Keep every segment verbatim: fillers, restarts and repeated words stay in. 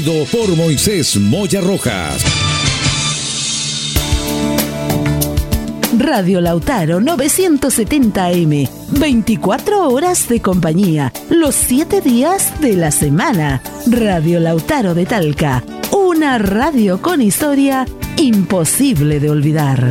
dirigido por Moisés Moya Rojas. Radio Lautaro novecientos setenta A M, veinticuatro horas de compañía, los siete días de la semana. Radio Lautaro de Talca, una radio con historia imposible de olvidar.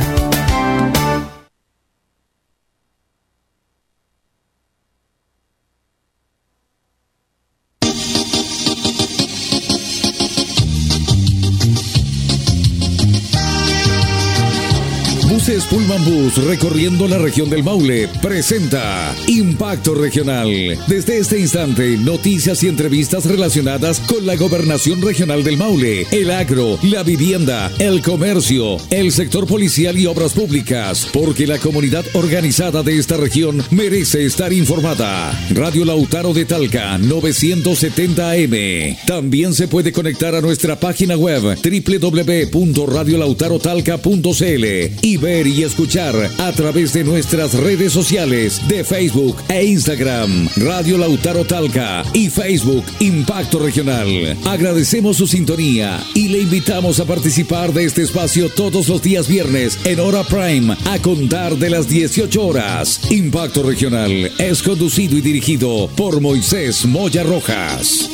Buses Pullman Bus recorriendo la región del Maule presenta Impacto Regional. Desde este instante, noticias y entrevistas relacionadas con la gobernación regional del Maule, el agro, la vivienda, el comercio, el sector policial y obras públicas, porque la comunidad organizada de esta región merece estar informada. Radio Lautaro de Talca novecientos setenta A M. También se puede conectar a nuestra página web doble u doble u doble u punto radio lautaro talca punto c l y ver y escuchar a través de nuestras redes sociales de Facebook e Instagram, Radio Lautaro Talca y Facebook Impacto Regional. Agradecemos su sintonía y le invitamos a participar de este espacio todos los días viernes en hora prime a contar de las dieciocho horas. Impacto Regional es conducido y dirigido por Moisés Moya Rojas.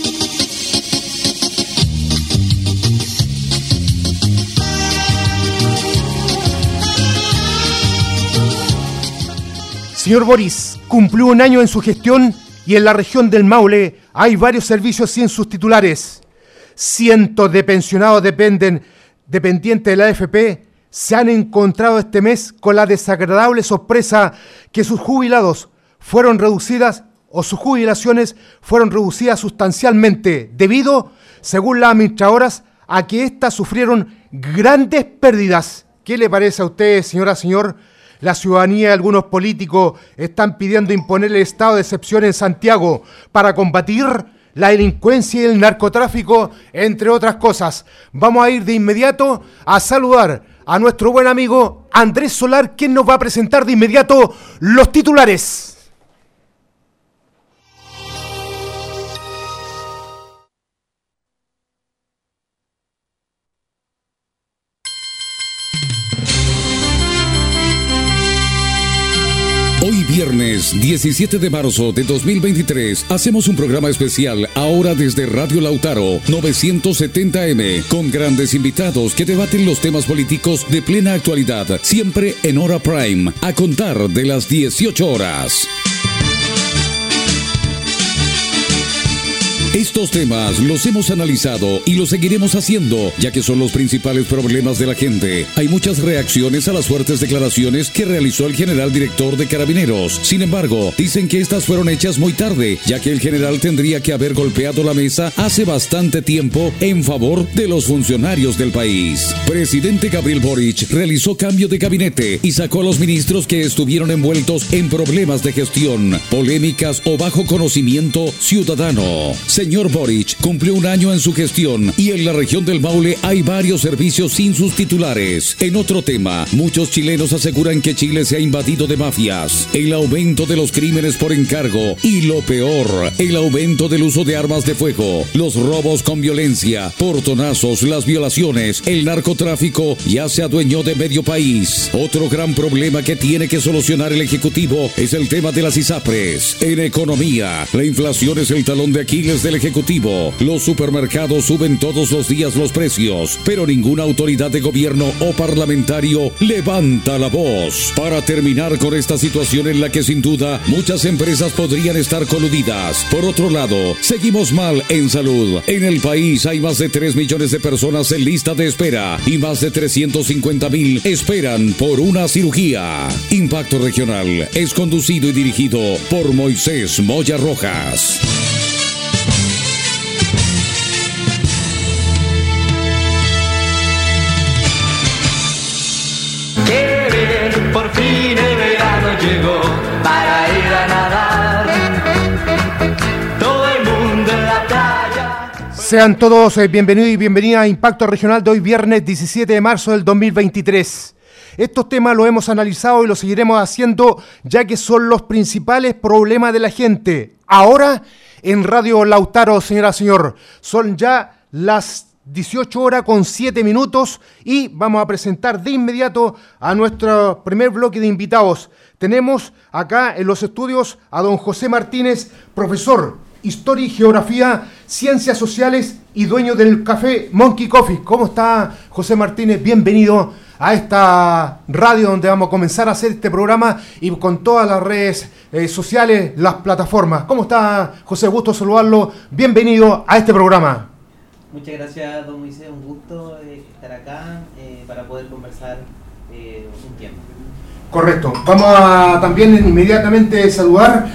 Señor Boris, cumplió un año en su gestión y en la región del Maule hay varios servicios sin sus titulares. Cientos de pensionados dependen, dependientes de la A F P se han encontrado este mes con la desagradable sorpresa que sus jubilados fueron reducidas o sus jubilaciones fueron reducidas sustancialmente debido, según las administradoras, a que éstas sufrieron grandes pérdidas. ¿Qué le parece a usted, señora, señor? La ciudadanía y algunos políticos están pidiendo imponer el estado de excepción en Santiago para combatir la delincuencia y el narcotráfico, entre otras cosas. Vamos a ir de inmediato a saludar a nuestro buen amigo Andrés Solar, quien nos va a presentar de inmediato los titulares. Hoy viernes diecisiete de marzo de dos mil veintitrés hacemos un programa especial ahora desde Radio Lautaro novecientos setenta A M con grandes invitados que debaten los temas políticos de plena actualidad, siempre en hora prime, a contar de las dieciocho horas. Estos temas los hemos analizado y los seguiremos haciendo, ya que son los principales problemas de la gente. Hay muchas reacciones a las fuertes declaraciones que realizó el general director de Carabineros. Sin embargo, dicen que estas fueron hechas muy tarde, ya que el general tendría que haber golpeado la mesa hace bastante tiempo en favor de los funcionarios del país. Presidente Gabriel Boric realizó cambio de gabinete y sacó a los ministros que estuvieron envueltos en problemas de gestión, polémicas o bajo conocimiento ciudadano. Señor Boric cumplió un año en su gestión y en la región del Maule hay varios servicios sin sus titulares. En otro tema, muchos chilenos aseguran que Chile se ha invadido de mafias, el aumento de los crímenes por encargo y, lo peor, el aumento del uso de armas de fuego, los robos con violencia, portonazos, las violaciones, el narcotráfico ya se adueñó de medio país. Otro gran problema que tiene que solucionar el Ejecutivo es el tema de las ISAPRES. En economía, la inflación es el talón de Aquiles del Ejecutivo. Los supermercados suben todos los días los precios, pero ninguna autoridad de gobierno o parlamentario levanta la voz para terminar con esta situación en la que sin duda muchas empresas podrían estar coludidas. Por otro lado, seguimos mal en salud. En el país hay más de tres millones de personas en lista de espera y más de trescientos cincuenta mil esperan por una cirugía. Impacto Regional es conducido y dirigido por Moisés Moya Rojas. Por fin el verano llegó para ir a nadar. Todo el mundo en la playa. Sean todos eh, bienvenidos y bienvenidas a Impacto Regional de hoy viernes diecisiete de marzo del dos mil veintitrés. Estos temas los hemos analizado y los seguiremos haciendo ya que son los principales problemas de la gente. Ahora en Radio Lautaro, señora, señor, son ya las dieciocho horas con siete minutos y vamos a presentar de inmediato a nuestro primer bloque de invitados. Tenemos acá en los estudios a don José Martínez, profesor, Historia y Geografía, Ciencias Sociales y dueño del café Monkey Coffee. ¿Cómo está, José Martínez? Bienvenido a esta radio donde vamos a comenzar a hacer este programa y con todas las redes eh, sociales, las plataformas. ¿Cómo está, José? Gusto saludarlo. Bienvenido a este programa. Muchas gracias, don Moisés. Un gusto eh, estar acá eh, para poder conversar eh, un tiempo. Correcto. Vamos a también inmediatamente saludar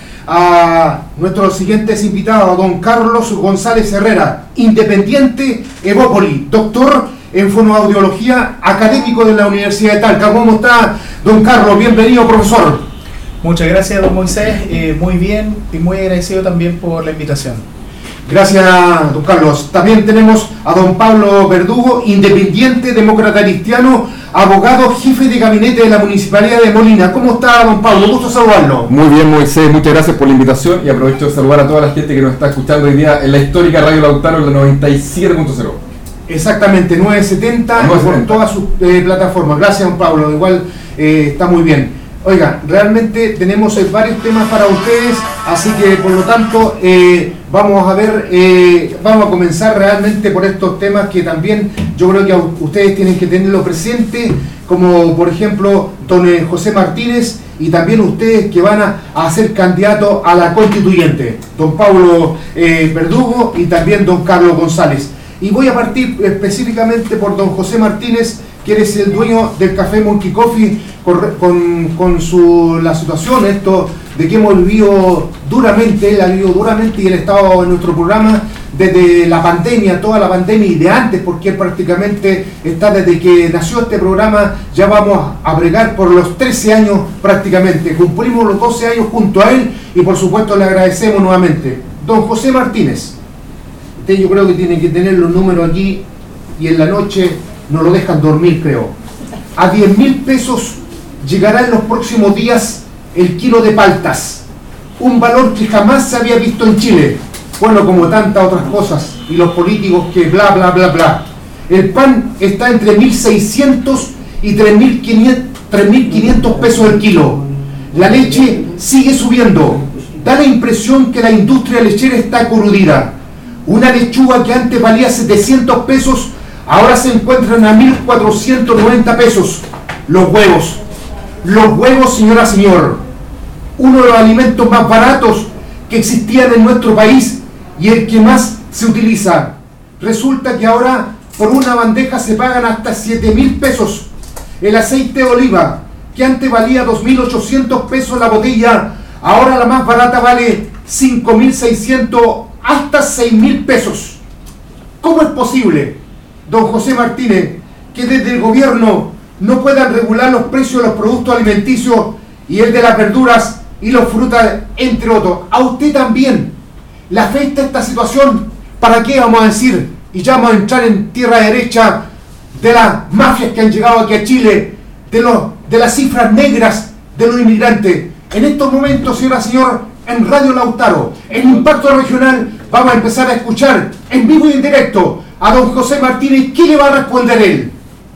a nuestros siguientes invitados, a don Carlos González Herrera, independiente Evópoli, doctor en fonoaudiología, académico de la Universidad de Talca. ¿Cómo está, don Carlos? Bienvenido, profesor. Muchas gracias, don Moisés. Eh, muy bien y muy agradecido también por la invitación. Gracias, don Carlos. También tenemos a don Pablo Verdugo, independiente, demócrata cristiano, abogado, jefe de gabinete de la Municipalidad de Molina. ¿Cómo está, don Pablo? Gusto saludarlo. Muy bien, Moisés. Muchas gracias por la invitación y aprovecho de saludar a toda la gente que nos está escuchando hoy día en la histórica Radio Lautaro, en la noventa y siete punto cero. Exactamente, novecientos setenta, por todas sus eh, plataformas. Gracias, don Pablo. Igual eh, está muy bien. Oiga, realmente tenemos eh, varios temas para ustedes, así que por lo tanto eh, vamos a ver, eh, vamos a comenzar realmente por estos temas que también yo creo que ustedes tienen que tenerlo presente, como por ejemplo don eh, José Martínez y también ustedes que van a, a ser candidatos a la constituyente, don Pablo eh, Verdugo y también don Carlos González. Y voy a partir específicamente por don José Martínez, que eres el dueño del café Monkey Coffee, con, con, con su, la situación esto de que hemos vivido duramente, él ha vivido duramente y él ha estado en nuestro programa desde la pandemia, toda la pandemia y de antes, porque él prácticamente está desde que nació este programa, ya vamos a bregar por los trece años prácticamente, cumplimos los doce años junto a él y por supuesto le agradecemos nuevamente. Don José Martínez, usted yo creo que tiene que tener los números aquí y en la noche no lo dejan dormir, creo. A diez mil pesos llegará en los próximos días el kilo de paltas, un valor que jamás se había visto en Chile, bueno, como tantas otras cosas, y los políticos que bla, bla, bla, bla. El pan está entre mil seiscientos y tres mil quinientos pesos el kilo. La leche sigue subiendo. Da la impresión que la industria lechera está corrudida. Una lechuga que antes valía setecientos pesos, ahora se encuentran a mil cuatrocientos noventa pesos. Los huevos. Los huevos, señora, señor. Uno de los alimentos más baratos que existían en nuestro país y el que más se utiliza. Resulta que ahora por una bandeja se pagan hasta siete mil pesos. El aceite de oliva, que antes valía dos mil ochocientos pesos la botella, ahora la más barata vale cinco mil seiscientos hasta seis mil pesos. ¿Cómo es posible, don José Martínez, que desde el gobierno no puedan regular los precios de los productos alimenticios y el de las verduras y las frutas, entre otros? A usted también le afecta esta situación. ¿Para qué vamos a decir? Y ya vamos a entrar en tierra derecha de las mafias que han llegado aquí a Chile, de, los, de las cifras negras de los inmigrantes. En estos momentos, señora, señor, en Radio Lautaro, en Impacto Regional, vamos a empezar a escuchar en vivo y en directo a don José Martínez. ¿Qué le va a responder él?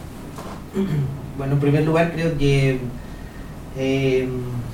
Bueno, en primer lugar creo que eh,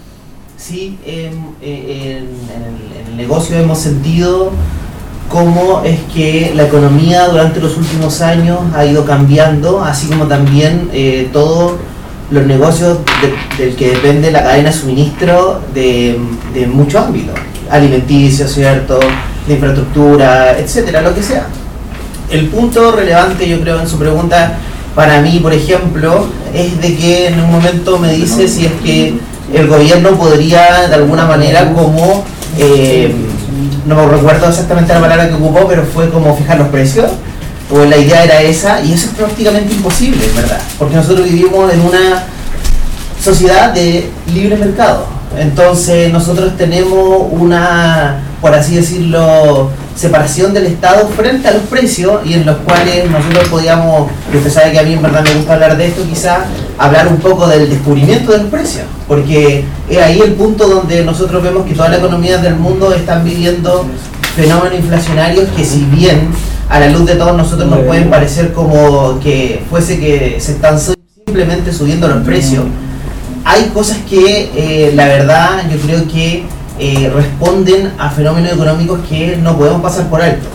sí, eh, eh, en, en, el, en el negocio hemos sentido cómo es que la economía durante los últimos años ha ido cambiando, así como también eh, todos los negocios de, del que depende la cadena de suministro de, de muchos ámbitos, alimenticios, ¿cierto?, de infraestructura, etcétera, lo que sea. El punto relevante, yo creo, en su pregunta, para mí, por ejemplo, es de que en un momento me dice si es que el gobierno podría, de alguna manera, como, eh, no recuerdo exactamente la palabra que ocupó, pero fue como fijar los precios, o la idea era esa, y eso es prácticamente imposible, ¿verdad? Porque nosotros vivimos en una sociedad de libre mercado. Entonces nosotros tenemos una, por así decirlo, separación del Estado frente a los precios, y en los cuales nosotros podíamos, y usted sabe que a mí en verdad me gusta hablar de esto, quizás hablar un poco del descubrimiento de los precios, porque es ahí el punto donde nosotros vemos que todas las economías del mundo están viviendo fenómenos inflacionarios que, si bien a la luz de todos nosotros nos pueden parecer como que fuese que se están simplemente subiendo los precios, hay cosas que eh, la verdad yo creo que eh, responden a fenómenos económicos que no podemos pasar por alto.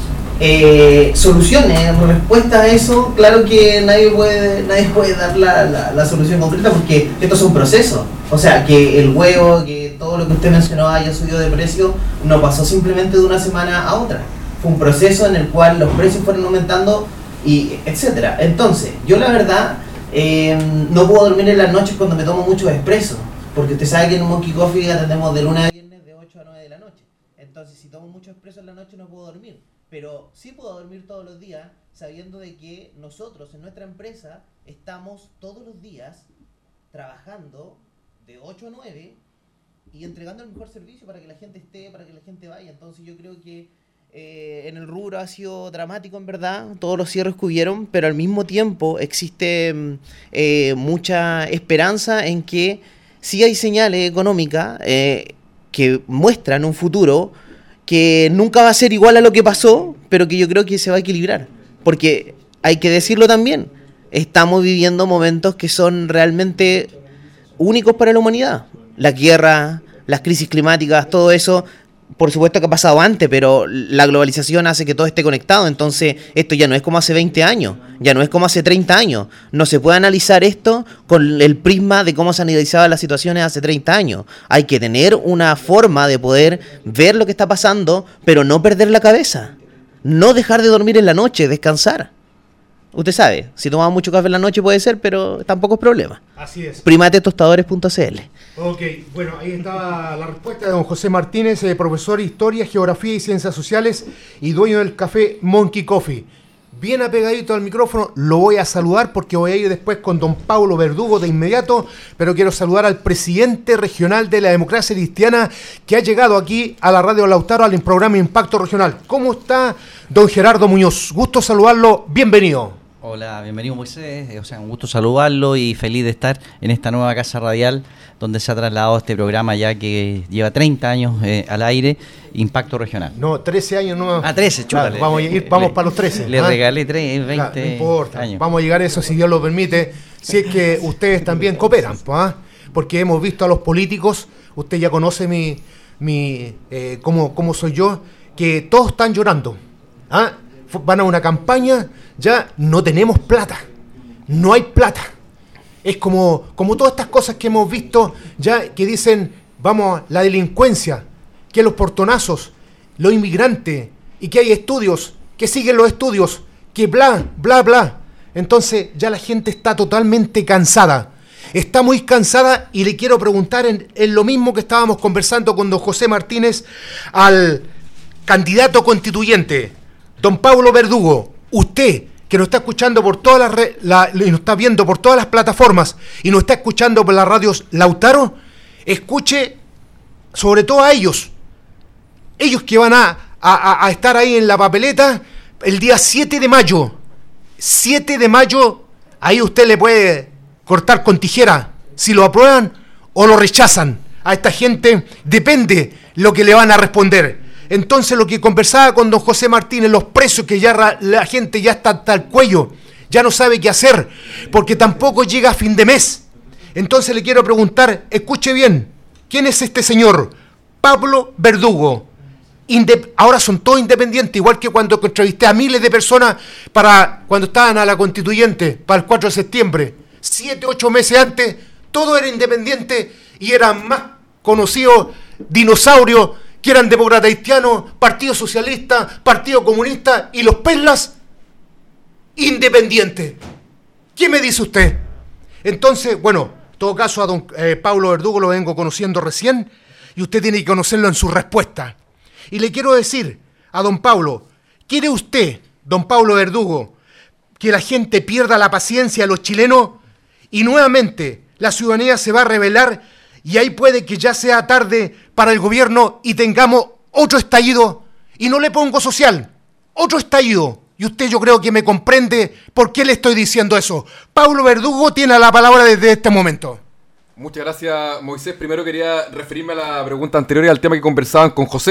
Eh, soluciones, respuesta a eso, claro que nadie puede nadie puede dar la, la, la solución concreta, porque esto es un proceso. O sea, que el huevo, que todo lo que usted mencionó haya subido de precio, no pasó simplemente de una semana a otra. Fue un proceso en el cual los precios fueron aumentando, y etcétera. Entonces, yo la verdad eh, no puedo dormir en las noches cuando me tomo muchos expresos, porque usted sabe que en un Monkey Coffee atendemos de lunes a viernes de ocho a nueve de la noche. Entonces, si tomo muchos expresos en la noche no puedo dormir. Pero sí puedo dormir todos los días sabiendo de que nosotros en nuestra empresa estamos todos los días trabajando de ocho a nueve y entregando el mejor servicio para que la gente esté, para que la gente vaya. Entonces yo creo que eh, en el rubro ha sido dramático en verdad, todos los cierres que hubieron, pero al mismo tiempo existe eh, mucha esperanza en que sí hay señales económicas eh, que muestran un futuro que nunca va a ser igual a lo que pasó, pero que yo creo que se va a equilibrar. Porque hay que decirlo también, estamos viviendo momentos que son realmente únicos para la humanidad. La guerra, las crisis climáticas, todo eso, por supuesto que ha pasado antes, pero la globalización hace que todo esté conectado. Entonces esto ya no es como hace veinte años, ya no es como hace treinta años. No se puede analizar esto con el prisma de cómo se analizaban las situaciones hace treinta años. Hay que tener una forma de poder ver lo que está pasando, pero no perder la cabeza. No dejar de dormir en la noche, descansar. Usted sabe, si tomamos mucho café en la noche puede ser, pero tampoco es problema. Así es. primatetostadores punto c l. Ok, bueno, ahí estaba la respuesta de don José Martínez, eh, profesor de Historia, Geografía y Ciencias Sociales y dueño del café Monkey Coffee. Bien apegadito al micrófono, lo voy a saludar porque voy a ir después con don Paulo Verdugo de inmediato, pero quiero saludar al presidente regional de la Democracia Cristiana que ha llegado aquí a la Radio Lautaro al programa Impacto Regional. ¿Cómo está don Gerardo Muñoz? Gusto saludarlo, bienvenido. Hola, bienvenido Moisés, o sea, un gusto saludarlo y feliz de estar en esta nueva casa radial donde se ha trasladado este programa ya que lleva treinta años eh, al aire, Impacto Regional. No, trece años no. Ah, trece, chúpale. Claro, vamos a ir, vamos le, para los trece. Le ¿ah? regalé tres, veinte claro, no importa. Años. Vamos a llegar a eso si Dios lo permite, si es que ustedes también cooperan, ¿ah? Porque hemos visto a los políticos, usted ya conoce mi, mi eh, cómo, cómo soy yo, que todos están llorando, ¿ah? Van a una campaña, ya no tenemos plata, no hay plata. Es como, como todas estas cosas que hemos visto ya que dicen, vamos, la delincuencia, que los portonazos, los inmigrantes, y que hay estudios, que siguen los estudios, que bla, bla, bla. Entonces ya la gente está totalmente cansada, está muy cansada y le quiero preguntar en, en lo mismo que estábamos conversando con don José Martínez al candidato constituyente. Don Paulo Verdugo, usted que nos está escuchando por todas las re, la, nos está viendo por todas las plataformas y nos está escuchando por las radios Lautaro, escuche sobre todo a ellos, ellos que van a, a, a estar ahí en la papeleta el día siete de mayo, siete de mayo, ahí usted le puede cortar con tijera si lo aprueban o lo rechazan. A esta gente depende lo que le van a responder. Entonces lo que conversaba con don José Martínez, los precios que ya la gente ya está hasta el cuello, ya no sabe qué hacer, porque tampoco llega a fin de mes. Entonces le quiero preguntar, escuche bien, ¿quién es este señor? Pablo Verdugo. Indep- ahora son todos independientes, igual que cuando entrevisté a miles de personas para cuando estaban a la constituyente, para el cuatro de septiembre. Siete, ocho meses antes, todo era independiente y eran más conocidos dinosaurios que eran demócratas cristianos, Partido Socialista, Partido Comunista y los perlas independientes. ¿Qué me dice usted? Entonces, bueno, en todo caso a don eh, Paulo Verdugo lo vengo conociendo recién y usted tiene que conocerlo en su respuesta. Y le quiero decir a don Paulo, ¿quiere usted, don Paulo Verdugo, que la gente pierda la paciencia a los chilenos y nuevamente la ciudadanía se va a rebelar? Y ahí puede que ya sea tarde para el gobierno y tengamos otro estallido, y no le pongo social, otro estallido. Y usted yo creo que me comprende por qué le estoy diciendo eso. Paulo Verdugo tiene la palabra desde este momento. Muchas gracias, Moisés. Primero quería referirme a la pregunta anterior y al tema que conversaban con José,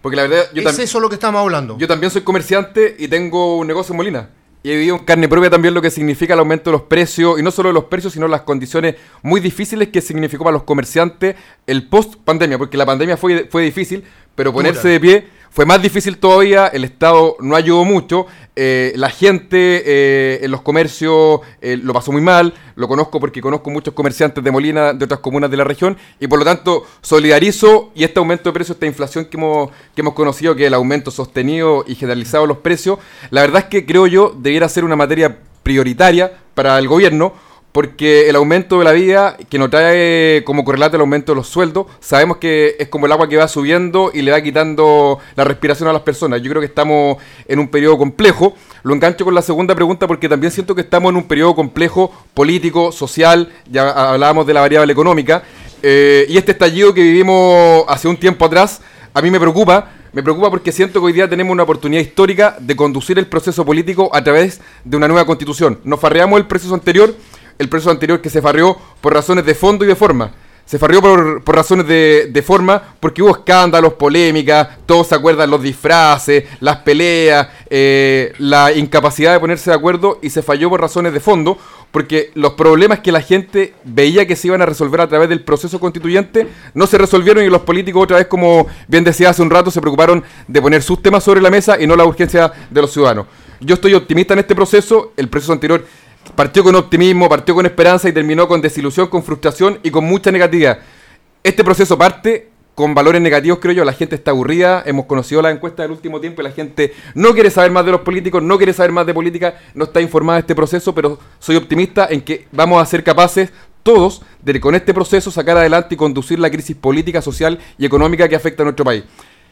Porque la verdad, yo ¿Es eso lo que estamos hablando? Yo también soy comerciante y tengo un negocio en Molina. Y he vivido en carne propia también lo que significa el aumento de los precios, y no solo de los precios, sino las condiciones muy difíciles que significó para los comerciantes el post-pandemia, porque la pandemia fue, fue difícil, pero ponerse de pie fue más difícil todavía. El Estado no ayudó mucho, eh, la gente eh, en los comercios eh, lo pasó muy mal. Lo conozco porque conozco muchos comerciantes de Molina, de otras comunas de la región, y por lo tanto solidarizo, y este aumento de precios, esta inflación que hemos, que hemos conocido, que es el aumento sostenido y generalizado de los precios, la verdad es que creo yo debiera ser una materia prioritaria para el gobierno, porque el aumento de la vida, que nos trae como correlato el aumento de los sueldos, sabemos que es como el agua que va subiendo y le va quitando la respiración a las personas. Yo creo que estamos en un periodo complejo. Lo engancho con la segunda pregunta porque también siento que estamos en un periodo complejo político, social, ya hablábamos de la variable económica, eh, y este estallido que vivimos hace un tiempo atrás, a mí me preocupa. Me preocupa porque siento que hoy día tenemos una oportunidad histórica de conducir el proceso político a través de una nueva constitución. Nos farreamos el proceso anterior, el proceso anterior que se farreó por razones de fondo y de forma. Se farreó por, por razones de, de forma porque hubo escándalos, polémicas, todos se acuerdan los disfraces, las peleas, eh, la incapacidad de ponerse de acuerdo, y se falló por razones de fondo porque los problemas que la gente veía que se iban a resolver a través del proceso constituyente no se resolvieron, y los políticos otra vez, como bien decía hace un rato, se preocuparon de poner sus temas sobre la mesa y no la urgencia de los ciudadanos. Yo estoy optimista en este proceso. El proceso anterior partió con optimismo, partió con esperanza y terminó con desilusión, con frustración y con mucha negatividad. Este proceso parte con valores negativos, creo yo. La gente está aburrida, hemos conocido las encuestas del último tiempo y la gente no quiere saber más de los políticos, no quiere saber más de política, no está informada de este proceso, pero soy optimista en que vamos a ser capaces todos de con este proceso sacar adelante y conducir la crisis política, social y económica que afecta a nuestro país.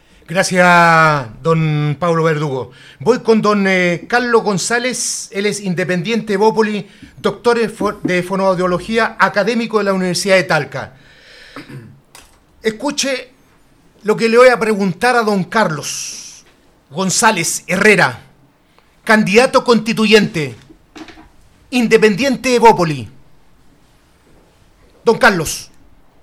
Gracias, don Pablo Verdugo. Voy con don eh, Carlos González. Él es independiente Evópoli, doctor de fonoaudiología, académico de la Universidad de Talca. Escuche lo que le voy a preguntar a don Carlos González Herrera, candidato constituyente, independiente Evópoli. Don Carlos,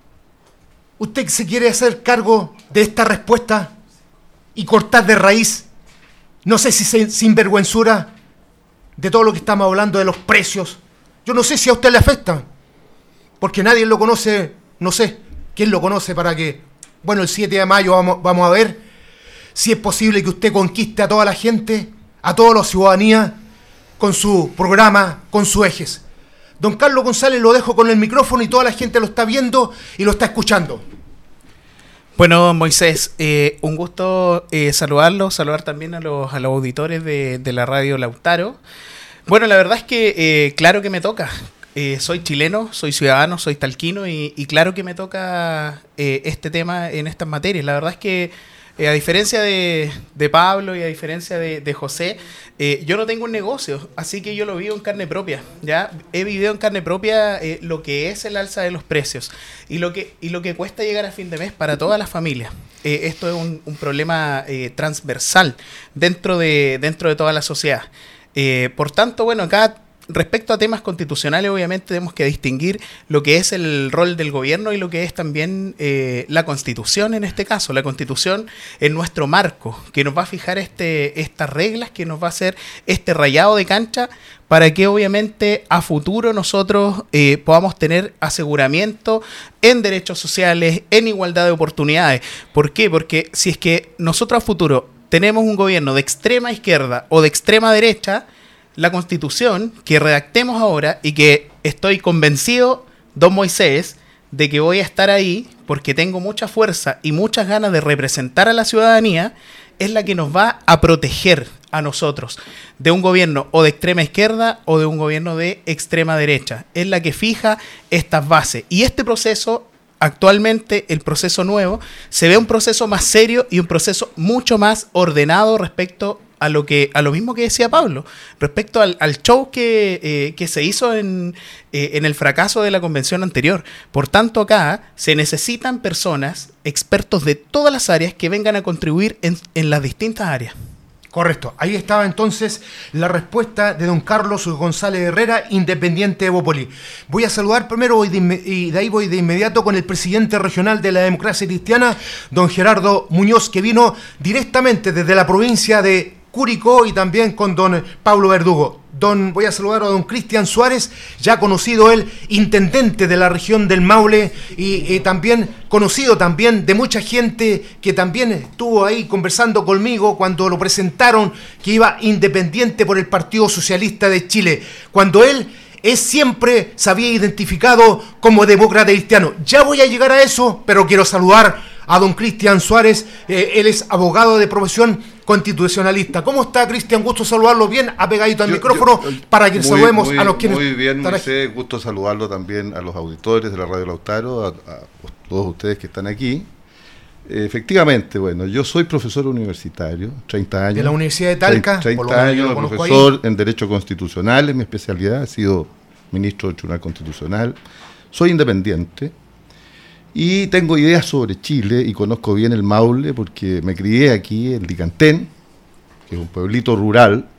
¿usted se quiere hacer cargo de esta respuesta y cortar de raíz, no sé si sin, sin vergüenzura, de todo lo que estamos hablando de los precios? Yo no sé si a usted le afecta, porque nadie lo conoce, no sé quién lo conoce para que, bueno, el siete de mayo vamos, vamos a ver si es posible que usted conquiste a toda la gente, a toda la ciudadanía, con su programa, con sus ejes. Don Carlos González, lo dejo con el micrófono y toda la gente lo está viendo y lo está escuchando. Bueno, Moisés, eh, un gusto eh, saludarlo, saludar también a los, a los auditores de, de la radio Lautaro. Bueno, la verdad es que eh, claro que me toca. Eh, soy chileno, soy ciudadano, soy talquino y, y claro que me toca eh, este tema en estas materias. La verdad es que eh, a diferencia de, de Pablo y a diferencia de, de José, eh, yo no tengo un negocio, así que yo lo vivo en carne propia. ¿Ya? He vivido en carne propia eh, lo que es el alza de los precios y lo que, y lo que cuesta llegar a fin de mes para todas las familias. Eh, esto es un, un problema eh, transversal dentro de, dentro de toda la sociedad. Eh, por tanto, bueno, acá respecto a temas constitucionales, obviamente tenemos que distinguir lo que es el rol del gobierno y lo que es también eh, la Constitución en este caso. La Constitución es nuestro marco, que nos va a fijar este, estas reglas, que nos va a hacer este rayado de cancha para que obviamente a futuro nosotros eh, podamos tener aseguramiento en derechos sociales, en igualdad de oportunidades. ¿Por qué? Porque si es que nosotros a futuro tenemos un gobierno de extrema izquierda o de extrema derecha, la Constitución que redactemos ahora, y que estoy convencido, don Moisés, de que voy a estar ahí porque tengo mucha fuerza y muchas ganas de representar a la ciudadanía, es la que nos va a proteger a nosotros de un gobierno o de extrema izquierda o de un gobierno de extrema derecha. Es la que fija estas bases. Y este proceso, actualmente, el proceso nuevo, se ve un proceso más serio y un proceso mucho más ordenado respecto a lo que a lo mismo que decía Pablo, respecto al, al show que, eh, que se hizo en, eh, en el fracaso de la convención anterior. Por tanto, acá se necesitan personas, expertos de todas las áreas, que vengan a contribuir en, en las distintas áreas. Correcto. Ahí estaba entonces la respuesta de don Carlos González Herrera, independiente de Bópoli. Voy a saludar primero y de, y de ahí voy de inmediato con el presidente regional de la Democracia Cristiana, don Gerardo Muñoz, que vino directamente desde la provincia de Curicó, y también con don Pablo Verdugo. Don, voy a saludar a don Cristian Suárez, ya conocido él, intendente de la región del Maule, y, y también conocido también de mucha gente que también estuvo ahí conversando conmigo cuando lo presentaron, que iba independiente por el Partido Socialista de Chile, cuando él es siempre se había identificado como demócrata cristiano. Ya voy a llegar a eso, pero quiero saludar a don Cristian Suárez, eh, él es abogado de profesión constitucionalista. ¿Cómo está, Cristian? Gusto saludarlo. Bien, apegadito al yo, micrófono yo, para que muy, saludemos muy, a los quienes... Muy bien, Moisés, gusto saludarlo también a los auditores de la Radio Lautaro, a, a todos ustedes que están aquí. Eh, efectivamente, bueno, yo soy profesor universitario, treinta años. De la Universidad de Talca. treinta años, profesor ahí. En Derecho Constitucional, es mi especialidad, he sido ministro del Tribunal Constitucional, soy independiente. Y tengo ideas sobre Chile y conozco bien el Maule porque me crié aquí en Licantén, que es un pueblito rural,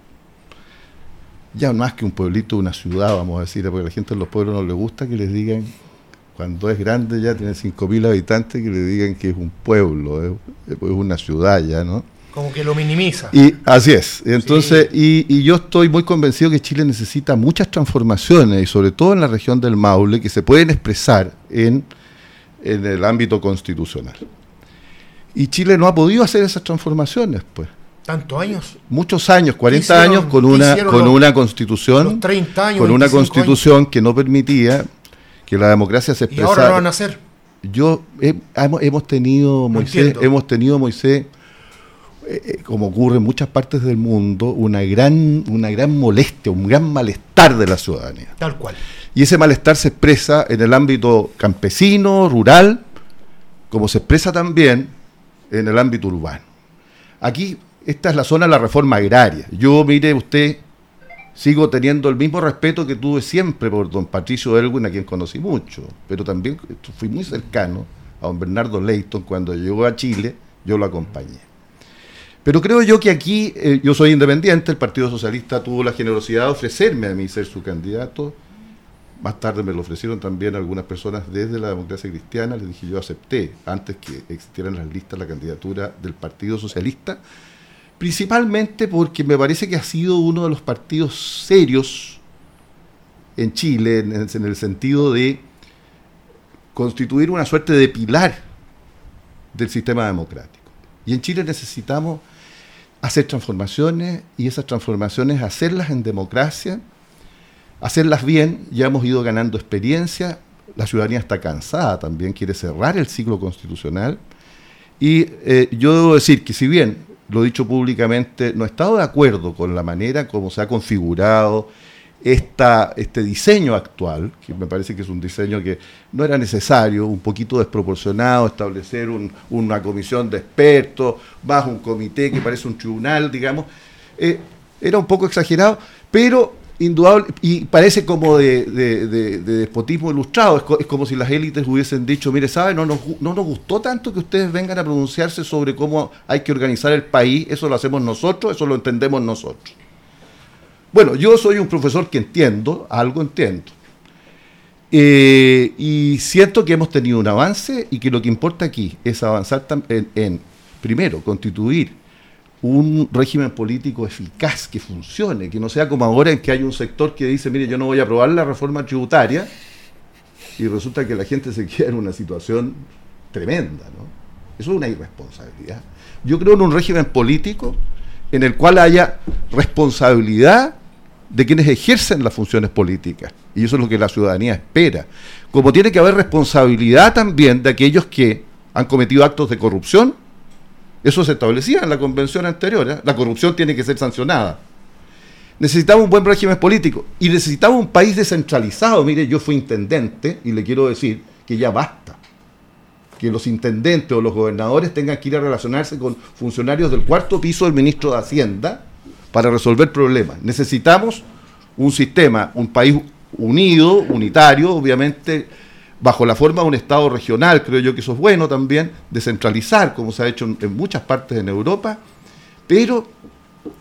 ya más que un pueblito, una ciudad, vamos a decir, porque a la gente en los pueblos no le gusta que les digan, cuando es grande ya tiene cinco mil habitantes, que le digan que es un pueblo, es, es una ciudad ya, ¿no? Como que lo minimiza. Y así es. Entonces, sí. y, y yo estoy muy convencido que Chile necesita muchas transformaciones, y sobre todo en la región del Maule, que se pueden expresar en... en el ámbito constitucional. Y Chile no ha podido hacer esas transformaciones, pues. ¿Tantos años? Muchos años, cuarenta hicieron, años con una con los, una constitución, treinta años, con una constitución años. Que no permitía que la democracia se expresara. ¿Y ahora lo van a hacer? Yo he, hemos tenido, no Moisés, entiendo. hemos tenido, Moisés, eh, como ocurre en muchas partes del mundo, una gran, una gran molestia, un gran malestar de la ciudadanía. Tal cual. Y ese malestar se expresa en el ámbito campesino, rural, como se expresa también en el ámbito urbano. Aquí, esta es la zona de la reforma agraria. Yo, mire usted, sigo teniendo el mismo respeto que tuve siempre por don Patricio Elwin, a quien conocí mucho, pero también fui muy cercano a don Bernardo Leyton. Cuando llegó a Chile, yo lo acompañé. Pero creo yo que aquí, eh, yo soy independiente, el Partido Socialista tuvo la generosidad de ofrecerme a mí ser su candidato. Más tarde me lo ofrecieron también algunas personas desde la Democracia Cristiana, les dije yo acepté, antes que existieran las listas, la candidatura del Partido Socialista, principalmente porque me parece que ha sido uno de los partidos serios en Chile, en, en el sentido de constituir una suerte de pilar del sistema democrático. Y en Chile necesitamos hacer transformaciones, y esas transformaciones hacerlas en democracia, hacerlas bien. Ya hemos ido ganando experiencia, la ciudadanía está cansada también, quiere cerrar el ciclo constitucional, y eh, yo debo decir que si bien, lo he dicho públicamente, no he estado de acuerdo con la manera como se ha configurado esta, este diseño actual, que me parece que es un diseño que no era necesario, un poquito desproporcionado, establecer un, una comisión de expertos, bajo un comité que parece un tribunal, digamos, eh, era un poco exagerado, pero indudable, y parece como de, de, de, de despotismo ilustrado. Es, co, es como si las élites hubiesen dicho, mire, ¿sabe? No nos, no nos gustó tanto que ustedes vengan a pronunciarse sobre cómo hay que organizar el país, eso lo hacemos nosotros, eso lo entendemos nosotros. Bueno, yo soy un profesor que entiendo, algo entiendo, eh, y siento que hemos tenido un avance, y que lo que importa aquí es avanzar en, en primero, constituir un régimen político eficaz, que funcione, que no sea como ahora, en que hay un sector que dice, mire, yo no voy a aprobar la reforma tributaria, y resulta que la gente se queda en una situación tremenda, ¿no? Eso es una irresponsabilidad. Yo creo en un régimen político en el cual haya responsabilidad de quienes ejercen las funciones políticas, y eso es lo que la ciudadanía espera, como tiene que haber responsabilidad también de aquellos que han cometido actos de corrupción. Eso se establecía en la convención anterior, ¿eh? La corrupción tiene que ser sancionada. Necesitamos un buen régimen político, y necesitamos un país descentralizado. Mire, yo fui intendente y le quiero decir que ya basta que los intendentes o los gobernadores tengan que ir a relacionarse con funcionarios del cuarto piso del ministro de Hacienda para resolver problemas. Necesitamos un sistema, un país unido, unitario, obviamente, bajo la forma de un Estado regional. Creo yo que eso es bueno también, descentralizar, como se ha hecho en, en muchas partes en Europa, pero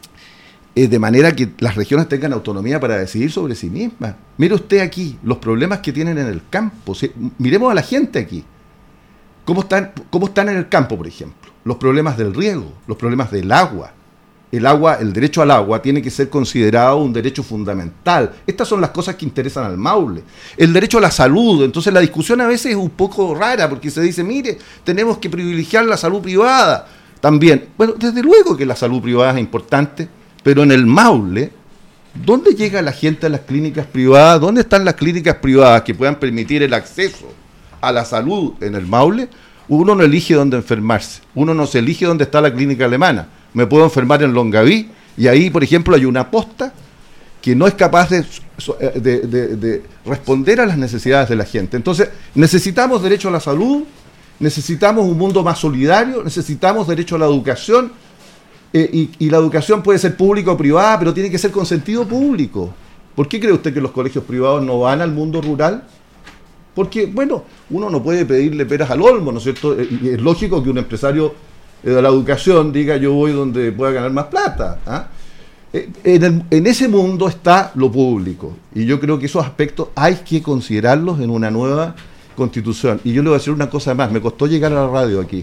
eh, de manera que las regiones tengan autonomía para decidir sobre sí mismas. Mire usted aquí, los problemas que tienen en el campo. ¿Sí? Miremos a la gente aquí. ¿Cómo están, cómo están en el campo, por ejemplo? Los problemas del riego, los problemas del agua. El agua, el derecho al agua tiene que ser considerado un derecho fundamental. Estas son las cosas que interesan al Maule. El derecho a la salud, entonces la discusión a veces es un poco rara porque se dice, mire, tenemos que privilegiar la salud privada también. Bueno, desde luego que la salud privada es importante, pero en el Maule, ¿dónde llega la gente a las clínicas privadas? ¿Dónde están las clínicas privadas que puedan permitir el acceso a la salud en el Maule? Uno no elige dónde enfermarse, uno no se elige dónde está la clínica alemana. Me puedo enfermar en Longaví y ahí, por ejemplo, hay una posta que no es capaz de, de, de, de responder a las necesidades de la gente. Entonces, necesitamos derecho a la salud, necesitamos un mundo más solidario, necesitamos derecho a la educación, eh, y, y la educación puede ser pública o privada, pero tiene que ser con sentido público. ¿Por qué cree usted que los colegios privados no van al mundo rural? Porque, bueno, uno no puede pedirle peras al olmo, ¿no es cierto? Y es lógico que un empresario de la educación diga yo voy donde pueda ganar más plata. ¿Ah? En, el, en ese mundo está lo público, y yo creo que esos aspectos hay que considerarlos en una nueva constitución. Y yo le voy a decir una cosa más, me costó llegar a la radio aquí.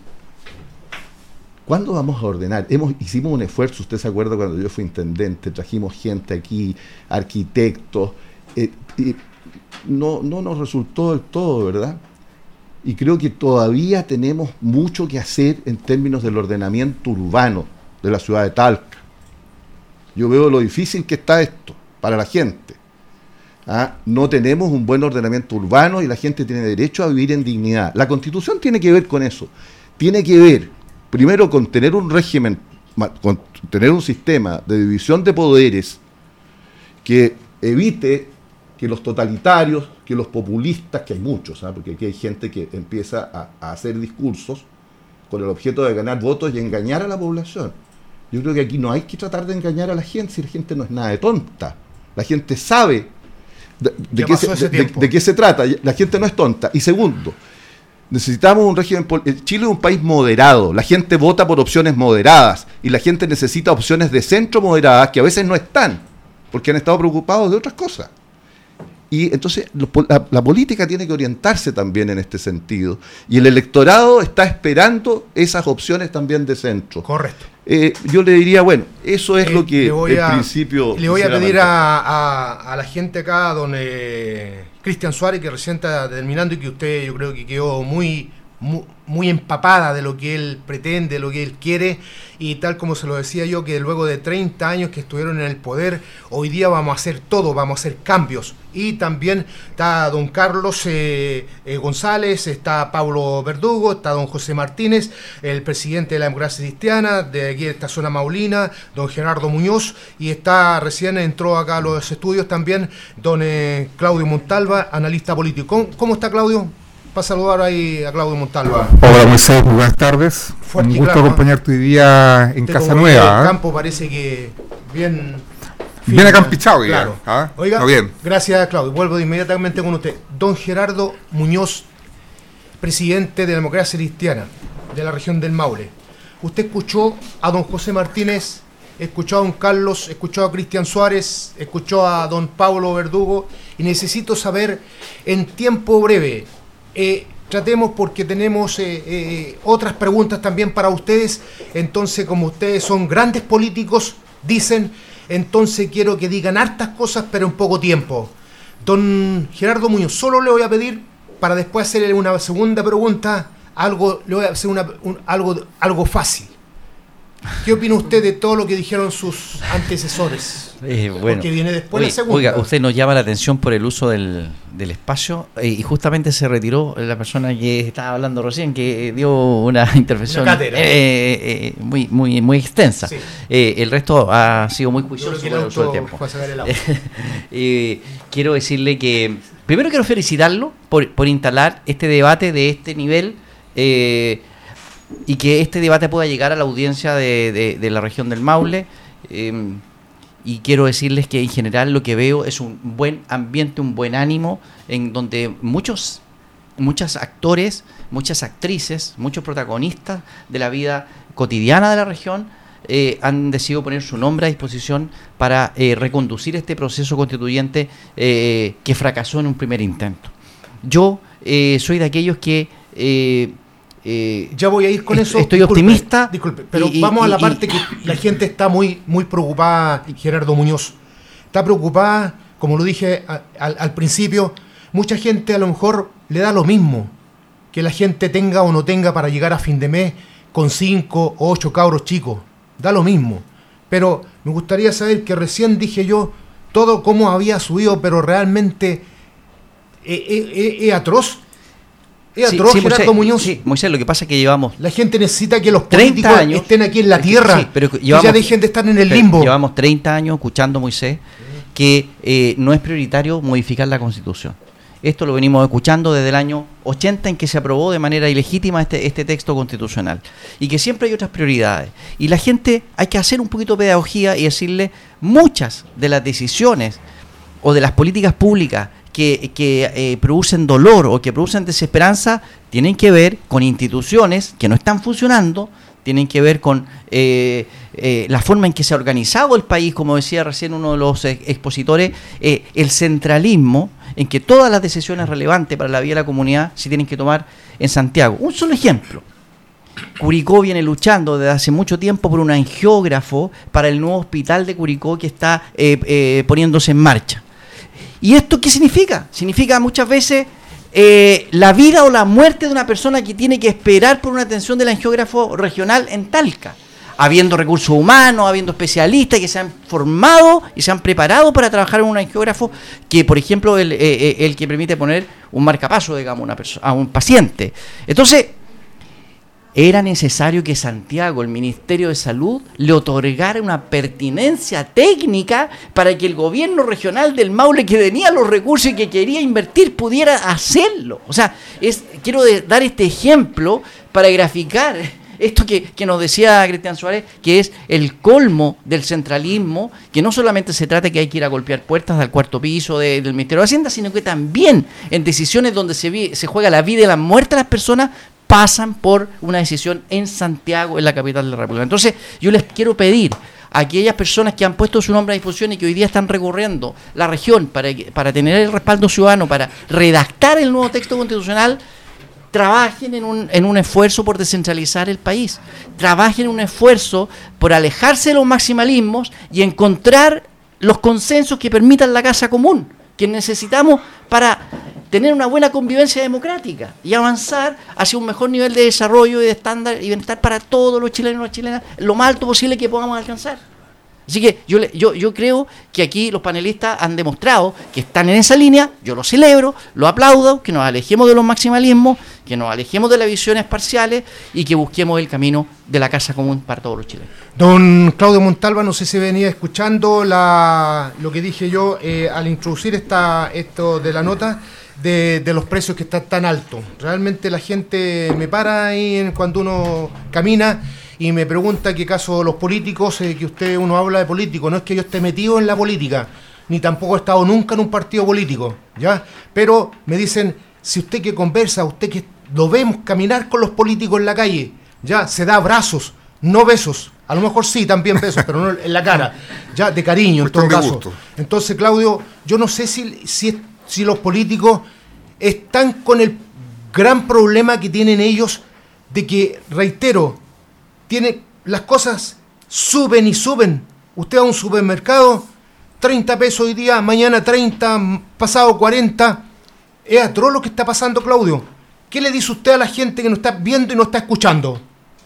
¿Cuándo vamos a ordenar? Hemos, hicimos un esfuerzo, usted se acuerda cuando yo fui intendente, trajimos gente aquí, arquitectos, eh, y no, no nos resultó del todo, ¿verdad? Y creo que todavía tenemos mucho que hacer en términos del ordenamiento urbano de la ciudad de Talca. Yo veo lo difícil que está esto para la gente. ¿Ah? No tenemos un buen ordenamiento urbano y la gente tiene derecho a vivir en dignidad. La Constitución tiene que ver con eso. Tiene que ver, primero, con tener un régimen, con tener un sistema de división de poderes que evite que los totalitarios, que los populistas, que hay muchos, ¿sabes? Porque aquí hay gente que empieza a, a hacer discursos con el objeto de ganar votos y engañar a la población. Yo creo que aquí no hay que tratar de engañar a la gente, si la gente no es nada de tonta. La gente sabe de, de, qué, se, de, de, de qué se trata, la gente no es tonta. Y segundo, necesitamos un régimen... Chile es un país moderado, la gente vota por opciones moderadas y la gente necesita opciones de centro moderadas que a veces no están, porque han estado preocupados de otras cosas. Y entonces la, la política tiene que orientarse también en este sentido. Y el electorado está esperando esas opciones también de centro. Correcto. Eh, yo le diría, bueno, eso es eh, lo que en a, principio... Le voy a pedir a, a, a la gente acá, don eh, Cristian Suárez, que recién está terminando y que usted yo creo que quedó muy... Muy, muy empapada de lo que él pretende, de lo que él quiere, y tal como se lo decía yo, que luego de treinta años que estuvieron en el poder, hoy día vamos a hacer todo, vamos a hacer cambios. Y también está don Carlos eh, eh, González, está Pablo Verdugo, está don José Martínez, el presidente de la Democracia Cristiana, de aquí de esta zona maulina, don Gerardo Muñoz, y está, recién entró acá a los estudios también, don eh, Claudio Montalva, analista político. ¿Cómo, cómo está, Claudio? Para saludar ahí a Claudio Montalva. Hola, Moisés, muy buenas tardes. Fuerte un gusto claro, acompañarte hoy día en Usted Casa como Nueva. El ¿eh? campo parece que bien... Bien acampichado, claro. ¿eh? Oiga, no, bien. Gracias, Claudio. Vuelvo inmediatamente con usted. Don Gerardo Muñoz, presidente de la Democracia Cristiana de la región del Maule. Usted escuchó a don José Martínez, escuchó a don Carlos, escuchó a Cristian Suárez, escuchó a don Pablo Verdugo, y necesito saber en tiempo breve... Eh, tratemos porque tenemos eh, eh, otras preguntas también para ustedes. Entonces, como ustedes son grandes políticos, dicen, entonces quiero que digan hartas cosas, pero en poco tiempo. Don Gerardo Muñoz, solo le voy a pedir, para después hacerle una segunda pregunta, algo, le voy a hacer una, un, algo, algo fácil. ¿Qué opina usted de todo lo que dijeron sus antecesores? Eh, bueno, Porque viene después oye, la segunda. Oiga, usted nos llama la atención por el uso del, del espacio eh, y justamente se retiró la persona que estaba hablando recién, que dio una intervención una cátedra, eh, eh, muy, muy, muy extensa. Sí. Eh, el resto ha sido muy juicioso por el uso del tiempo. Fue a sacar el auto. eh, quiero decirle que primero quiero felicitarlo por, por instalar este debate de este nivel. Eh, y que este debate pueda llegar a la audiencia de, de, de la región del Maule, eh, y quiero decirles que en general lo que veo es un buen ambiente, un buen ánimo, en donde muchos muchos actores, muchas actrices, muchos protagonistas de la vida cotidiana de la región eh, han decidido poner su nombre a disposición para eh, reconducir este proceso constituyente eh, que fracasó en un primer intento. Yo eh, soy de aquellos que... Eh, eh, ya voy a ir con eso. Estoy disculpe, optimista. Disculpe, pero y, vamos y, a la y, parte y, que la gente está muy, muy preocupada, Gerardo Muñoz. Está preocupada, como lo dije a, a, al principio, mucha gente a lo mejor le da lo mismo que la gente tenga o no tenga para llegar a fin de mes con cinco o ocho cabros chicos. Da lo mismo. Pero me gustaría saber que recién dije yo todo cómo había subido, pero realmente es eh, eh, eh, atroz. Es sí, atroz, sí, Gerardo Moisés, Muñoz. Sí, Moisés, lo que pasa es que llevamos... La gente necesita que los políticos años, estén aquí en la tierra, sí, pero que llevamos, ya dejen de estar en el limbo. Llevamos treinta años escuchando, Moisés, que eh, no es prioritario modificar la Constitución. Esto lo venimos escuchando desde el año ochenta, en que se aprobó de manera ilegítima este, este texto constitucional. Y que siempre hay otras prioridades. Y la gente, hay que hacer un poquito de pedagogía y decirle, muchas de las decisiones o de las políticas públicas que, que eh, producen dolor o que producen desesperanza, tienen que ver con instituciones que no están funcionando, tienen que ver con eh, eh, la forma en que se ha organizado el país, como decía recién uno de los ex expositores, eh, el centralismo, en que todas las decisiones relevantes para la vida de la comunidad se tienen que tomar en Santiago. Un solo ejemplo. Curicó viene luchando desde hace mucho tiempo por un angiógrafo para el nuevo hospital de Curicó que está eh, eh, poniéndose en marcha. ¿Y esto qué significa? Significa muchas veces eh, la vida o la muerte de una persona que tiene que esperar por una atención del angiógrafo regional en Talca, habiendo recursos humanos, habiendo especialistas que se han formado y se han preparado para trabajar en un angiógrafo que, por ejemplo, el, eh, el que permite poner un marcapaso, digamos, una persona, a un paciente. Entonces, era necesario que Santiago, el Ministerio de Salud, le otorgara una pertinencia técnica para que el gobierno regional del Maule, que tenía los recursos y que quería invertir, pudiera hacerlo. O sea, es, quiero de, dar este ejemplo para graficar esto que, que nos decía Cristian Suárez, que es el colmo del centralismo, que no solamente se trata que hay que ir a golpear puertas al cuarto piso de, del Ministerio de Hacienda, sino que también en decisiones donde se, vi, se juega la vida y la muerte de las personas, pasan por una decisión en Santiago, en la capital de la República. Entonces, yo les quiero pedir a aquellas personas que han puesto su nombre a disposición y que hoy día están recorriendo la región para, para tener el respaldo ciudadano, para redactar el nuevo texto constitucional, trabajen en un, en un esfuerzo por descentralizar el país, trabajen en un esfuerzo por alejarse de los maximalismos y encontrar los consensos que permitan la casa común, que necesitamos para tener una buena convivencia democrática y avanzar hacia un mejor nivel de desarrollo y de estándar y bienestar para todos los chilenos y las chilenas, lo más alto posible que podamos alcanzar. Así que yo, yo, yo creo que aquí los panelistas han demostrado que están en esa línea, yo lo celebro, lo aplaudo, que nos alejemos de los maximalismos, que nos alejemos de las visiones parciales y que busquemos el camino de la casa común para todos los chilenos. Don Claudio Montalva, no sé si venía escuchando la, lo que dije yo eh, al introducir esta, esto de la nota de, de los precios que están tan altos. Realmente la gente me para ahí en, cuando uno camina y me pregunta qué caso los políticos, eh, que usted uno habla de político, no es que yo esté metido en la política, ni tampoco he estado nunca en un partido político, ¿ya? Pero me dicen, si usted que conversa, usted que lo vemos caminar con los políticos en la calle, ya, se da abrazos, no besos, a lo mejor sí, también besos, pero no en la cara, ya, de cariño en todo caso. Entonces, Claudio, yo no sé si, si, si los políticos están con el gran problema que tienen ellos de que, reitero, tiene, las cosas suben y suben. Usted va a un supermercado, treinta pesos hoy día, mañana treinta, pasado cuarenta. Es atroz lo que está pasando, Claudio. ¿Qué le dice usted a la gente que nos está viendo y nos está escuchando?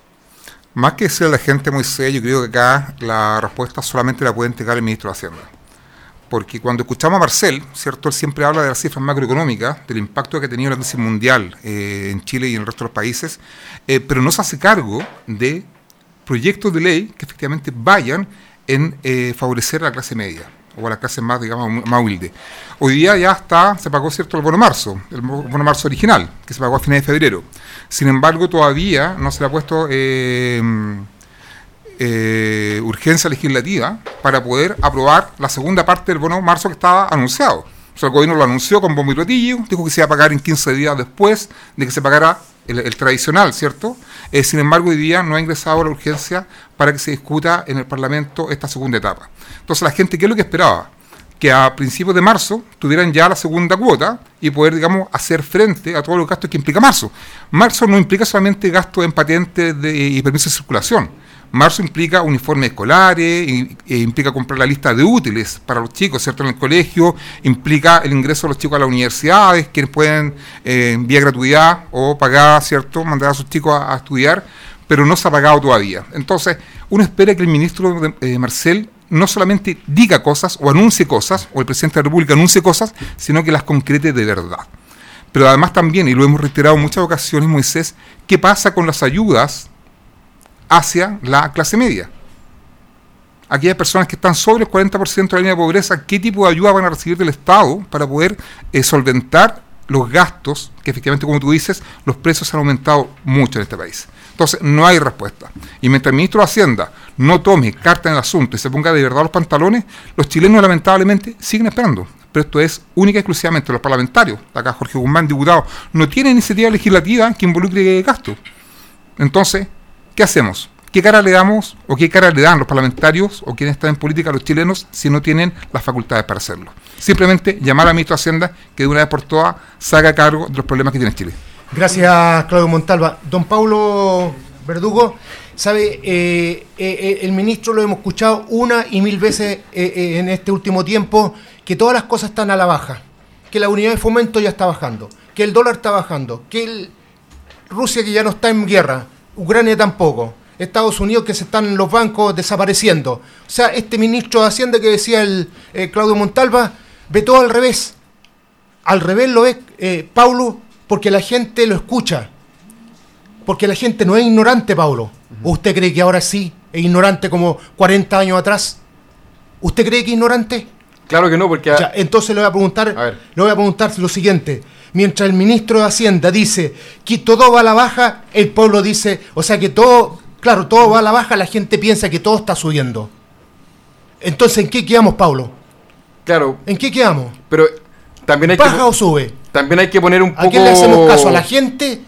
Más que decirle a la gente, Moisés, yo creo que acá la respuesta solamente la puede entregar el ministro de Hacienda. Porque cuando escuchamos a Marcel, ¿cierto? Él siempre habla de las cifras macroeconómicas, del impacto que ha tenido la crisis mundial eh, en Chile y en el resto de los países, eh, pero no se hace cargo de proyectos de ley que efectivamente vayan en eh, favorecer a la clase media o a la clase más, digamos, más humilde. Hoy día ya está, se pagó, ¿cierto?, el bono marzo, el bono marzo original, que se pagó a fines de febrero. Sin embargo, todavía no se le ha puesto eh, eh, urgencia legislativa para poder aprobar la segunda parte del bono marzo que estaba anunciado. O sea, el gobierno lo anunció con bombo y platillo, dijo que se iba a pagar en quince días después de que se pagara el, el tradicional, ¿cierto? Eh, sin embargo, hoy día no ha ingresado a la urgencia para que se discuta en el Parlamento esta segunda etapa. Entonces, la gente, ¿qué es lo que esperaba? Que a principios de marzo tuvieran ya la segunda cuota y poder, digamos, hacer frente a todos los gastos que implica marzo. Marzo no implica solamente gastos en patentes de, y permisos de circulación. Marzo implica uniformes escolares, y, e implica comprar la lista de útiles para los chicos, ¿cierto? En el colegio, implica el ingreso de los chicos a las universidades, quienes pueden, eh, vía gratuidad o pagada, ¿cierto?, mandar a sus chicos a, a estudiar, pero no se ha pagado todavía. Entonces, uno espera que el ministro de, eh, Marcel no solamente diga cosas o anuncie cosas, o el presidente de la República anuncie cosas, sino que las concrete de verdad. Pero además también, y lo hemos reiterado en muchas ocasiones, Moisés, ¿qué pasa con las ayudas hacia la clase media? Aquellas personas que están sobre el cuarenta por ciento de la línea de pobreza, ¿qué tipo de ayuda van a recibir del Estado para poder eh, solventar los gastos que efectivamente, como tú dices, los precios han aumentado mucho en este país? Entonces, no hay respuesta. Y mientras el ministro de Hacienda no tome carta en el asunto y se ponga de verdad los pantalones, los chilenos lamentablemente siguen esperando. Pero esto es única y exclusivamente los parlamentarios. Acá Jorge Guzmán, diputado, no tiene iniciativa legislativa que involucre gasto. Entonces, ¿qué hacemos? ¿Qué cara le damos o qué cara le dan los parlamentarios o quienes están en política a los chilenos si no tienen las facultades para hacerlo? Simplemente llamar al ministro de Hacienda que de una vez por todas se haga cargo de los problemas que tiene Chile. Gracias, Claudio Montalva. Don Paulo Verdugo, sabe, eh, eh, el ministro lo hemos escuchado una y mil veces eh, eh, en este último tiempo, que todas las cosas están a la baja, que la unidad de fomento ya está bajando, que el dólar está bajando, que el, Rusia que ya no está en guerra, Ucrania tampoco, Estados Unidos que se están los bancos desapareciendo. O sea, este ministro de Hacienda que decía el eh, Claudio Montalva, ve todo al revés. Al revés lo ve eh, Paulo, porque la gente lo escucha. Porque la gente no es ignorante, Paulo. ¿O usted cree que ahora sí es ignorante como cuarenta años atrás? ¿Usted cree que es ignorante? Claro que no, porque... Ya, entonces le voy a preguntar, a ver. le voy a preguntar lo siguiente. Mientras el ministro de Hacienda dice que todo va a la baja, el pueblo dice, o sea que todo, claro, todo va a la baja, la gente piensa que todo está subiendo. Entonces, ¿en qué quedamos, Paulo? Claro. ¿En qué quedamos? Pero también hay ¿Baja que... o sube? También hay que poner un poco... ¿A quién le hacemos caso? ¿A la gente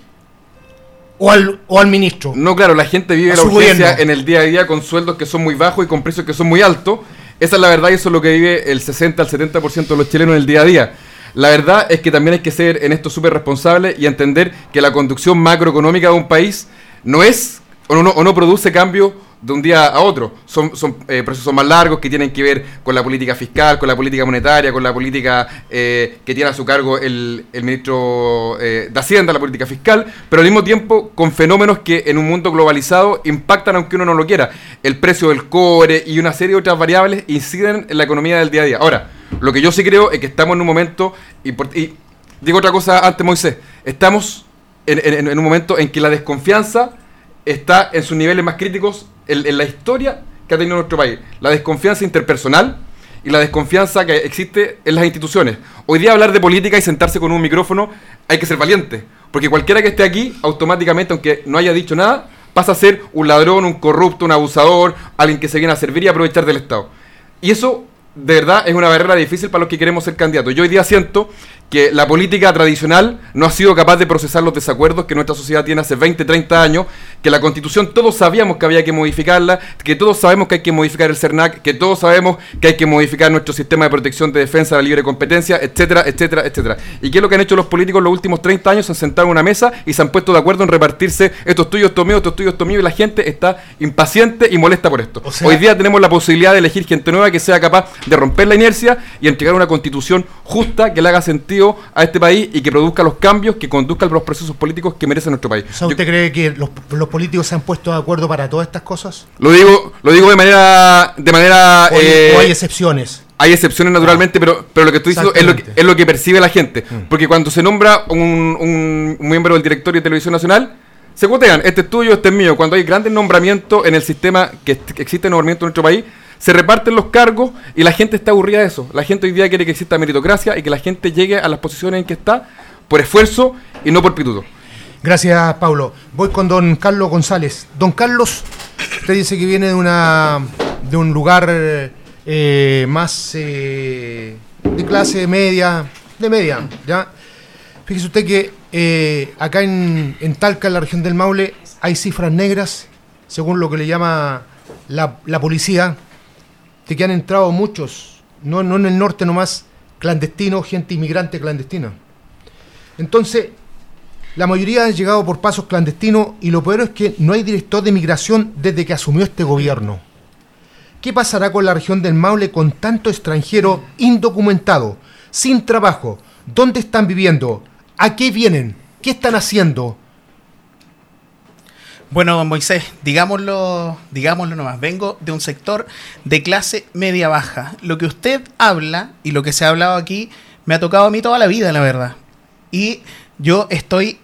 o al, o al ministro? No, claro, la gente vive la urgencia en el día a día con sueldos que son muy bajos y con precios que son muy altos. Esa es la verdad y eso es lo que vive el sesenta al setenta por ciento de los chilenos en el día a día. La verdad es que también hay que ser en esto súper responsable y entender que la conducción macroeconómica de un país no es o no, o no produce cambios de un día a otro. Son, son eh, procesos más largos que tienen que ver con la política fiscal, con la política monetaria, con la política eh, que tiene a su cargo el, el ministro eh, de Hacienda, la política fiscal, pero al mismo tiempo con fenómenos que en un mundo globalizado impactan aunque uno no lo quiera. El precio del cobre y una serie de otras variables inciden en la economía del día a día. Ahora, lo que yo sí creo es que estamos en un momento, y, por, y digo otra cosa antes, Moisés, estamos en, en, en un momento en que la desconfianza está en sus niveles más críticos en, en la historia que ha tenido nuestro país. La desconfianza interpersonal y la desconfianza que existe en las instituciones. Hoy día hablar de política y sentarse con un micrófono hay que ser valiente, porque cualquiera que esté aquí, automáticamente, aunque no haya dicho nada, pasa a ser un ladrón, un corrupto, un abusador, alguien que se viene a servir y aprovechar del Estado. Y eso, de verdad, es una barrera difícil para los que queremos ser candidatos. Yo hoy día siento que la política tradicional no ha sido capaz de procesar los desacuerdos que nuestra sociedad tiene hace veinte, treinta años, que la Constitución todos sabíamos que había que modificarla, que todos sabemos que hay que modificar el CERNAC, que todos sabemos que hay que modificar nuestro sistema de protección de defensa de la libre competencia, etcétera, etcétera, etcétera. ¿Y qué es lo que han hecho los políticos los últimos treinta años? Se han sentado en una mesa y se han puesto de acuerdo en repartirse esto es tuyo, esto es mío, esto es tuyo, esto es mío, y la gente está impaciente y molesta por esto. O sea, hoy día tenemos la posibilidad de elegir gente nueva que sea capaz de romper la inercia y entregar una Constitución justa que le haga sentido a este país y que produzca los cambios que conduzcan los procesos políticos que merece nuestro país. O sea, ¿usted Yo, cree que los, los políticos se han puesto de acuerdo para todas estas cosas? Lo digo, lo digo de manera, de manera. ¿O, eh, o hay excepciones? Hay excepciones naturalmente, ah, pero, pero lo que estoy diciendo es lo que, es lo que percibe la gente. Mm. Porque cuando se nombra un, un, un miembro del directorio de Televisión Nacional, se cuotean, este es tuyo, este es mío. Cuando hay grandes nombramientos en el sistema que, que existe nombramiento en nuestro país, se reparten los cargos y la gente está aburrida de eso. La gente hoy día quiere que exista meritocracia y que la gente llegue a las posiciones en que está por esfuerzo y no por pituto. Gracias, Paulo. Voy con don Carlos González. Don Carlos, usted dice que viene de una de un lugar eh, más eh, de clase media, de media, ¿ya? Fíjese usted que eh, acá en, en Talca, en la región del Maule, hay cifras negras, según lo que le llama la, la policía, de que han entrado muchos, no, no en el norte nomás, clandestinos, gente inmigrante clandestina. Entonces, la mayoría han llegado por pasos clandestinos y lo peor es que no hay director de migración desde que asumió este gobierno. ¿Qué pasará con la región del Maule con tanto extranjero indocumentado, sin trabajo? ¿Dónde están viviendo? ¿A qué vienen? ¿Qué están haciendo? Bueno, don Moisés, digámoslo, digámoslo nomás, vengo de un sector de clase media-baja. Lo que usted habla y lo que se ha hablado aquí me ha tocado a mí toda la vida, la verdad. Y yo estoy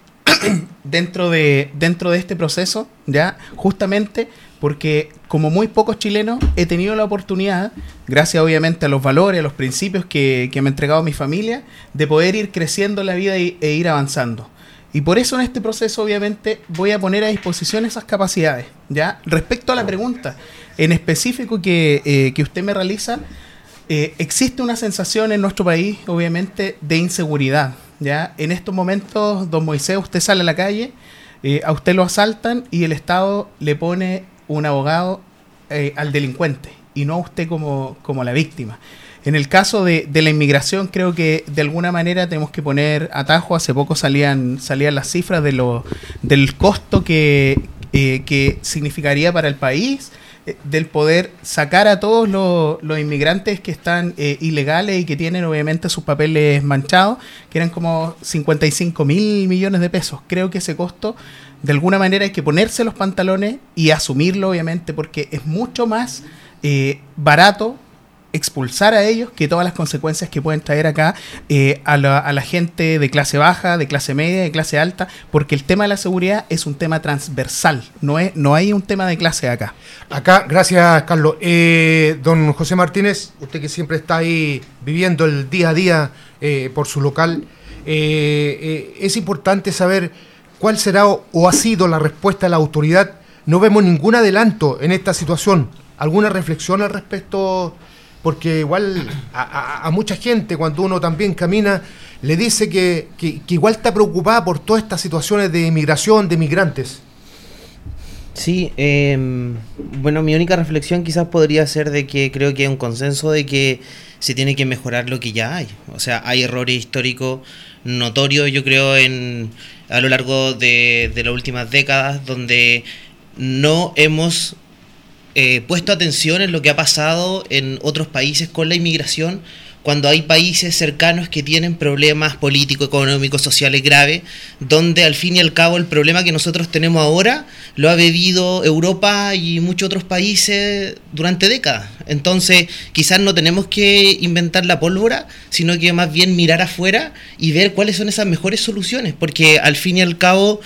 dentro de, dentro de este proceso, ya, justamente porque como muy pocos chilenos he tenido la oportunidad, gracias obviamente a los valores, a los principios que, que me ha entregado mi familia, de poder ir creciendo en la vida y, e ir avanzando. Y por eso en este proceso obviamente voy a poner a disposición esas capacidades, ¿ya? Respecto a la pregunta en específico que, eh, que usted me realiza, eh, existe una sensación en nuestro país obviamente de inseguridad, ¿ya? En estos momentos, don Moisés, usted sale a la calle, eh, a usted lo asaltan y el Estado le pone un abogado eh, al delincuente y no a usted como, como la víctima. En el caso de, de la inmigración, creo que de alguna manera tenemos que poner atajo. Hace poco salían, salían las cifras de lo, del costo que, eh, que significaría para el país, eh, del poder sacar a todos los, los inmigrantes que están eh, ilegales y que tienen obviamente sus papeles manchados, que eran como cincuenta y cinco mil millones de pesos. Creo que ese costo, de alguna manera, hay que ponerse los pantalones y asumirlo, obviamente, porque es mucho más eh, barato expulsar a ellos que todas las consecuencias que pueden traer acá eh, a, la, a la gente de clase baja, de clase media, de clase alta, porque el tema de la seguridad es un tema transversal, no es no hay un tema de clase acá. Acá, gracias Carlos. Eh, don José Martínez, usted que siempre está ahí viviendo el día a día eh, por su local, eh, eh, es importante saber cuál será o, o ha sido la respuesta de la autoridad. No vemos ningún adelanto en esta situación. ¿Alguna reflexión al respecto? Porque igual a, a, a mucha gente, cuando uno también camina, le dice que, que, que igual está preocupada por todas estas situaciones de migración, de migrantes. Sí, eh, bueno, mi única reflexión quizás podría ser de que creo que hay un consenso de que se tiene que mejorar lo que ya hay. O sea, hay errores históricos notorios, yo creo, en a lo largo de, de las últimas décadas, donde no hemos Eh, puesto atención en lo que ha pasado en otros países con la inmigración, cuando hay países cercanos que tienen problemas políticos, económicos, sociales graves, donde al fin y al cabo el problema que nosotros tenemos ahora lo ha vivido Europa y muchos otros países durante décadas. Entonces quizás no tenemos que inventar la pólvora, sino que más bien mirar afuera y ver cuáles son esas mejores soluciones, porque al fin y al cabo,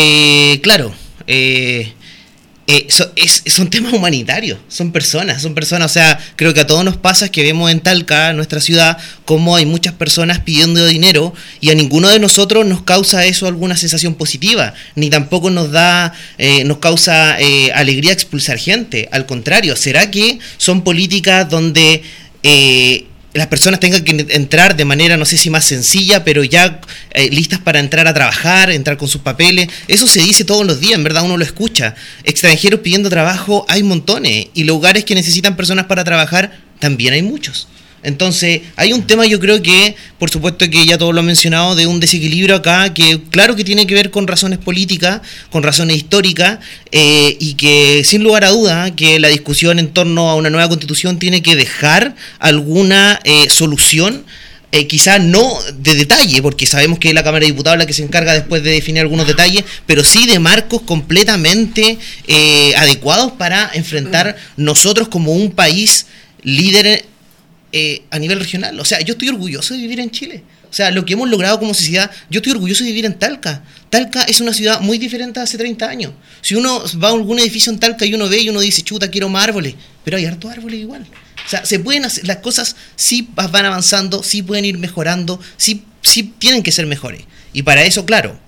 eh, claro, eh, Eh, so, es, son temas humanitarios, son personas, son personas, o sea, creo que a todos nos pasa que vemos en Talca, nuestra ciudad, cómo hay muchas personas pidiendo dinero y a ninguno de nosotros nos causa eso alguna sensación positiva, ni tampoco nos da, eh, nos causa eh, alegría expulsar gente, al contrario, ¿será que son políticas donde eh, las personas tengan que entrar de manera, no sé si más sencilla, pero ya eh, listas para entrar a trabajar, entrar con sus papeles? Eso se dice todos los días, en verdad uno lo escucha. Extranjeros pidiendo trabajo hay montones, y lugares que necesitan personas para trabajar también hay muchos. Entonces, hay un tema, yo creo que, por supuesto que ya todos lo han mencionado, de un desequilibrio acá, que claro que tiene que ver con razones políticas, con razones históricas, eh, y que sin lugar a duda, que la discusión en torno a una nueva constitución tiene que dejar alguna eh, solución, eh, quizás no de detalle, porque sabemos que es la Cámara de Diputados la que se encarga después de definir algunos detalles, pero sí de marcos completamente eh, adecuados para enfrentar nosotros como un país líder Eh, a nivel regional. O sea, yo estoy orgulloso de vivir en Chile. O sea, lo que hemos logrado como sociedad, yo estoy orgulloso de vivir en Talca. Talca es una ciudad muy diferente de hace treinta años. Si uno va a algún edificio en Talca y uno ve y uno dice, chuta, quiero más árboles, pero hay hartos árboles igual. O sea, se pueden hacer, las cosas sí van avanzando, sí pueden ir mejorando, sí, sí tienen que ser mejores. Y para eso, claro,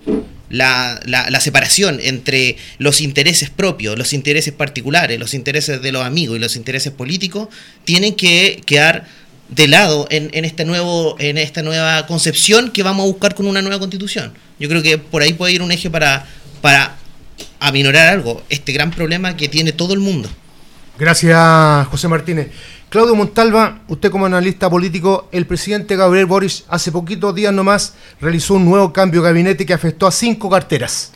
La, la, la separación entre los intereses propios, los intereses particulares, los intereses de los amigos y los intereses políticos tienen que quedar de lado en, en este nuevo en esta nueva concepción que vamos a buscar con una nueva constitución. Yo creo que por ahí puede ir un eje para, para aminorar algo, este gran problema que tiene todo el mundo. Gracias, José Martínez. Claudio Montalva, usted como analista político, el presidente Gabriel Boric hace poquitos días nomás realizó un nuevo cambio de gabinete que afectó a cinco carteras.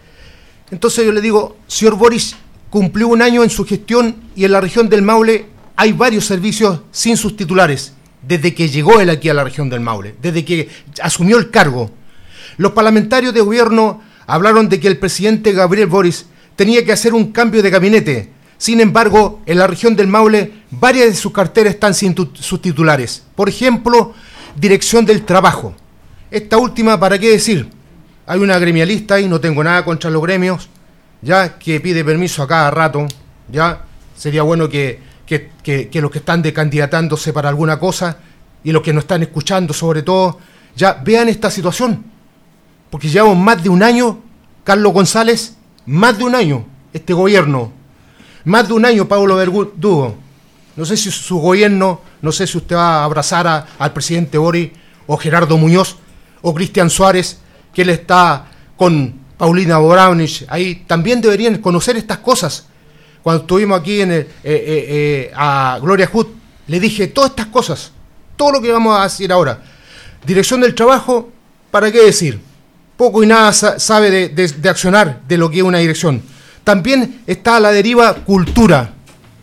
Entonces yo le digo, señor Boric, cumplió un año en su gestión y en la región del Maule hay varios servicios sin sus titulares, desde que llegó él aquí a la región del Maule, desde que asumió el cargo. Los parlamentarios de gobierno hablaron de que el presidente Gabriel Boric tenía que hacer un cambio de gabinete. Sin embargo, en la región del Maule, varias de sus carteras están sin tu, sus titulares. Por ejemplo, Dirección del Trabajo. Esta última, ¿para qué decir? Hay una gremialista y no tengo nada contra los gremios, ya que pide permiso a cada rato, ya sería bueno que, que, que, que los que están decandidatándose para alguna cosa y los que nos están escuchando sobre todo, ya vean esta situación. Porque llevamos más de un año, Carlos González, más de un año, este gobierno. Más de un año, Pablo Verdugo. No sé si su gobierno, no sé si usted va a abrazar a, al presidente Boric, o Gerardo Muñoz, o Cristian Suárez, que él está con Paulina Boraunich. Ahí también deberían conocer estas cosas. Cuando estuvimos aquí en el, eh, eh, eh, a Gloria Hood, le dije todas estas cosas, todo lo que vamos a decir ahora. Dirección del Trabajo, ¿para qué decir? Poco y nada sa- sabe de, de, de accionar de lo que es una dirección. También está a la deriva cultura.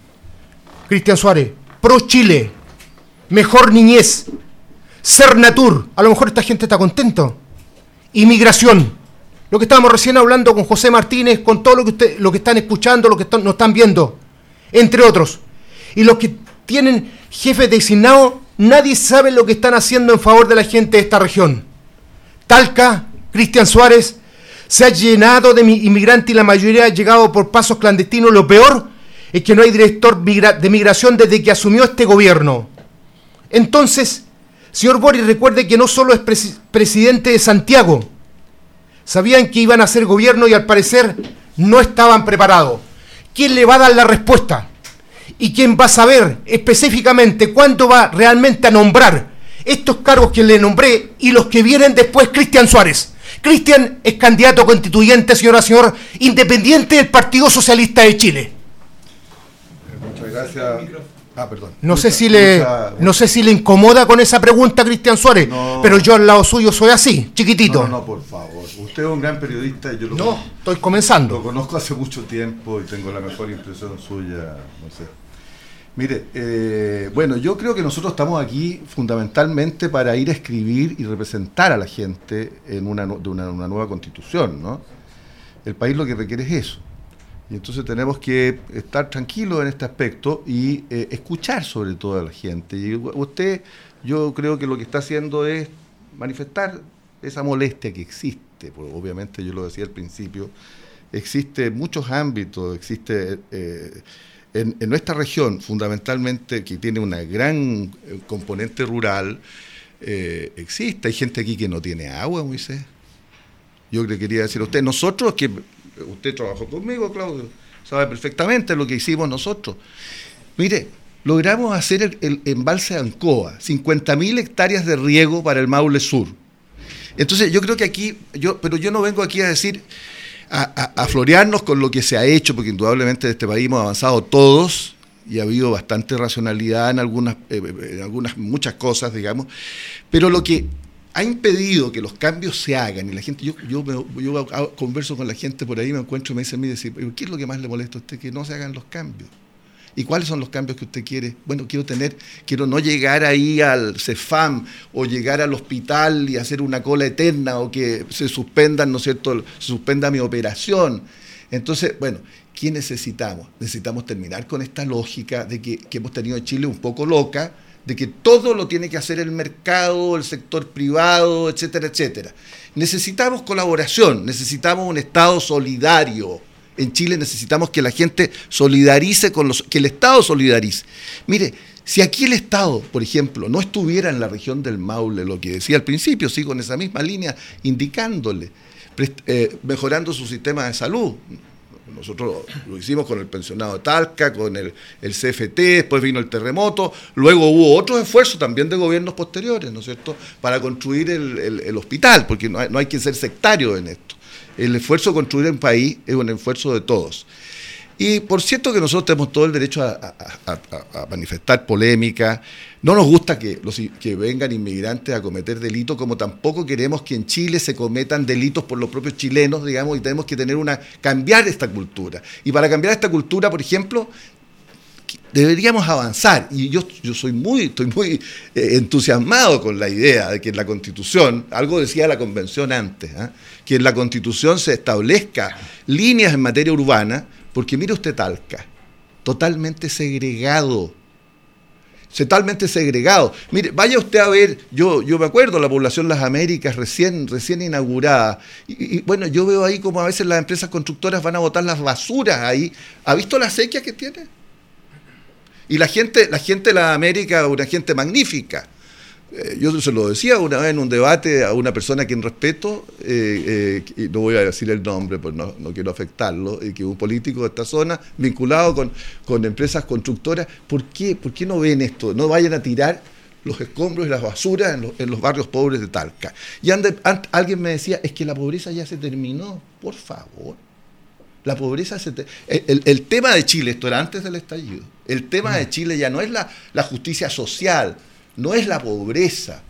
Cristian Suárez, Pro Chile, Mejor Niñez, Cernatur, a lo mejor esta gente está contento. Inmigración, lo que estábamos recién hablando con José Martínez, con todo lo que usted, lo que están escuchando, lo que están, nos están viendo, entre otros. Y los que tienen jefes designados, nadie sabe lo que están haciendo en favor de la gente de esta región. Talca, Cristian Suárez, se ha llenado de inmigrantes y la mayoría ha llegado por pasos clandestinos. Lo peor es que no hay director de migración desde que asumió este gobierno. Entonces, señor Boric, recuerde que no solo es pres- presidente de Santiago. Sabían que iban a hacer gobierno y al parecer no estaban preparados. ¿Quién le va a dar la respuesta? ¿Y quién va a saber específicamente cuándo va realmente a nombrar estos cargos que le nombré y los que vienen después? Cristian Suárez. Cristian es candidato constituyente, señora, señor, independiente del Partido Socialista de Chile. Muchas gracias. Ah, perdón. No mucha, sé si le mucha, no sé si le incomoda con esa pregunta, Cristian Suárez, no, pero yo al lado suyo soy así, chiquitito. No, no, por favor. Usted es un gran periodista y yo lo No, conozco, estoy comenzando. Lo conozco hace mucho tiempo y tengo la mejor impresión suya, no sé. Mire, eh, bueno, yo creo que nosotros estamos aquí fundamentalmente para ir a escribir y representar a la gente en una, de una, una nueva constitución, ¿no? El país lo que requiere es eso. Y entonces tenemos que estar tranquilos en este aspecto y eh, escuchar sobre todo a la gente. Y usted, yo creo que lo que está haciendo es manifestar esa molestia que existe, porque obviamente yo lo decía al principio, existe en muchos ámbitos, existe... Eh, En, en nuestra región, fundamentalmente, que tiene una gran eh, componente rural, eh, existe. Hay gente aquí que no tiene agua, Moisés. Yo le quería decir a usted, nosotros, que usted trabajó conmigo, Claudio, sabe perfectamente lo que hicimos nosotros. Mire, logramos hacer el, el embalse de Ancoa, cincuenta mil hectáreas de riego para el Maule Sur. Entonces, yo creo que aquí, yo, pero yo no vengo aquí a decir... A, a, a florearnos con lo que se ha hecho, porque indudablemente en este país hemos avanzado todos y ha habido bastante racionalidad en algunas, eh, en algunas muchas cosas, digamos, pero lo que ha impedido que los cambios se hagan, y la gente, yo, yo, me, yo converso con la gente por ahí, me encuentro y me dicen, mire, ¿qué es lo que más le molesta a usted? Que no se hagan los cambios. ¿Y cuáles son los cambios que usted quiere? Bueno, quiero tener, quiero no llegar ahí al CEFAM o llegar al hospital y hacer una cola eterna o que se suspendan, ¿no es cierto?, se suspenda mi operación. Entonces, bueno, ¿qué necesitamos? Necesitamos terminar con esta lógica de que, que hemos tenido en Chile un poco loca, de que todo lo tiene que hacer el mercado, el sector privado, etcétera, etcétera. Necesitamos colaboración, necesitamos un Estado solidario. En Chile necesitamos que la gente solidarice con los... que el Estado solidarice. Mire, si aquí el Estado, por ejemplo, no estuviera en la región del Maule, lo que decía al principio, sí, con esa misma línea, indicándole, eh, mejorando su sistema de salud, Nosotros lo hicimos con el pensionado de Talca, con el, el C F T, después vino el terremoto, luego hubo otros esfuerzos también de gobiernos posteriores, ¿no es cierto?, para construir el, el, el hospital, porque no hay, no hay que ser sectario en esto. El esfuerzo de construir un país es un esfuerzo de todos. Y por cierto que nosotros tenemos todo el derecho a, a, a, a manifestar polémica. No nos gusta que, los, que vengan inmigrantes a cometer delitos, como tampoco queremos que en Chile se cometan delitos por los propios chilenos, digamos, y tenemos que tener una cambiar esta cultura. Y para cambiar esta cultura, por ejemplo, deberíamos avanzar. Y yo, yo soy muy, estoy muy eh, entusiasmado con la idea de que en la Constitución, algo decía la Convención antes, ¿eh? que en la Constitución se establezca líneas en materia urbana. Porque mire usted Talca, totalmente segregado, totalmente segregado. Mire, vaya usted a ver, yo, yo me acuerdo, la población Las Américas recién, recién inaugurada, y, y bueno, yo veo ahí como a veces las empresas constructoras van a botar las basuras ahí. ¿Ha visto la sequía que tiene? Y la gente, la gente de Las Américas, una gente magnífica. Yo se lo decía una vez en un debate a una persona a quien respeto, eh, eh, y no voy a decir el nombre, pues no, no quiero afectarlo, y que un político de esta zona, vinculado con, con empresas constructoras, ¿por qué, ¿por qué no ven esto? No vayan a tirar los escombros y las basuras en los, en los barrios pobres de Talca. Y ande, and, alguien me decía, es que la pobreza ya se terminó, por favor. La pobreza se te... el, el, el tema de Chile, esto era antes del estallido, el tema de Chile ya no es la, la justicia social, no es la pobreza,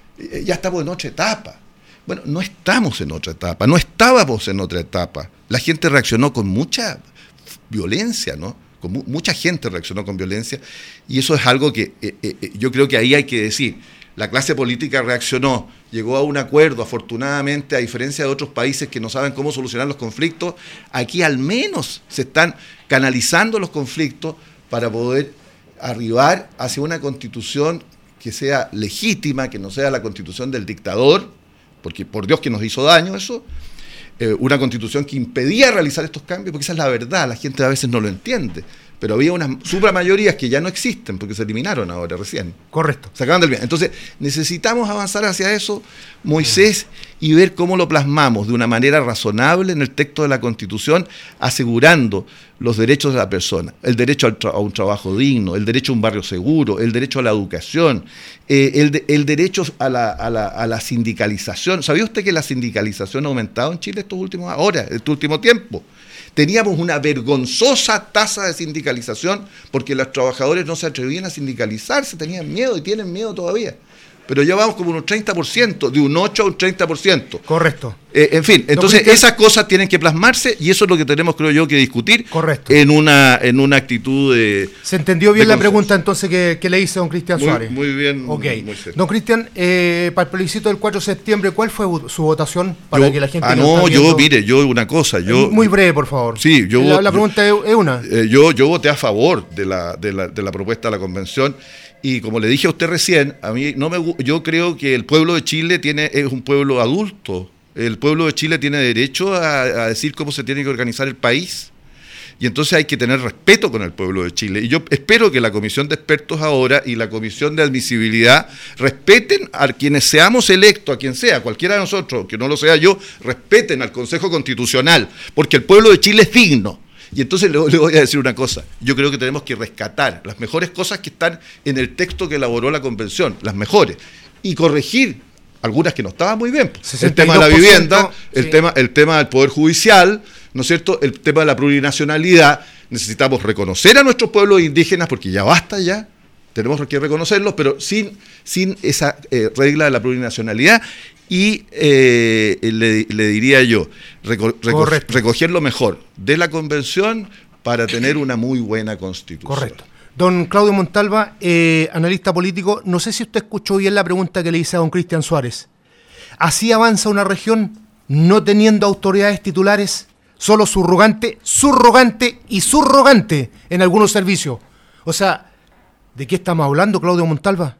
ya estamos en otra etapa. Bueno, no estamos en otra etapa, no estábamos en otra etapa. La gente reaccionó con mucha violencia, ¿no? Con mu- mucha gente reaccionó con violencia, y eso es algo que eh, eh, yo creo que ahí hay que decir. La clase política reaccionó, llegó a un acuerdo, afortunadamente, a diferencia de otros países que no saben cómo solucionar los conflictos, aquí al menos se están canalizando los conflictos para poder arribar hacia una constitución que sea legítima, que no sea la constitución del dictador, porque por Dios que nos hizo daño eso, eh, una constitución que impedía realizar estos cambios, porque esa es la verdad, la gente a veces no lo entiende, pero había unas supramayorías que ya no existen, porque se eliminaron ahora recién. Correcto. Se acaban del bien. Entonces, necesitamos avanzar hacia eso, Moisés, y ver cómo lo plasmamos de una manera razonable en el texto de la Constitución, asegurando los derechos de la persona, el derecho al tra- a un trabajo digno, el derecho a un barrio seguro, el derecho a la educación, eh, el, de- el derecho a la, a, la, a la sindicalización. ¿Sabía usted que la sindicalización ha aumentado en Chile estos últimos ahora, este último tiempo? Teníamos una vergonzosa tasa de sindicalización porque los trabajadores no se atrevían a sindicalizarse, tenían miedo y tienen miedo todavía. Pero ya vamos como un treinta por ciento, de un ocho a un treinta por ciento. Correcto. Eh, en fin, entonces no, esas cosas tienen que plasmarse y eso es lo que tenemos, creo yo, que discutir. Correcto. en una en una actitud de... ¿Se entendió bien de la pregunta entonces que, que le hice a don Cristian Muy- Suárez? muy bien, Ok. Moisés. Don Cristian, eh, para el plebiscito del cuatro de septiembre, ¿cuál fue su votación? Para Yo- que la gente ah, que nos no, está yo, viendo- mire, yo una cosa, yo... Muy breve, por favor. Sí, yo... La, la yo- pregunta es, es una. Eh, yo, yo voté a favor de la, de, la, de la propuesta de la convención y como le dije a usted recién, a mí no me gu- yo creo que el pueblo de Chile tiene es un pueblo adulto. El pueblo de Chile tiene derecho a, a decir cómo se tiene que organizar el país. Y entonces hay que tener respeto con el pueblo de Chile. Y yo espero que la comisión de expertos ahora y la comisión de admisibilidad respeten a quienes seamos electos, a quien sea, cualquiera de nosotros, que no lo sea yo, respeten al Consejo Constitucional, porque el pueblo de Chile es digno. Y entonces le, le voy a decir una cosa, yo creo que tenemos que rescatar las mejores cosas que están en el texto que elaboró la convención, las mejores, y corregir algunas que no estaban muy bien. El tema de la vivienda, el, sí. tema, el tema del Poder Judicial, ¿no es cierto? El tema de la plurinacionalidad. Necesitamos reconocer a nuestros pueblos indígenas porque ya basta ya, tenemos que reconocerlos, pero sin, sin esa eh, regla de la plurinacionalidad. Y eh, le, le diría yo, reco- reco- recoger lo mejor de la convención para tener una muy buena constitución. Correcto. Don Claudio Montalva, eh, analista político, no sé si usted escuchó bien la pregunta que le hice a don Cristian Suárez. ¿Así avanza una región no teniendo autoridades titulares, solo subrogante, subrogante y subrogante en algunos servicios? O sea, ¿de qué estamos hablando, Claudio Montalva?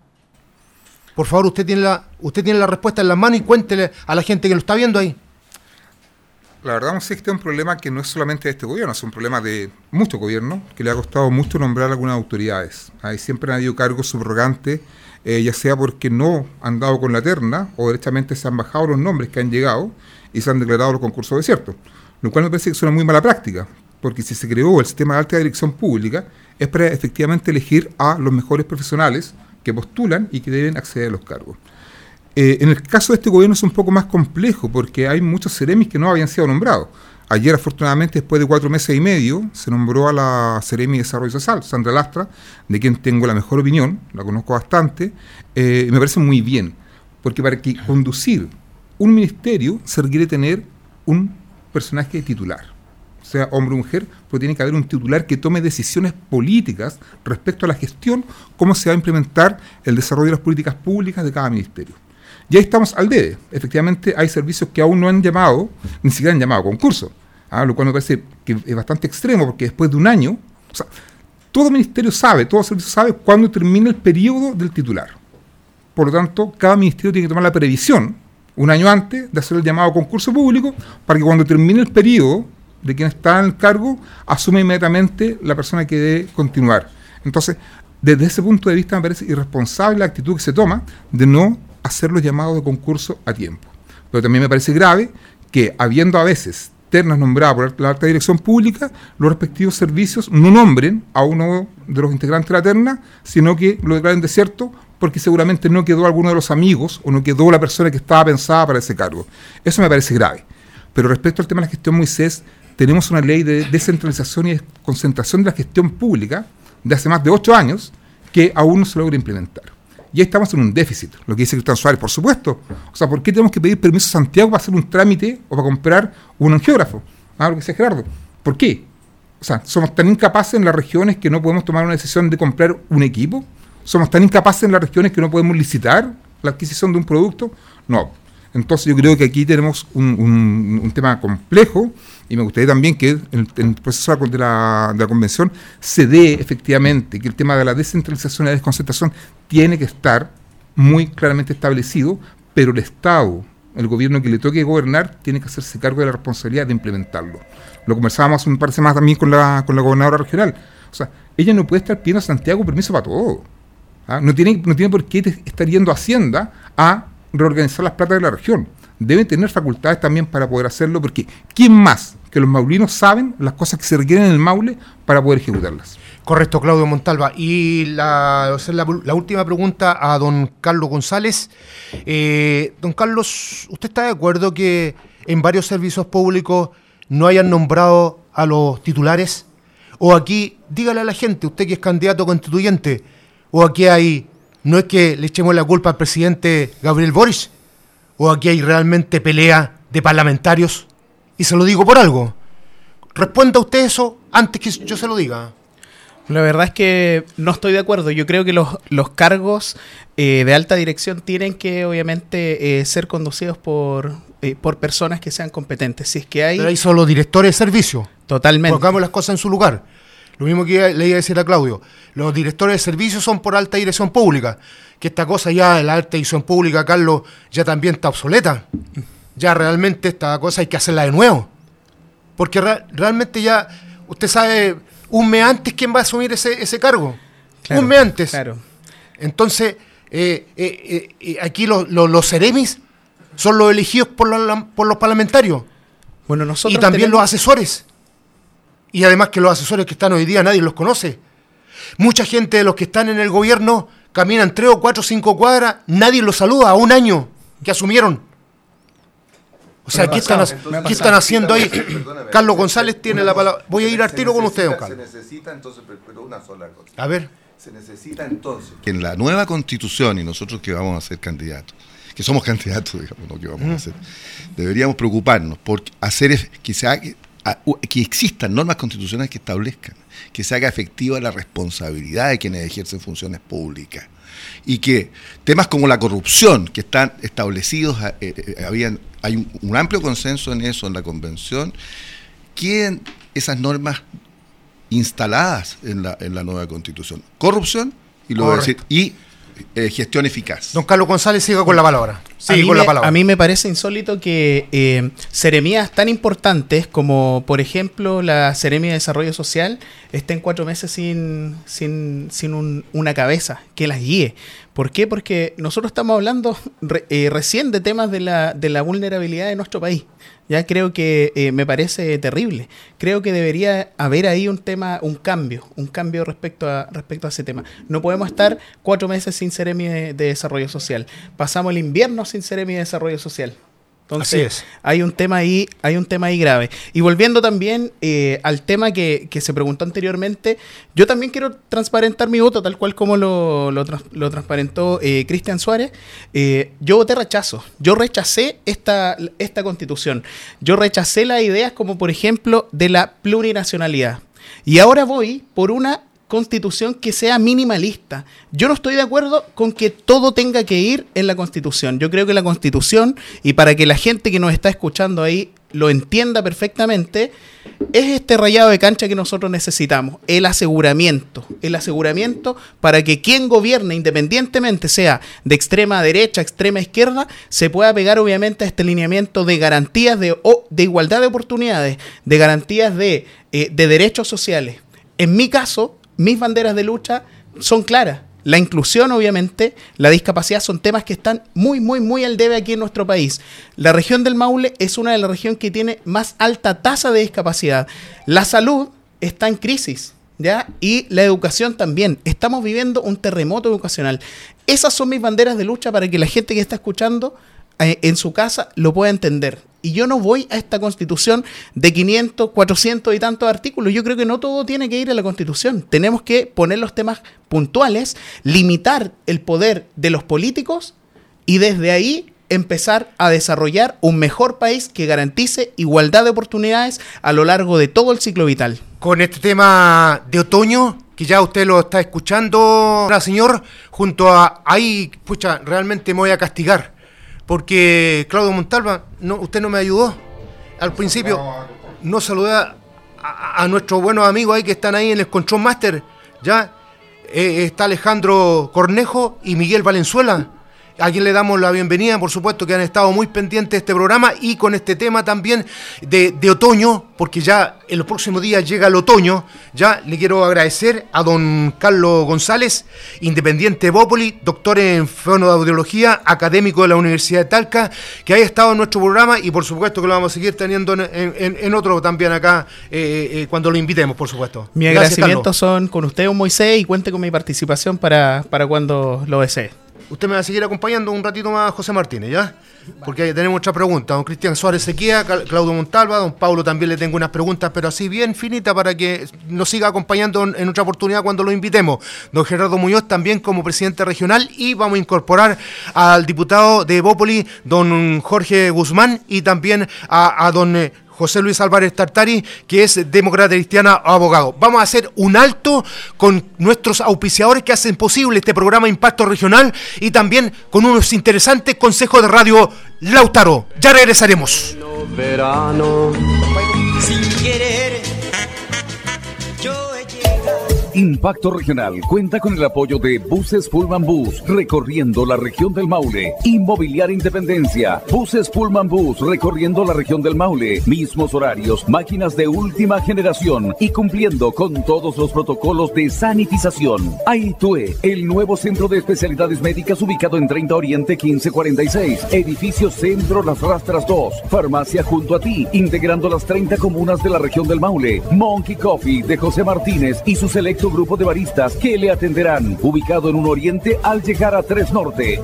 Por favor, usted tiene la, usted tiene la respuesta en las manos y cuéntele a la gente que lo está viendo ahí. La verdad, existe un problema que no es solamente de este gobierno, es un problema de muchos gobiernos, que le ha costado mucho nombrar algunas autoridades. Ahí siempre han habido cargos subrogantes, eh, ya sea porque no han dado con la terna, o directamente se han bajado los nombres que han llegado y se han declarado los concursos desiertos. Lo cual me parece que es una muy mala práctica, porque si se creó el sistema de alta dirección pública, es para efectivamente elegir a los mejores profesionales que postulan y que deben acceder a los cargos. Eh, en el caso de este gobierno es un poco más complejo, porque hay muchos seremis que no habían sido nombrados. Ayer, afortunadamente, después de cuatro meses y medio, se nombró a la Seremi de Desarrollo Social, Sandra Lastra, de quien tengo la mejor opinión, la conozco bastante, eh, y me parece muy bien, porque para que conducir un ministerio se requiere tener un personaje titular, sea hombre o mujer, pero tiene que haber un titular que tome decisiones políticas respecto a la gestión, cómo se va a implementar el desarrollo de las políticas públicas de cada ministerio. Y ahí estamos al debe. Efectivamente, hay servicios que aún no han llamado, ni siquiera han llamado a concurso, ¿ah? Lo cual me parece que es bastante extremo, porque después de un año, o sea, todo ministerio sabe, todo servicio sabe cuándo termina el periodo del titular. Por lo tanto, cada ministerio tiene que tomar la previsión, un año antes, de hacer el llamado a concurso público, para que cuando termine el periodo de quien está en el cargo, asume inmediatamente la persona que debe continuar. Entonces, desde ese punto de vista me parece irresponsable la actitud que se toma de no hacer los llamados de concurso a tiempo. Pero también me parece grave que, habiendo a veces ternas nombradas por la alta dirección pública, los respectivos servicios no nombren a uno de los integrantes de la terna, sino que lo declaren desierto porque seguramente no quedó alguno de los amigos o no quedó la persona que estaba pensada para ese cargo. Eso me parece grave. Pero respecto al tema de la gestión Moisés, tenemos una ley de descentralización y de concentración de la gestión pública de hace más de ocho años que aún no se logra implementar. Y ahí estamos en un déficit, lo que dice Cristian Suárez, por supuesto. O sea, ¿por qué tenemos que pedir permiso a Santiago para hacer un trámite o para comprar un angiógrafo? Ah, lo que decía Gerardo. ¿Por qué? O sea, ¿somos tan incapaces en las regiones que no podemos tomar una decisión de comprar un equipo? ¿Somos tan incapaces en las regiones que no podemos licitar la adquisición de un producto? No. Entonces yo creo que aquí tenemos un, un, un tema complejo, y me gustaría también que en, en el proceso de la, de la convención se dé efectivamente que el tema de la descentralización y la desconcentración tiene que estar muy claramente establecido, pero el Estado, el gobierno que le toque gobernar, tiene que hacerse cargo de la responsabilidad de implementarlo. Lo conversábamos un par de semanas también con la, con la gobernadora regional. O sea, ella no puede estar pidiendo a Santiago permiso para todo. ¿Ah? No tiene, no tiene por qué estar yendo a Hacienda a reorganizar las platas de la región. Deben tener facultades también para poder hacerlo, porque ¿quién más que los maulinos saben las cosas que se requieren en el Maule para poder ejecutarlas? Correcto, Claudio Montalva. Y la, la, la última pregunta a don Carlos González. Eh, don Carlos, ¿usted está de acuerdo que en varios servicios públicos no hayan nombrado a los titulares? O aquí, dígale a la gente, usted que es candidato constituyente, o aquí hay, no es que le echemos la culpa al presidente Gabriel Boric, o aquí hay realmente pelea de parlamentarios, y se lo digo por algo. Responda usted eso antes que yo se lo diga. La verdad es que no estoy de acuerdo. Yo creo que los, los cargos eh, de alta dirección tienen que, obviamente, eh, ser conducidos por, eh, por personas que sean competentes. Si es que hay... Pero ahí son los directores de servicio. Totalmente. Pongamos las cosas en su lugar. Lo mismo que le iba a decir a Claudio. Los directores de servicio son por alta dirección pública. Que esta cosa ya, la alta dirección pública, Carlos, ya también está obsoleta. Ya realmente esta cosa hay que hacerla de nuevo. Porque re- realmente ya, usted sabe, un mes antes quién va a asumir ese, ese cargo. Claro, un mes antes. Claro. Entonces, eh, eh, eh, aquí los, los, los seremis son los elegidos por, la, por los parlamentarios. Bueno, nosotros y también tenemos... los asesores. Y además que los asesores que están hoy día nadie los conoce. Mucha gente de los que están en el gobierno caminan tres o cuatro o cinco cuadras, nadie los saluda a un año que asumieron. O sea, ¿qué están, ¿qué están haciendo ahí? Perdóname, Carlos González tiene la palabra. Voy a ir al tiro con usted, don Carlos. Se necesita entonces, pero una sola cosa. A ver. Se necesita entonces que en la nueva constitución, y nosotros que vamos a ser candidatos, que somos candidatos, digamos, no que vamos mm. a ser, deberíamos preocuparnos por hacer que se haga, que existan normas constitucionales que establezcan que se haga efectiva la responsabilidad de quienes ejercen funciones públicas, y que temas como la corrupción que están establecidos, eh, eh, habían, hay un, un amplio consenso en eso en la convención, queden esas normas instaladas en la, en la nueva constitución. Corrupción y, lo voy a decir, y eh, gestión eficaz. Don Carlos González, siga con la palabra. Sí, a, mí con me, la palabra. a mí me parece insólito que eh, seremías tan importantes como, por ejemplo, la Seremia de Desarrollo Social estén cuatro meses sin, sin, sin un, una cabeza que las guíe. ¿Por qué? Porque nosotros estamos hablando re, eh, recién de temas de la, de la vulnerabilidad de nuestro país. Ya creo que eh, me parece terrible. Creo que debería haber ahí un tema, un cambio, un cambio respecto a respecto a ese tema. No podemos estar cuatro meses sin Seremi de, de Desarrollo Social. Pasamos el invierno sin Seremi de Desarrollo Social. Entonces, Así es. hay un tema ahí, hay un tema ahí grave. Y volviendo también eh, al tema que, que se preguntó anteriormente, yo también quiero transparentar mi voto, tal cual como lo, lo, trans, lo transparentó eh, Cristian Suárez. Eh, yo voté rechazo. Yo rechacé esta, esta constitución. Yo rechacé las ideas como, por ejemplo, de la plurinacionalidad. Y ahora voy por una constitución que sea minimalista. Yo no estoy de acuerdo con que todo tenga que ir en la constitución. Yo creo que la constitución, y para que la gente que nos está escuchando ahí lo entienda perfectamente, es este rayado de cancha que nosotros necesitamos, el aseguramiento, el aseguramiento para que quien gobierne, independientemente sea de extrema derecha, extrema izquierda, se pueda pegar obviamente a este lineamiento de garantías de, o, de igualdad de oportunidades, de garantías de, eh, de derechos sociales. En mi caso, mis banderas de lucha son claras. La inclusión, obviamente, la discapacidad son temas que están muy, muy, muy al debe aquí en nuestro país. La región del Maule es una de las regiones que tiene más alta tasa de discapacidad. La salud está en crisis, ¿ya? Y la educación también. Estamos viviendo un terremoto educacional. Esas son mis banderas de lucha para que la gente que está escuchando eh, en su casa lo pueda entender. Y yo no voy a esta constitución de quinientos, cuatrocientos y tantos artículos. Yo creo que no todo tiene que ir a la constitución. Tenemos que poner los temas puntuales, limitar el poder de los políticos y desde ahí empezar a desarrollar un mejor país que garantice igualdad de oportunidades a lo largo de todo el ciclo vital. Con este tema de otoño, que ya usted lo está escuchando, señor, junto a ahí, pucha, realmente me voy a castigar. Porque Claudio Montalva, no, usted no me ayudó. Al principio no saludé a, a, a nuestros buenos amigos ahí que están ahí en el Control Master. Ya eh, está Alejandro Cornejo y Miguel Valenzuela, a quien le damos la bienvenida, por supuesto, que han estado muy pendientes de este programa y con este tema también de, de otoño, porque ya en los próximos días llega el otoño. Ya le quiero agradecer a don Carlos González, independiente de Bópoli, doctor en fonoaudiología, académico de la Universidad de Talca, que haya estado en nuestro programa y por supuesto que lo vamos a seguir teniendo en, en, en otro también acá eh, eh, cuando lo invitemos, por supuesto. Mis agradecimientos son con usted, Moisés, y cuente con mi participación para, para cuando lo desee. Usted me va a seguir acompañando un ratito más, José Martínez, ¿ya? Porque ahí tenemos otra pregunta. Don Cristian Suárez Sequía, Claudio Montalva, don Pablo también le tengo unas preguntas, pero así bien finitas para que nos siga acompañando en, en otra oportunidad cuando lo invitemos. Don Gerardo Muñoz también como presidente regional y vamos a incorporar al diputado de Bópoli, don Jorge Guzmán, y también a, a don Eh, José Luis Álvarez Tartari, que es demócrata cristiana, abogado. Vamos a hacer un alto con nuestros auspiciadores que hacen posible este programa Impacto Regional y también con unos interesantes consejos de Radio Lautaro. Ya regresaremos. Verano. Sin querer, yo he llegado. Impacto Regional cuenta con el apoyo de Buses Pullman Bus, recorriendo la región del Maule. Inmobiliaria Independencia, Buses Pullman Bus, recorriendo la región del Maule. Mismos horarios, máquinas de última generación y cumpliendo con todos los protocolos de sanitización. Aitue, el nuevo centro de especialidades médicas ubicado en treinta Oriente quince cuarenta y seis. Edificio Centro Las Rastras dos. Farmacia junto a ti, integrando las treinta comunas de la región del Maule. Monkey Coffee de José Martínez y su selecto grupo de baristas que le atenderán, ubicado en un Oriente al llegar a Tres Norte.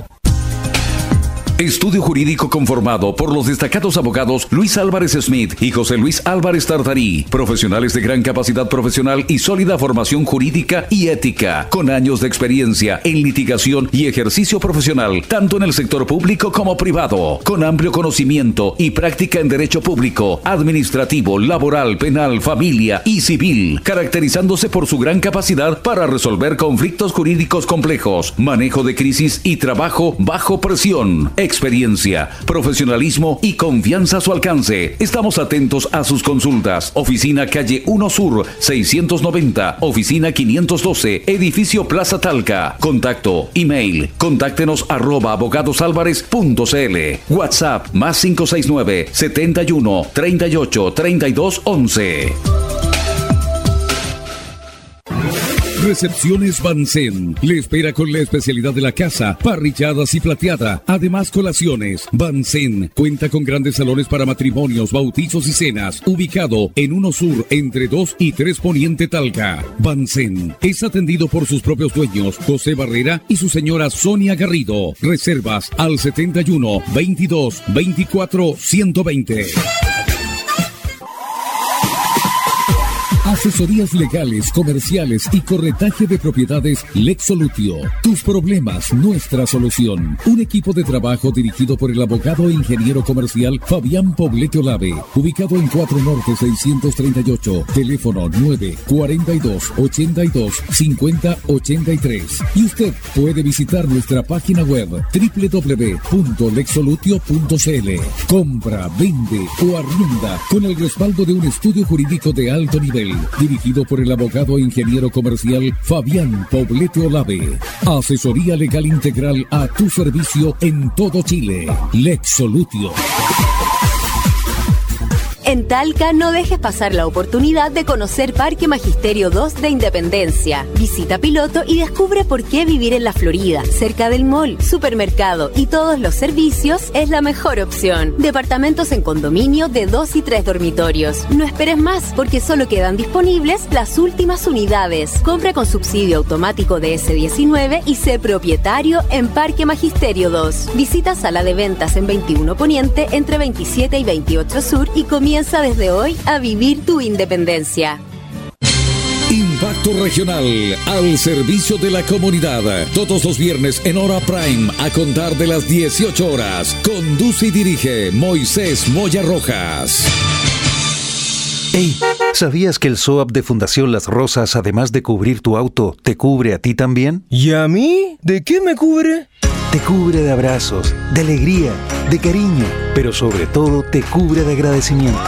Estudio jurídico conformado por los destacados abogados Luis Álvarez Smith y José Luis Álvarez Tartarí, profesionales de gran capacidad profesional y sólida formación jurídica y ética, con años de experiencia en litigación y ejercicio profesional, tanto en el sector público como privado, con amplio conocimiento y práctica en derecho público, administrativo, laboral, penal, familia y civil, caracterizándose por su gran capacidad para resolver conflictos jurídicos complejos, manejo de crisis y trabajo bajo presión. experiencia, profesionalismo y confianza a su alcance. Estamos atentos a sus consultas. Oficina Calle uno Sur, seiscientos noventa, Oficina quinientos doce, Edificio Plaza Talca. Contacto, email, contáctenos arroba abogadosalvarez punto cl. WhatsApp, más cinco seis nueve, setenta y uno, treinta y ocho, treinta y dos, once. Recepciones Bansen le espera con la especialidad de la casa, parrilladas y plateada, además colaciones. Bansen cuenta con grandes salones para matrimonios, bautizos y cenas, ubicado en uno Sur entre dos y tres Poniente Talca. Bansen es atendido por sus propios dueños, José Barrera y su señora Sonia Garrido. Reservas al setenta y uno, veintidós, veinticuatro, ciento veinte. Asesorías legales, comerciales y corretaje de propiedades Lexolutio. Tus problemas, nuestra solución. Un equipo de trabajo dirigido por el abogado e ingeniero comercial Fabián Poblete Olave. Ubicado en cuatro Norte seiscientos treinta y ocho. Teléfono nueve cuarenta y dos, ochenta y dos, cincuenta, ochenta y tres. Y usted puede visitar nuestra página web doble u doble u doble u punto lexolutio punto cl. Compra, vende o arrienda con el respaldo de un estudio jurídico de alto nivel. Dirigido por el abogado e ingeniero comercial Fabián Poblete Olave. Asesoría legal integral a tu servicio en todo Chile. Lexolutio. En Talca no dejes pasar la oportunidad de conocer Parque Magisterio dos de Independencia. Visita piloto y descubre por qué vivir en la Florida, cerca del mall, supermercado y todos los servicios es la mejor opción. Departamentos en condominio de dos y tres dormitorios. No esperes más porque solo quedan disponibles las últimas unidades. Compra con subsidio automático de ese diecinueve y sé propietario en Parque Magisterio dos. Visita sala de ventas en veintiuno Poniente entre veintisiete y veintiocho Sur y comienza desde hoy a vivir tu independencia. Impacto Regional, al servicio de la comunidad. Todos los viernes en hora prime, a contar de las dieciocho horas. Conduce y dirige Moisés Moya Rojas. Hey, ¿sabías que el S O A P de Fundación Las Rosas, además de cubrir tu auto, te cubre a ti también? ¿Y a mí? ¿De qué me cubre? Te cubre de abrazos, de alegría, de cariño, pero sobre todo te cubre de agradecimiento.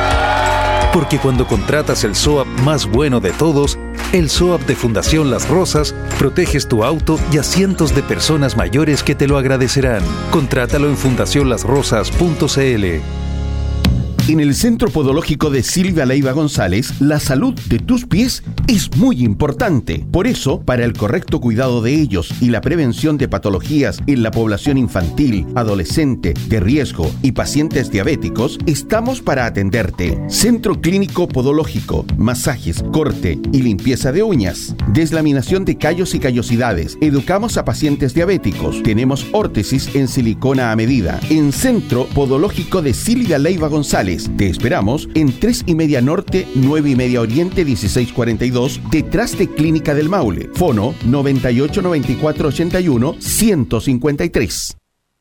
Porque cuando contratas el S O A P más bueno de todos, el S O A P de Fundación Las Rosas, proteges tu auto y a cientos de personas mayores que te lo agradecerán. Contrátalo en fundación las rosas punto cl. En el Centro Podológico de Silvia Leiva González, la salud de tus pies es muy importante. Por eso, para el correcto cuidado de ellos y la prevención de patologías en la población infantil, adolescente, de riesgo y pacientes diabéticos, estamos para atenderte. Centro Clínico Podológico, masajes, corte y limpieza de uñas, deslaminación de callos y callosidades. Educamos a pacientes diabéticos. Tenemos órtesis en silicona a medida. En Centro Podológico de Silvia Leiva González, te esperamos en tres y media Norte, nueve y media Oriente, dieciséis cuarenta y dos, detrás de Clínica del Maule. Fono noventa y ocho, noventa y cuatro, ochenta y uno, ciento cincuenta y tres.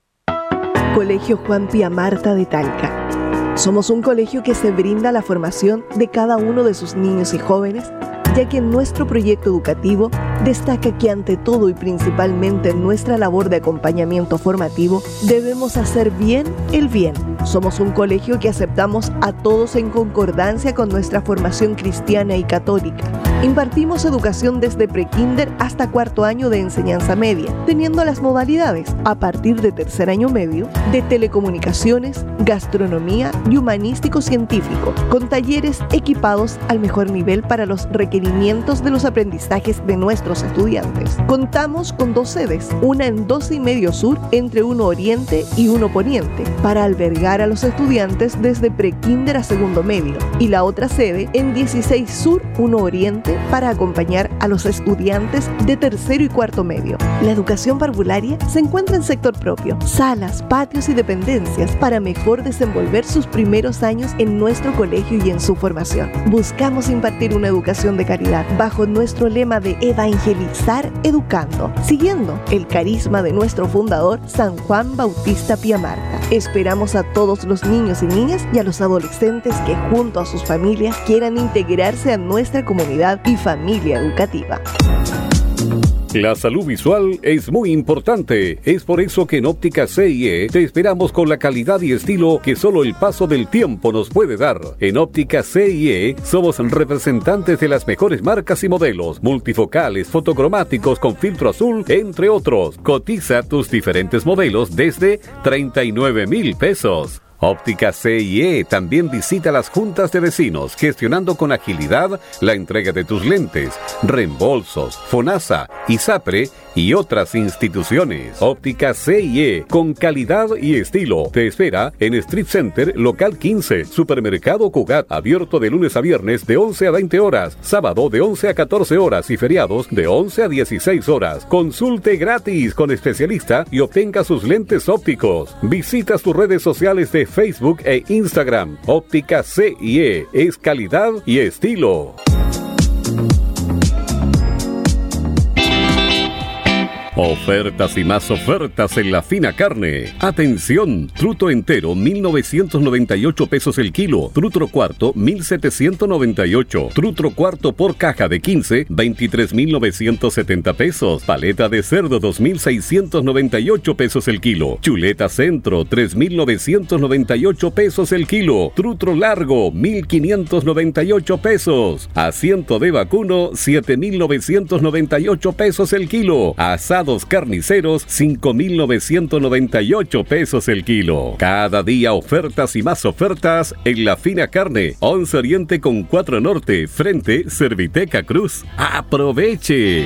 Colegio Juan Pía Marta de Talca. Somos un colegio que se brinda la formación de cada uno de sus niños y jóvenes, ya que en nuestro proyecto educativo destaca que ante todo y principalmente en nuestra labor de acompañamiento formativo debemos hacer bien el bien. Somos un colegio que aceptamos a todos en concordancia con nuestra formación cristiana y católica. Impartimos educación desde prekinder hasta cuarto año de enseñanza media, teniendo las modalidades a partir de tercer año medio de telecomunicaciones, gastronomía y humanístico-científico, con talleres equipados al mejor nivel para los requerimientos de los aprendizajes de nuestros estudiantes. Contamos con dos sedes, una en doce y medio Sur entre uno Oriente y uno Poniente, para albergar a los estudiantes desde prekinder a segundo medio, y la otra sede en dieciséis Sur, uno Oriente, para acompañar a los estudiantes de tercero y cuarto medio. La educación parvularia se encuentra en sector propio, salas, patios y dependencias para mejor desenvolver sus primeros años en nuestro colegio y en su formación. Buscamos impartir una educación de calidad bajo nuestro lema de evangelizar educando, siguiendo el carisma de nuestro fundador San Juan Bautista Pía Marta. Esperamos a todos los niños y niñas y a los adolescentes que junto a sus familias quieran integrarse a nuestra comunidad y familia educativa. La salud visual es muy importante. Es por eso que en Óptica C I E te esperamos con la calidad y estilo que solo el paso del tiempo nos puede dar. En Óptica C I E somos representantes de las mejores marcas y modelos, multifocales, fotocromáticos con filtro azul, entre otros. Cotiza tus diferentes modelos desde treinta y nueve mil pesos. Óptica C I E también visita las juntas de vecinos, gestionando con agilidad la entrega de tus lentes, reembolsos, FONASA, ISAPRE y otras instituciones. Óptica C I E, con calidad y estilo. Te espera en Street Center, local quince, Supermercado Cugat, abierto de lunes a viernes de once a veinte horas, sábado de once a catorce horas y feriados de once a dieciséis horas. Consulte gratis con especialista y obtenga sus lentes ópticos. Visita sus redes sociales de Facebook e Instagram. Óptica C I E es calidad y estilo. Ofertas y más ofertas en la fina carne. Atención, truto entero mil novecientos noventa y ocho pesos el kilo, trutro cuarto mil setecientos noventa y ocho, trutro cuarto por caja de quince veintitrés mil novecientos setenta pesos, paleta de cerdo dos mil seiscientos noventa y ocho pesos el kilo, chuleta centro tres mil novecientos noventa y ocho pesos el kilo, trutro largo mil quinientos noventa y ocho pesos, asiento de vacuno siete mil novecientos noventa y ocho pesos el kilo, asado carniceros cinco mil novecientos noventa y ocho pesos el kilo. Cada día ofertas y más ofertas en la fina carne. once Oriente con cuatro Norte, frente Serviteca Cruz. ¡Aproveche!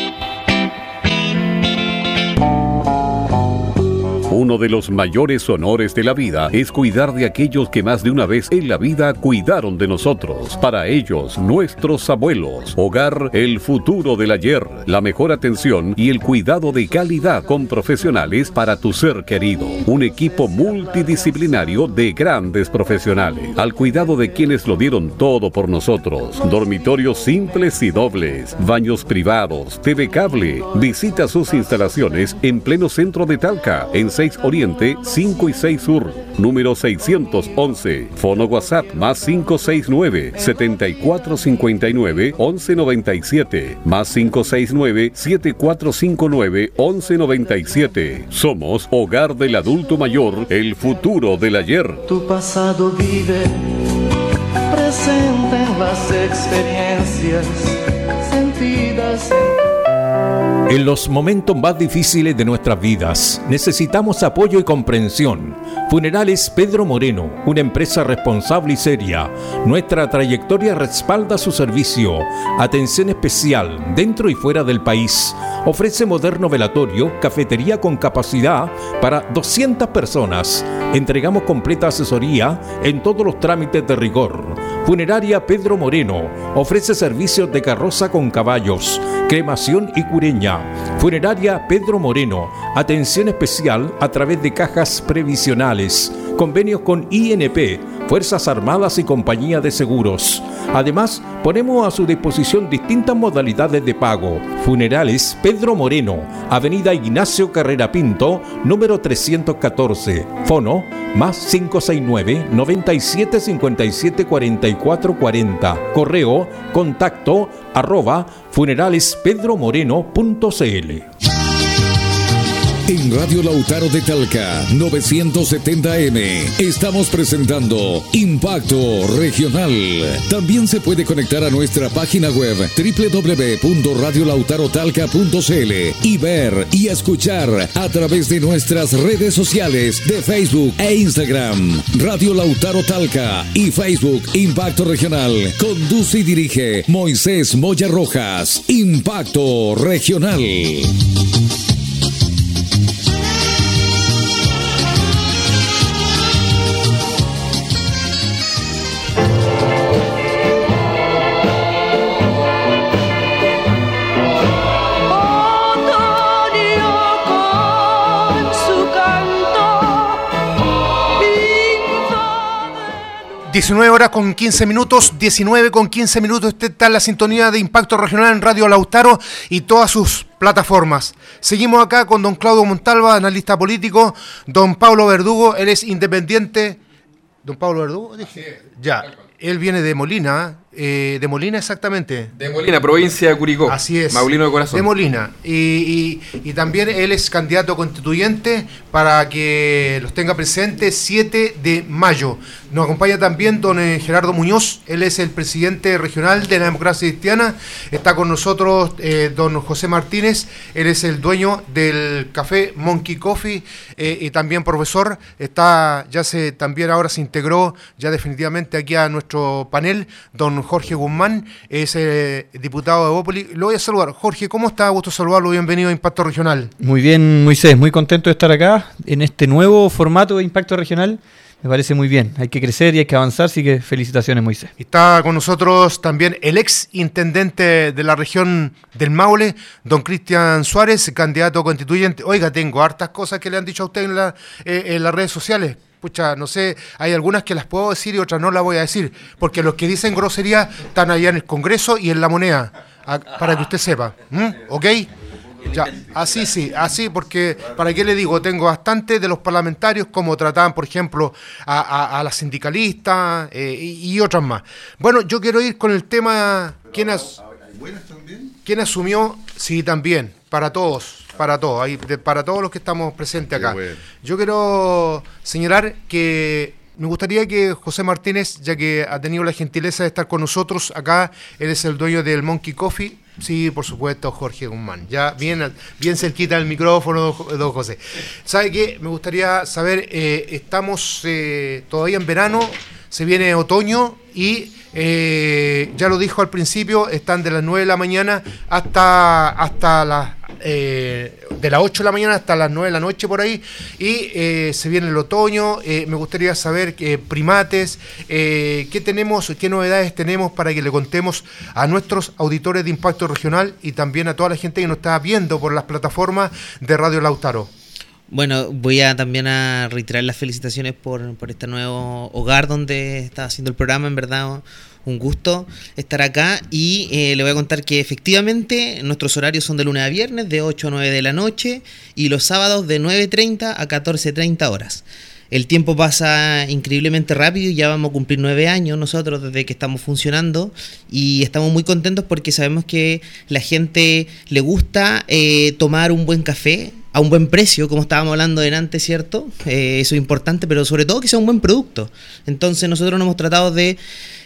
Uno de los mayores honores de la vida es cuidar de aquellos que más de una vez en la vida cuidaron de nosotros. Para ellos, nuestros abuelos. Hogar, el futuro del ayer. La mejor atención y el cuidado de calidad con profesionales para tu ser querido. Un equipo multidisciplinario de grandes profesionales. Al cuidado de quienes lo dieron todo por nosotros. Dormitorios simples y dobles. Baños privados. T V cable. Visita sus instalaciones en pleno centro de Talca. En seis Oriente, cinco y seis Sur, número seiscientos once. Fono WhatsApp más cinco seis nueve, setenta y cuatro cincuenta y nueve, once noventa y siete, más cinco seis nueve, setenta y cuatro cincuenta y nueve, once noventa y siete. Somos Hogar del Adulto Mayor, el futuro del ayer. Tu pasado vive presente en las experiencias sentidas en... En los momentos más difíciles de nuestras vidas, necesitamos apoyo y comprensión. Funerales Pedro Moreno, una empresa responsable y seria. Nuestra trayectoria respalda su servicio. Atención especial, dentro y fuera del país. Ofrece moderno velatorio, cafetería con capacidad para doscientas personas. Entregamos completa asesoría en todos los trámites de rigor. Funeraria Pedro Moreno ofrece servicios de carroza con caballos, cremación y cureña. Funeraria Pedro Moreno, atención especial a través de cajas previsionales, convenios con I N P, Fuerzas Armadas y Compañía de Seguros. Además, ponemos a su disposición distintas modalidades de pago. Funerales Pedro Moreno, Avenida Ignacio Carrera Pinto, número trescientos catorce. Fono más cinco seis nueve, noventa y siete cincuenta y siete cuarenta y cuatro cuarenta. Correo contacto arroba funeralespedromoreno punto cl. En Radio Lautaro de Talca, novecientos setenta eme, estamos presentando Impacto Regional. También se puede conectar a nuestra página web doble u doble u doble u punto radio lautaro talca punto cl y ver y escuchar a través de nuestras redes sociales de Facebook e Instagram. Radio Lautaro Talca y Facebook Impacto Regional. Conduce y dirige Moisés Moya Rojas. Impacto Regional. diecinueve horas con quince minutos, diecinueve con quince minutos, usted está en la sintonía de Impacto Regional en Radio Lautaro y todas sus plataformas. Seguimos acá con don Claudio Montalva, analista político, don Pablo Verdugo, él es independiente. ¿Don Pablo Verdugo? Dije. Ya, él viene de Molina, Eh, de Molina, exactamente. De Molina, provincia de Curicó. Así es. Maulino de corazón. De Molina. Y, y, y también él es candidato constituyente, para que los tenga presentes, siete de mayo. Nos acompaña también don eh, Gerardo Muñoz, él es el presidente regional de la Democracia Cristiana. Está con nosotros eh, don José Martínez, él es el dueño del café Monkey Coffee eh, y también profesor. Está, ya se también ahora se integró ya definitivamente aquí a nuestro panel, don Jorge Guzmán, es eh, diputado de Bópoli. Lo voy a saludar. Jorge, ¿cómo está? Gusto saludarlo, bienvenido a Impacto Regional. Muy bien, Moisés, muy contento de estar acá en este nuevo formato de Impacto Regional. Me parece muy bien, hay que crecer y hay que avanzar, así que felicitaciones, Moisés. Está con nosotros también el ex intendente de la región del Maule, don Cristian Suárez, candidato constituyente. Oiga, tengo hartas cosas que le han dicho a usted en, la, eh, en las redes sociales. Pucha, no sé, hay algunas que las puedo decir y otras no las voy a decir, porque los que dicen grosería están allá en el Congreso y en La Moneda, a, para que usted sepa. ¿Mm? ¿Ok? Ya, así sí, así, porque, ¿para qué le digo? Tengo bastante de los parlamentarios, como trataban, por ejemplo, a, a, a las sindicalistas eh, y, y otras más. Bueno, yo quiero ir con el tema, ¿quién, as, ¿quién asumió? Sí, también, para todos, para todos, ahí, de, para todos los que estamos presentes acá. Bueno. Yo quiero señalar que me gustaría que José Martínez, ya que ha tenido la gentileza de estar con nosotros acá, él es el dueño del Monkey Coffee. Sí, por supuesto, Jorge Guzmán. Ya bien, bien cerquita del micrófono, don José. ¿Sabe qué? Me gustaría saber, eh, estamos eh, todavía en verano, se viene otoño y eh, ya lo dijo al principio, están de las nueve de la mañana hasta, hasta las... Eh, de las ocho de la mañana hasta las nueve de la noche por ahí, y eh, se viene el otoño. Eh, me gustaría saber eh, primates, eh, qué tenemos, qué novedades tenemos para que le contemos a nuestros auditores de Impacto Regional y también a toda la gente que nos está viendo por las plataformas de Radio Lautaro. Bueno, voy a también a reiterar las felicitaciones por, por este nuevo hogar donde está haciendo el programa, en verdad un gusto estar acá y eh, le voy a contar que efectivamente nuestros horarios son de lunes a viernes de ocho a nueve de la noche y los sábados de nueve treinta a catorce treinta horas. El tiempo pasa increíblemente rápido y ya vamos a cumplir nueve años nosotros desde que estamos funcionando y estamos muy contentos porque sabemos que la gente le gusta eh, tomar un buen café a un buen precio, como estábamos hablando antes, ¿cierto? Eh, eso es importante, pero sobre todo que sea un buen producto. Entonces nosotros nos hemos tratado de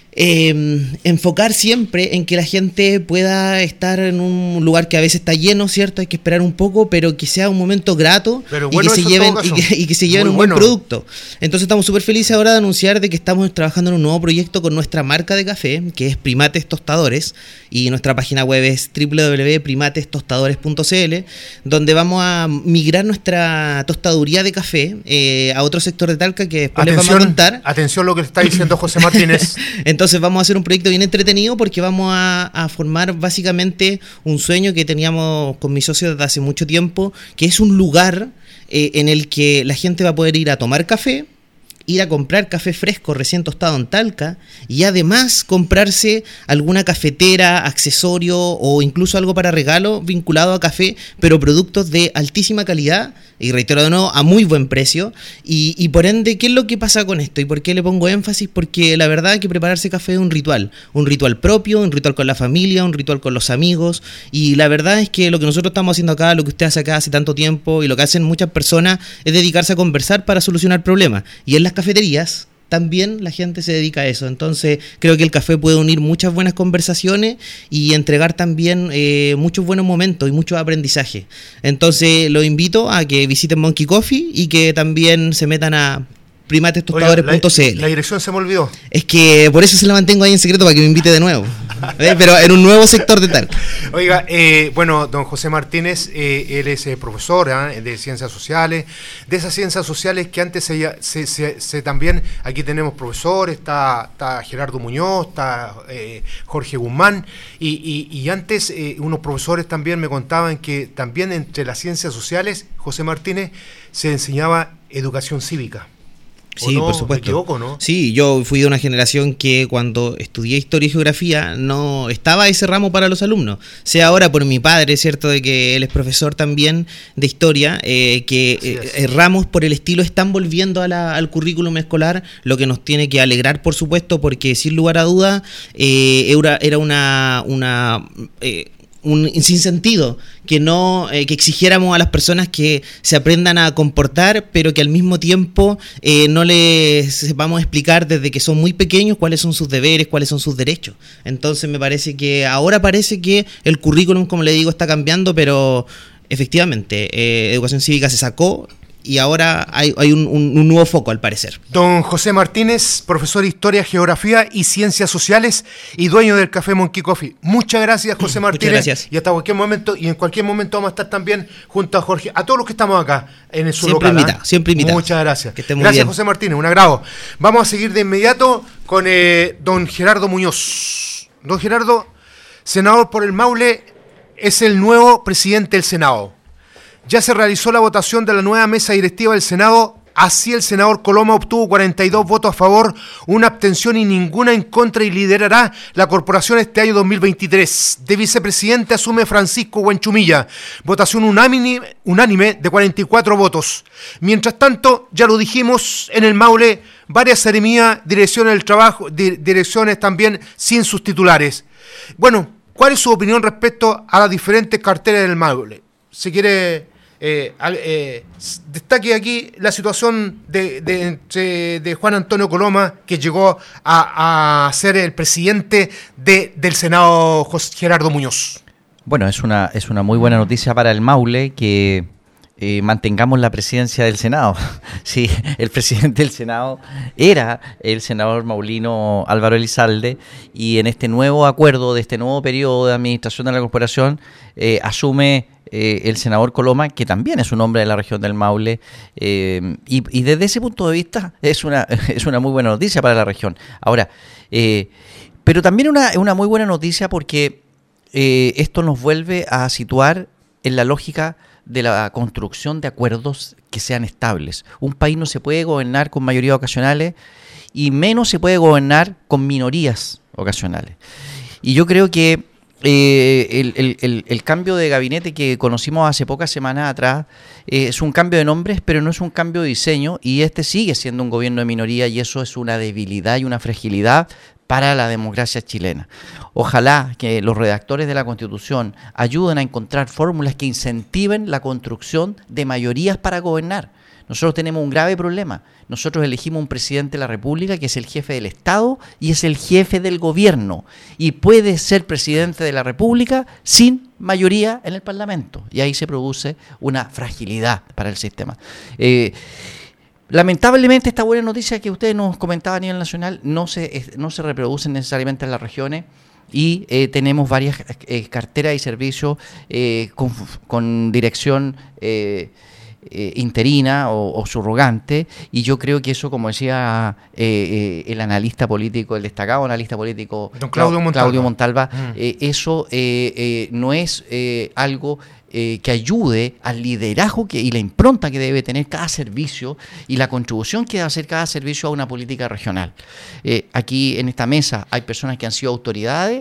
Eh, enfocar siempre en que la gente pueda estar en un lugar que a veces está lleno, ¿cierto? Hay que esperar un poco, pero que sea un momento grato y, bueno, que se lleven, y, que, y que se lleven Muy un bueno. buen producto. Entonces estamos súper felices ahora de anunciar de que estamos trabajando en un nuevo proyecto con nuestra marca de café, que es Primates Tostadores, y nuestra página web es doble u doble u doble u punto primates tostadores punto c l, donde vamos a migrar nuestra tostaduría de café eh, a otro sector de Talca que después atención, les vamos a contar. Atención lo que le está diciendo José Martínez. Entonces Entonces vamos a hacer un proyecto bien entretenido porque vamos a, a formar básicamente un sueño que teníamos con mis socios desde hace mucho tiempo, que es un lugar eh, en el que la gente va a poder ir a tomar café, ir a comprar café fresco recién tostado en Talca y además comprarse alguna cafetera, accesorio o incluso algo para regalo vinculado a café, pero productos de altísima calidad y reitero de nuevo, a muy buen precio y, y por ende, ¿qué es lo que pasa con esto? ¿Y por qué le pongo énfasis? Porque la verdad es que prepararse café es un ritual, un ritual propio, un ritual con la familia, un ritual con los amigos y la verdad es que lo que nosotros estamos haciendo acá, lo que usted hace acá hace tanto tiempo y lo que hacen muchas personas es dedicarse a conversar para solucionar problemas y en las cafeterías también la gente se dedica a eso. Entonces creo que el café puede unir muchas buenas conversaciones y entregar también eh, muchos buenos momentos y mucho aprendizaje. Entonces los invito a que visiten Monkey Coffee y que también se metan a primates tostadores punto c l. La, la dirección se me olvidó. Es que por eso se la mantengo ahí en secreto para que me invite de nuevo. ¿Eh? Pero en un nuevo sector de Talca. Oiga, eh, bueno, don José Martínez, eh, él es eh, profesor ¿eh? de ciencias sociales, de esas ciencias sociales que antes se, se, se, se también, aquí tenemos profesores, está, está Gerardo Muñoz, está eh, Jorge Guzmán, y, y, y antes eh, unos profesores también me contaban que también entre las ciencias sociales, José Martínez, se enseñaba educación cívica. Sí, no? por supuesto. ¿Me equivoco, no? Sí, yo fui de una generación que cuando estudié historia y geografía no estaba ese ramo para los alumnos. Sea ahora por mi padre, cierto, de que él es profesor también de historia, eh, que eh, eh, ramos por el estilo están volviendo a la, al currículum escolar, lo que nos tiene que alegrar, por supuesto, porque sin lugar a duda eh, era, era una... una eh, un sinsentido que no eh, que exigiéramos a las personas que se aprendan a comportar, pero que al mismo tiempo eh, no les sepamos explicar desde que son muy pequeños cuáles son sus deberes, cuáles son sus derechos. Entonces me parece que ahora parece que el currículum, como le digo, está cambiando, pero efectivamente eh, educación cívica se sacó y ahora hay, hay un, un, un nuevo foco, al parecer. Don José Martínez, profesor de Historia, Geografía y Ciencias Sociales y dueño del Café Monkey Coffee. Muchas gracias, José Martínez. Muchas gracias. Y hasta cualquier momento, y en cualquier momento vamos a estar también junto a Jorge, a todos los que estamos acá en su siempre local. Invita, ¿eh? Siempre invita. Muchas gracias. Que esté muy gracias, bien. José Martínez, un agrado. Vamos a seguir de inmediato con eh, don Gerardo Muñoz. Don Gerardo, senador por el Maule, es el nuevo presidente del Senado. Ya se realizó la votación de la nueva mesa directiva del Senado. Así el senador Coloma obtuvo cuarenta y dos votos a favor, una abstención y ninguna en contra y liderará la corporación este año dos mil veintitrés. De vicepresidente asume Francisco Huenchumilla. Votación unánime, unánime de cuarenta y cuatro votos. Mientras tanto, ya lo dijimos, en el Maule, varias seremías, direcciones del trabajo, di- direcciones también sin sus titulares. Bueno, ¿cuál es su opinión respecto a las diferentes carteras del Maule? Si quiere... Eh, eh, destaque aquí la situación de, de, de, de Juan Antonio Coloma, que llegó a, a ser el presidente de, del Senado, José Gerardo Muñoz. Bueno, es una, es una muy buena noticia para el Maule que eh, mantengamos la presidencia del Senado. Sí, el presidente del Senado era el senador maulino Álvaro Elizalde, y en este nuevo acuerdo de este nuevo periodo de administración de la corporación eh, asume Eh, el senador Coloma, que también es un hombre de la región del Maule, eh, y, y desde ese punto de vista es una, es una muy buena noticia para la región. Ahora, eh, pero también una, una muy buena noticia porque eh, esto nos vuelve a situar en la lógica de la construcción de acuerdos que sean estables. Un país no se puede gobernar con mayorías ocasionales y menos se puede gobernar con minorías ocasionales. Y yo creo que Eh, el, el, el, el cambio de gabinete que conocimos hace pocas semanas atrás eh, es un cambio de nombres, pero no es un cambio de diseño, y este sigue siendo un gobierno de minoría, y eso es una debilidad y una fragilidad para la democracia chilena. Ojalá que los redactores de la Constitución ayuden a encontrar fórmulas que incentiven la construcción de mayorías para gobernar. Nosotros tenemos un grave problema. Nosotros elegimos un presidente de la República que es el jefe del Estado y es el jefe del gobierno, y puede ser presidente de la República sin mayoría en el Parlamento, y ahí se produce una fragilidad para el sistema. Eh, lamentablemente esta buena noticia que ustedes nos comentaban a nivel nacional no se, no se reproduce necesariamente en las regiones, y eh, tenemos varias eh, carteras y servicios eh, con, con dirección eh, Eh, interina o, o subrogante, y yo creo que eso, como decía eh, eh, el analista político, el destacado analista político don Claudio Montalva, Claudio Montalva mm. eh, eso eh, eh, no es eh, algo eh, que ayude al liderazgo que, y la impronta que debe tener cada servicio y la contribución que debe hacer cada servicio a una política regional. Eh, aquí en esta mesa hay personas que han sido autoridades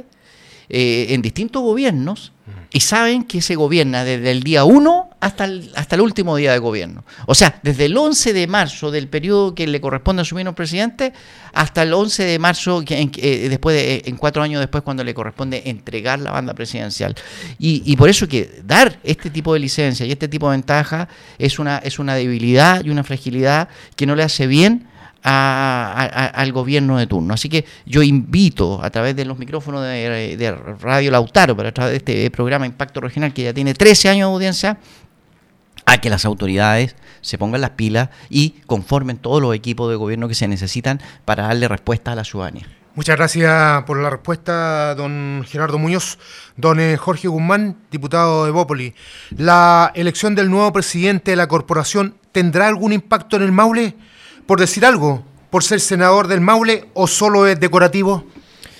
eh, en distintos gobiernos, y saben que se gobierna desde el día uno hasta el, hasta el último día de gobierno. O sea, desde el once de marzo del periodo que le corresponde asumir a un presidente hasta el once de marzo, que en, eh, después de, en cuatro años después, cuando le corresponde entregar la banda presidencial. Y, y por eso que dar este tipo de licencia y este tipo de ventaja es una, es una debilidad y una fragilidad que no le hace bien A, a, al gobierno de turno. Así que yo invito a través de los micrófonos de, de Radio Lautaro, pero a través de este programa Impacto Regional, que ya tiene trece años de audiencia, a que las autoridades se pongan las pilas y conformen todos los equipos de gobierno que se necesitan para darle respuesta a la ciudadanía. Muchas gracias por la respuesta, don Gerardo Muñoz. Don eh, Jorge Guzmán, diputado de Bópoli. ¿La elección del nuevo presidente de la corporación tendrá algún impacto en el Maule? Por decir algo, por ser senador del Maule, ¿o solo es decorativo?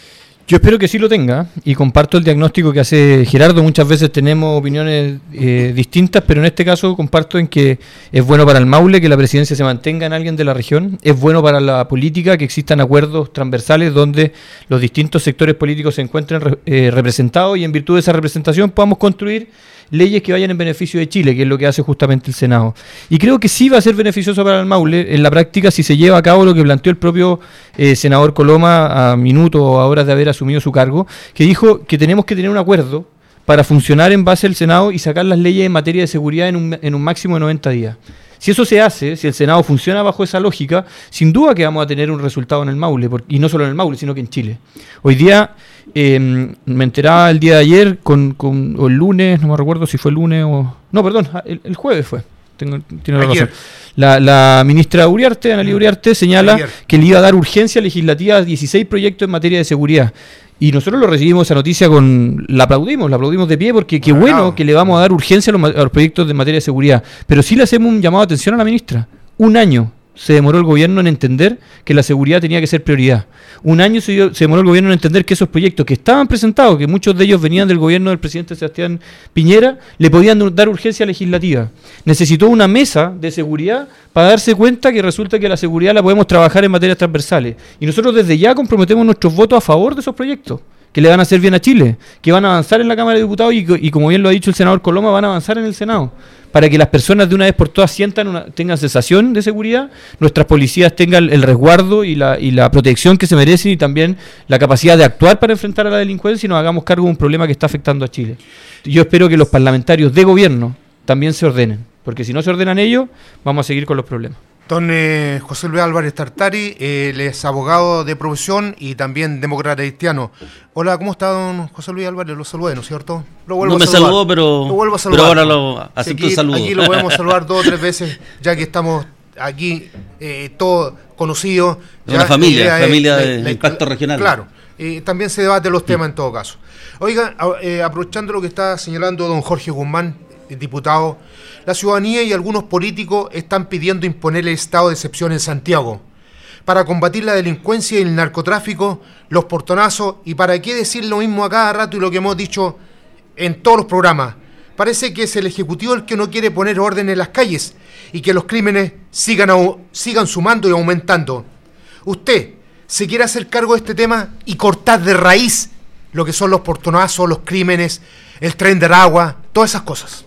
Yo espero que sí lo tenga y comparto el diagnóstico que hace Gerardo. Muchas veces tenemos opiniones eh, distintas, pero en este caso comparto en que es bueno para el Maule que la presidencia se mantenga en alguien de la región, es bueno para la política que existan acuerdos transversales donde los distintos sectores políticos se encuentren re, eh, representados y en virtud de esa representación podamos construir leyes que vayan en beneficio de Chile, que es lo que hace justamente el Senado. Y creo que sí va a ser beneficioso para el Maule en la práctica si se lleva a cabo lo que planteó el propio eh, senador Coloma a minutos o a horas de haber asumido su cargo, que dijo que tenemos que tener un acuerdo para funcionar en base al Senado y sacar las leyes en materia de seguridad en un, en un máximo de noventa días. Si eso se hace, si el Senado funciona bajo esa lógica, sin duda que vamos a tener un resultado en el Maule, porque, y no solo en el Maule, sino que en Chile. Hoy día, eh, me enteraba el día de ayer, con, con, o el lunes, no me recuerdo si fue el lunes o... No, perdón, el, el jueves fue. Tengo, tiene la razón. La, la ministra Uriarte, Analía Uriarte, señala Ayer. que le iba a dar urgencia legislativa a dieciséis proyectos en materia de seguridad. Y nosotros lo recibimos esa noticia con... La aplaudimos, la aplaudimos de pie porque qué bueno, bueno que le vamos a dar urgencia a los, a los proyectos de materia de seguridad. Pero sí le hacemos un llamado de atención a la ministra. Un año se demoró el gobierno en entender que la seguridad tenía que ser prioridad. Un año se, dio, se demoró el gobierno en entender que esos proyectos que estaban presentados, que muchos de ellos venían del gobierno del presidente Sebastián Piñera, le podían dar urgencia legislativa. Necesitó una mesa de seguridad para darse cuenta que resulta que la seguridad la podemos trabajar en materias transversales. Y nosotros desde ya comprometemos nuestros votos a favor de esos proyectos, que le van a hacer bien a Chile, que van a avanzar en la Cámara de Diputados y, y como bien lo ha dicho el senador Coloma, van a avanzar en el Senado, para que las personas de una vez por todas sientan una, tengan sensación de seguridad, nuestras policías tengan el, el resguardo y la, y la protección que se merecen y también la capacidad de actuar para enfrentar a la delincuencia y nos hagamos cargo de un problema que está afectando a Chile. Yo espero que los parlamentarios de gobierno también se ordenen, porque si no se ordenan ellos, vamos a seguir con los problemas. Don eh, José Luis Álvarez Tartari, eh, él es abogado de profesión y también demócrata cristiano. Hola, ¿cómo está don José Luis Álvarez? Lo saludé, ¿no es cierto? Lo vuelvo no me a saludar. saludó, pero, lo vuelvo a saludar. pero ahora lo acepto sí, el saludo. Aquí lo podemos saludar dos o tres veces, ya que estamos aquí eh, todos conocidos. Una familia, es, familia la, de la, impacto regional. Claro, eh, también se debaten los temas en todo caso. Oiga, eh, aprovechando lo que está señalando don Jorge Guzmán, diputado, la ciudadanía y algunos políticos están pidiendo imponer el estado de excepción en Santiago para combatir la delincuencia y el narcotráfico, los portonazos y para qué decir lo mismo a cada rato y lo que hemos dicho en todos los programas. Parece que es el Ejecutivo el que no quiere poner orden en las calles y que los crímenes sigan, sigan sumando y aumentando. Usted se quiere hacer cargo de este tema y cortar de raíz lo que son los portonazos, los crímenes, el tren de Aragua, todas esas cosas.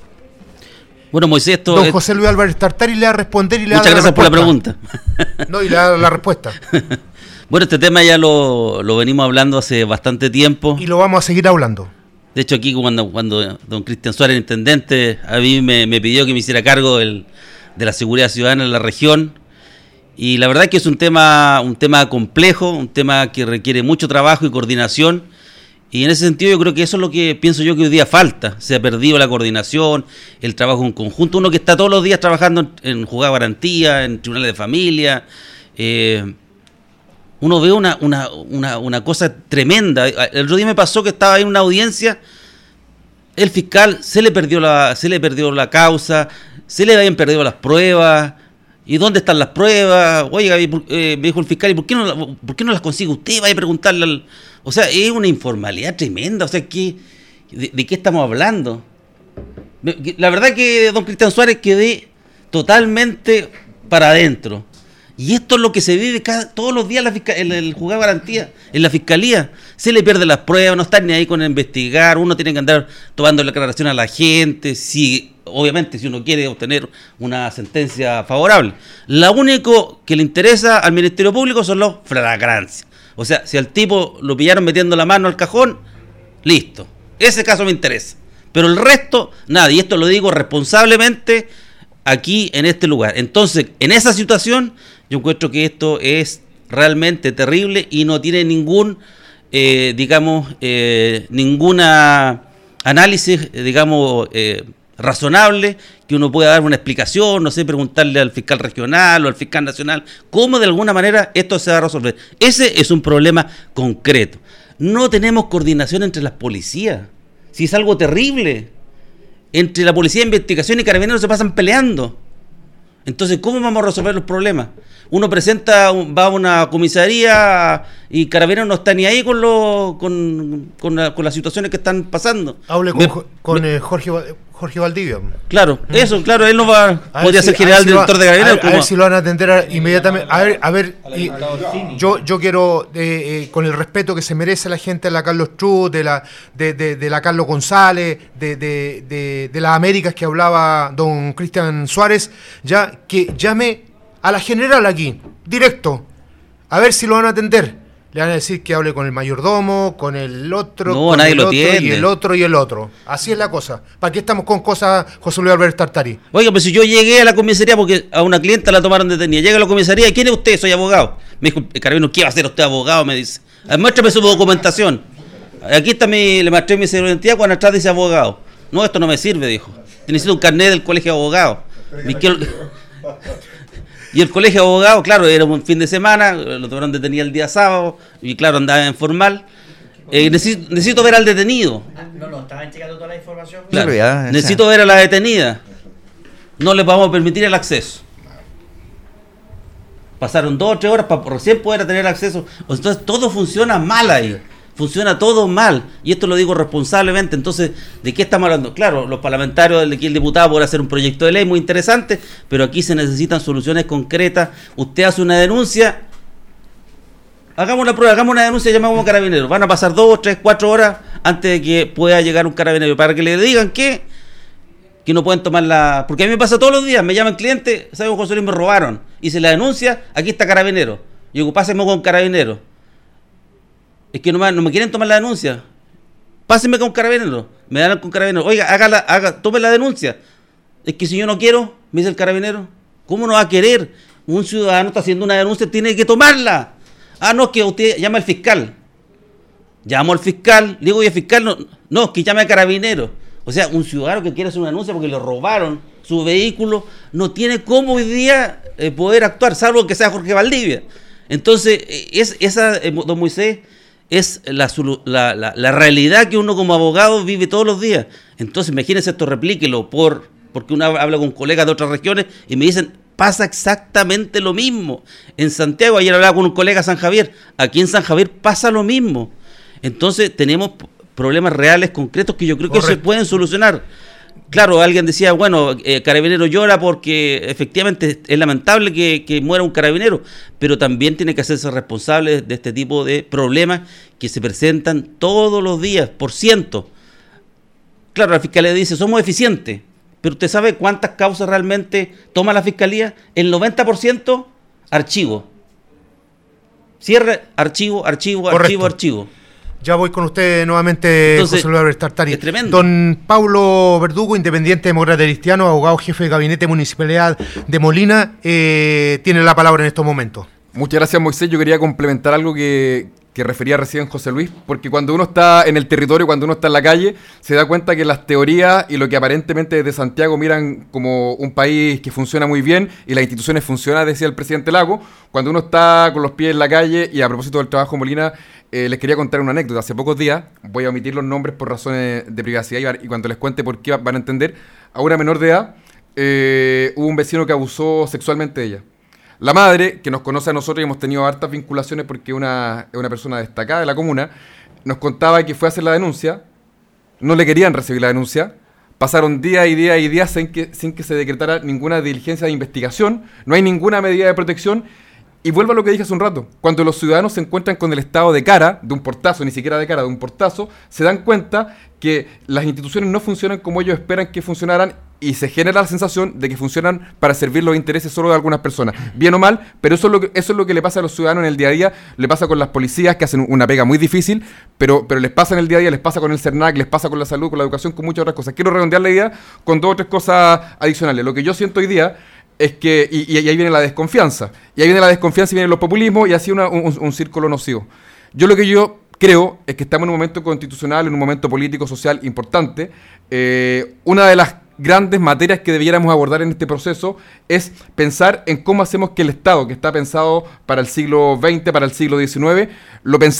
Bueno, Moisés, esto Don es... José Luis Álvarez Tartari le va a responder y le Muchas va a dar gracias la por la pregunta. No, y le da la respuesta. Bueno, este tema ya lo, lo venimos hablando hace bastante tiempo. Y lo vamos a seguir hablando. De hecho, aquí cuando, cuando don Cristian Suárez, el intendente, a mí me, me pidió que me hiciera cargo del, de la seguridad ciudadana en la región. Y la verdad es que es un tema, un tema complejo, un tema que requiere mucho trabajo y coordinación. Y en ese sentido yo creo que eso es lo que pienso yo que hoy día falta. Se ha perdido la coordinación, el trabajo en conjunto. Uno que está todos los días trabajando en, en juzgado de garantía, en tribunales de familia. Eh, uno ve una, una, una, una cosa tremenda. El otro día me pasó que estaba en una audiencia, el fiscal se le perdió la, se le perdió la causa, se le habían perdido las pruebas. ¿Y dónde están las pruebas? Oiga, eh, me dijo el fiscal, ¿y por qué no, por qué no las consigue usted? Vaya a preguntarle al... O sea, es una informalidad tremenda. O sea, ¿qué, de, ¿de qué estamos hablando? La verdad que don Cristian Suárez quedé totalmente para adentro. Y esto es lo que se vive cada, todos los días en, la fiscal, en el juzgado de garantía, en la fiscalía. Se le pierden las pruebas, no están ni ahí con investigar. Uno tiene que andar tomando declaración a la gente. Si, obviamente, si uno quiere obtener una sentencia favorable. Lo único que le interesa al Ministerio Público son los flagrancias. O sea, si al tipo lo pillaron metiendo la mano al cajón, listo. Ese caso me interesa. Pero el resto, nada. Y esto lo digo responsablemente aquí en este lugar. Entonces, en esa situación, yo encuentro que esto es realmente terrible y no tiene ningún, eh, digamos, eh, ninguna análisis, eh, digamos, eh, razonable, que uno pueda dar una explicación, no sé, preguntarle al fiscal regional o al fiscal nacional, cómo de alguna manera esto se va a resolver. Ese es un problema concreto. No tenemos coordinación entre las policías, si es algo terrible. Entre la policía de investigación y carabineros se pasan peleando. Entonces, ¿cómo vamos a resolver los problemas? Uno presenta, va a una comisaría y Carabineros no está ni ahí con lo, con, con, la, con las situaciones que están pasando. Hable con, me, con me, eh, Jorge, Jorge Valdivia. Claro, ¿Mm? eso, claro, él no va, podría si, ser general si director va, de Carabineros. A, a ver si lo van a atender a, inmediatamente. A ver, a ver, y, yo, yo quiero, eh, eh, con el respeto que se merece la gente de la Carlos Truz, de la, de, de, de la Carlos González, de, de, de, de las Américas que hablaba don Cristian Suárez, ya que llame a la general aquí, directo, a ver si lo van a atender. Le van a decir que hable con el mayordomo, con el otro, no, con nadie el lo otro, tiene. y el otro, y el otro. Así es la cosa. ¿Para qué estamos con cosas, José Luis Albert Tartari? Oiga, pues si yo llegué a la comisaría porque a una clienta la tomaron detenida, llega a la comisaría, ¿quién es usted? Soy abogado. Me dijo, Carabinero, ¿qué va a hacer usted abogado? Me dice, muéstrame su documentación. Aquí está mi, le mostré mi identidad cuando atrás dice abogado. No, esto no me sirve, dijo. Necesito un carnet del colegio de abogados. Y el colegio de abogados, claro, era un fin de semana, lo tomaron detenido el día sábado, y claro, andaba informal. Eh, necesito, necesito ver al detenido. No, no, estaban checando toda la información. Claro, ya, necesito ver a la detenida. No les vamos a permitir el acceso. Pasaron dos o tres horas para recién poder tener acceso. Entonces todo funciona mal ahí. Funciona todo mal, y esto lo digo responsablemente. Entonces, ¿de qué estamos hablando? Claro, los parlamentarios, aquí el diputado puede hacer un proyecto de ley muy interesante, pero aquí se necesitan soluciones concretas. Usted hace una denuncia, hagamos una prueba, hagamos una denuncia y llamamos a un carabinero. Van a pasar dos, tres, cuatro horas antes de que pueda llegar un carabinero, para que le digan que, que no pueden tomar la... Porque a mí me pasa todos los días, me llaman clientes, ¿saben, José Luis? Me robaron. Hice la denuncia, aquí está carabinero. Y digo, páseme con carabinero. Es que no me, no me quieren tomar la denuncia. Pásenme con carabinero. Me dan con carabinero. Oiga, hágala, haga, tome la denuncia. Es que si yo no quiero, me dice el carabinero, ¿cómo no va a querer? Un ciudadano está haciendo una denuncia, tiene que tomarla. Ah, no, es que usted llama al fiscal. Llamo al fiscal, le digo, oye, fiscal, no, no, es que llame al carabinero. O sea, un ciudadano que quiere hacer una denuncia porque le robaron su vehículo, no tiene cómo hoy día eh, poder actuar, salvo que sea Jorge Valdivia. Entonces, es, esa, eh, don Moisés, es la, la, la, la realidad que uno como abogado vive todos los días. Entonces, imagínense esto, replíquelo, por, porque uno habla con colegas de otras regiones y me dicen, pasa exactamente lo mismo. En Santiago, ayer hablaba con un colega de San Javier, aquí en San Javier pasa lo mismo. Entonces, tenemos problemas reales, concretos, que yo creo que se pueden solucionar. Claro, alguien decía, bueno, eh, Carabinero llora porque efectivamente es lamentable que, que muera un carabinero, pero también tiene que hacerse responsable de este tipo de problemas que se presentan todos los días, por ciento. Claro, la Fiscalía dice, somos eficientes, pero ¿usted sabe cuántas causas realmente toma la Fiscalía? El noventa por ciento, archivo. Cierre, archivo, archivo, Correcto. archivo, archivo. Ya voy con usted nuevamente, Entonces, José Luis Tartari. Es tremendo. Don Paulo Verdugo, independiente demócrata cristiano, abogado jefe de gabinete municipalidad de Molina, eh, tiene la palabra en estos momentos. Muchas gracias, Moisés. Yo quería complementar algo que, que refería recién José Luis, porque cuando uno está en el territorio, cuando uno está en la calle, se da cuenta que las teorías y lo que aparentemente desde Santiago miran como un país que funciona muy bien y las instituciones funcionan, decía el presidente Lago, cuando uno está con los pies en la calle. Y a propósito del trabajo Molina, Eh, les quería contar una anécdota. Hace pocos días, voy a omitir los nombres por razones de privacidad y, y cuando les cuente por qué van a entender, a una menor de edad eh, hubo un vecino que abusó sexualmente de ella. La madre, que nos conoce a nosotros y hemos tenido hartas vinculaciones porque es una, es una persona destacada de la comuna, nos contaba que fue a hacer la denuncia, no le querían recibir la denuncia, pasaron días y días y días sin que, sin que se decretara ninguna diligencia de investigación, no hay ninguna medida de protección. Y vuelvo a lo que dije hace un rato, cuando los ciudadanos se encuentran con el estado de cara, de un portazo, ni siquiera de cara, de un portazo, se dan cuenta que las instituciones no funcionan como ellos esperan que funcionaran y se genera la sensación de que funcionan para servir los intereses solo de algunas personas, bien o mal, pero eso es lo que, eso es lo que le pasa a los ciudadanos en el día a día, le pasa con las policías que hacen una pega muy difícil, pero, pero les pasa en el día a día, les pasa con el CERNAC, les pasa con la salud, con la educación, con muchas otras cosas. Quiero redondear la idea con dos o tres cosas adicionales. Lo que yo siento hoy día es que, y, y ahí viene la desconfianza, y ahí viene la desconfianza y vienen los populismos y así una, un, un círculo nocivo. Yo lo que yo creo es que estamos en un momento constitucional, en un momento político, social importante. Eh, una de las grandes materias que debiéramos abordar en este proceso es pensar en cómo hacemos que el Estado, que está pensado para el siglo veinte, para el siglo diecinueve, lo pensamos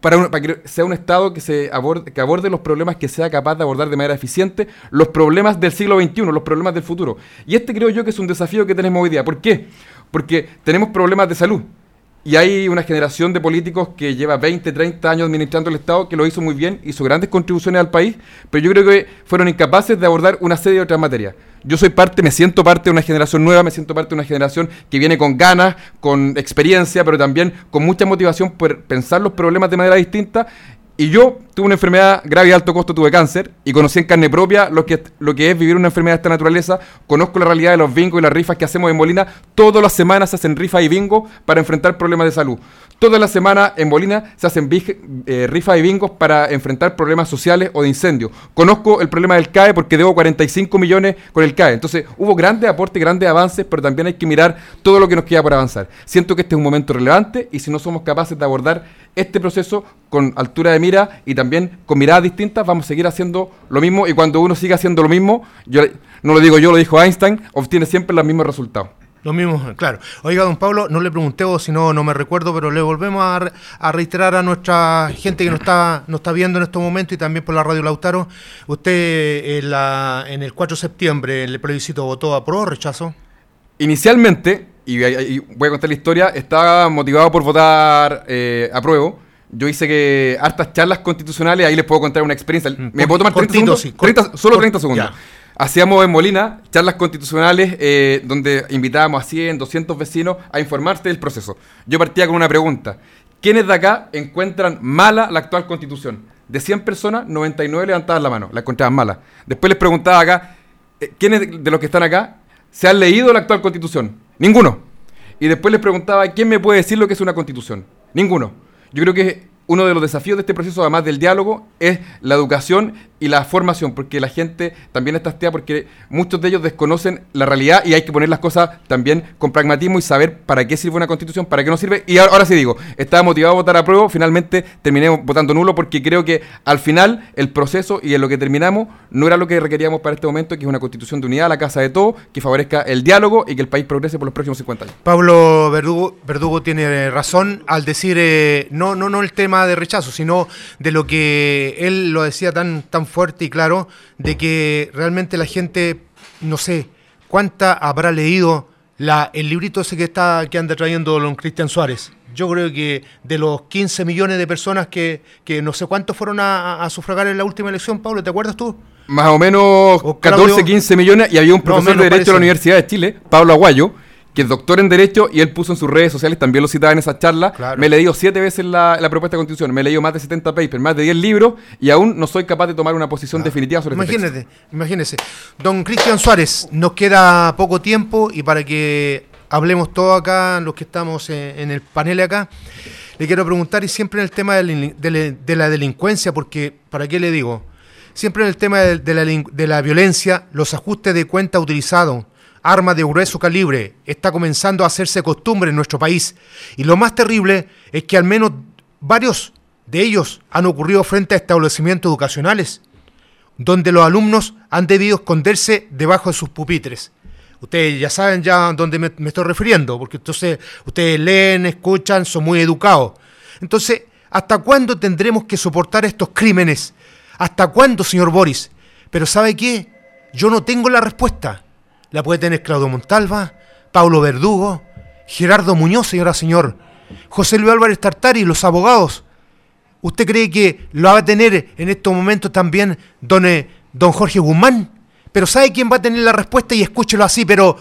para, un, para que sea un Estado que, se aborde, que aborde los problemas, que sea capaz de abordar de manera eficiente los problemas del siglo veintiuno, los problemas del futuro. Y este creo yo que es un desafío que tenemos hoy día. ¿Por qué? Porque tenemos problemas de salud. Y hay una generación de políticos que lleva veinte, treinta años administrando el Estado, que lo hizo muy bien, hizo grandes contribuciones al país, pero yo creo que fueron incapaces de abordar una serie de otras materias. Yo soy parte, me siento parte de una generación nueva, me siento parte de una generación que viene con ganas, con experiencia, pero también con mucha motivación por pensar los problemas de manera distinta. Y yo tuve una enfermedad grave y de alto costo, tuve cáncer, y conocí en carne propia lo que, lo que es vivir una enfermedad de esta naturaleza. Conozco la realidad de los bingos y las rifas que hacemos en Molina. Todas las semanas se hacen rifas y bingos para enfrentar problemas de salud. Todas las semanas en Molina se hacen eh, rifas y bingos para enfrentar problemas sociales o de incendio. Conozco el problema del C A E porque debo cuarenta y cinco millones con el C A E. Entonces hubo grandes aportes, grandes avances, pero también hay que mirar todo lo que nos queda por avanzar. Siento que este es un momento relevante, y si no somos capaces de abordar este proceso con altura de mira y también con miradas distintas, vamos a seguir haciendo lo mismo, y cuando uno sigue haciendo lo mismo, yo no lo digo yo, lo dijo Einstein, obtiene siempre los mismos resultados. Lo mismo, claro. Oiga, don Pablo, no le pregunté, o si no, no me recuerdo, pero le volvemos a, re- a reiterar a nuestra gente que nos está, nos está viendo en estos momentos, y también por la Radio Lautaro. Usted en, la, en el cuatro de septiembre, el plebiscito, ¿votó apruebo o rechazo? Inicialmente, y, y voy a contar la historia, estaba motivado por votar eh, apruebo. Yo hice que hartas charlas constitucionales, ahí les puedo contar una experiencia. ¿Me Cort- puedo tomar treinta segundos? Sí, treinta, solo treinta segundos. Ya. Hacíamos en Molina charlas constitucionales eh, donde invitábamos a cien, doscientos vecinos a informarse del proceso. Yo partía con una pregunta: ¿quiénes de acá encuentran mala la actual constitución? De cien personas, noventa y nueve levantaban la mano, la encontraban mala. Después les preguntaba acá, eh, ¿quiénes de los que están acá se han leído la actual constitución? Ninguno. Y después les preguntaba, ¿quién me puede decir lo que es una constitución? Ninguno. Yo creo que uno de los desafíos de este proceso, además del diálogo, es la educación y la formación, porque la gente también está hastiada, porque muchos de ellos desconocen la realidad, y hay que poner las cosas también con pragmatismo y saber para qué sirve una constitución, para qué no sirve. Y ahora, ahora sí digo, estaba motivado a votar a prueba, finalmente terminé votando nulo, porque creo que al final el proceso y en lo que terminamos no era lo que requeríamos para este momento, que es una constitución de unidad, la casa de todos, que favorezca el diálogo y que el país progrese por los próximos cincuenta años. Pablo Verdugo, Verdugo tiene razón al decir, eh, no, no, no el tema de rechazo, sino de lo que él lo decía tan, tan fuerte y claro, de que realmente la gente, no sé, ¿cuánta habrá leído la, el librito ese que está que anda trayendo don Cristian Suárez? Yo creo que de los quince millones de personas que, que no sé cuántos fueron a, a, a sufragar en la última elección, Pablo, ¿te acuerdas tú? Más o menos o catorce, quince millones, y había un profesor no, de Derecho parece. de la Universidad de Chile, Pablo Aguayo, que es doctor en Derecho, y él puso en sus redes sociales, también lo citaba en esa charla, claro. Me he leído siete veces la, la propuesta de constitución, me he leído más de setenta papers, más de diez libros, y aún no soy capaz de tomar una posición claro. definitiva sobre imagínate, este texto. Imagínese. Don Cristian Suárez, nos queda poco tiempo, y para que hablemos todos acá, los que estamos en, en el panel acá, le quiero preguntar, y siempre en el tema de la, de, de la delincuencia, porque, ¿para qué le digo? Siempre en el tema de, de, la, de la violencia, los ajustes de cuenta utilizados, armas de grueso calibre, está comenzando a hacerse costumbre en nuestro país. Y lo más terrible es que al menos varios de ellos han ocurrido frente a establecimientos educacionales, donde los alumnos han debido esconderse debajo de sus pupitres. Ustedes ya saben ya a dónde me, me estoy refiriendo, porque entonces ustedes leen, escuchan, son muy educados. Entonces, ¿hasta cuándo tendremos que soportar estos crímenes? ¿Hasta cuándo, señor Boris? Pero ¿sabe qué? Yo no tengo la respuesta. La puede tener Claudio Montalva, Pablo Verdugo, Gerardo Muñoz, señora señor, José Luis Álvarez Tartari, los abogados. ¿Usted cree que lo va a tener en estos momentos también don, eh, don Jorge Guzmán? Pero ¿sabe quién va a tener la respuesta? Y escúchelo así, pero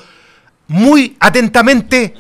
muy atentamente,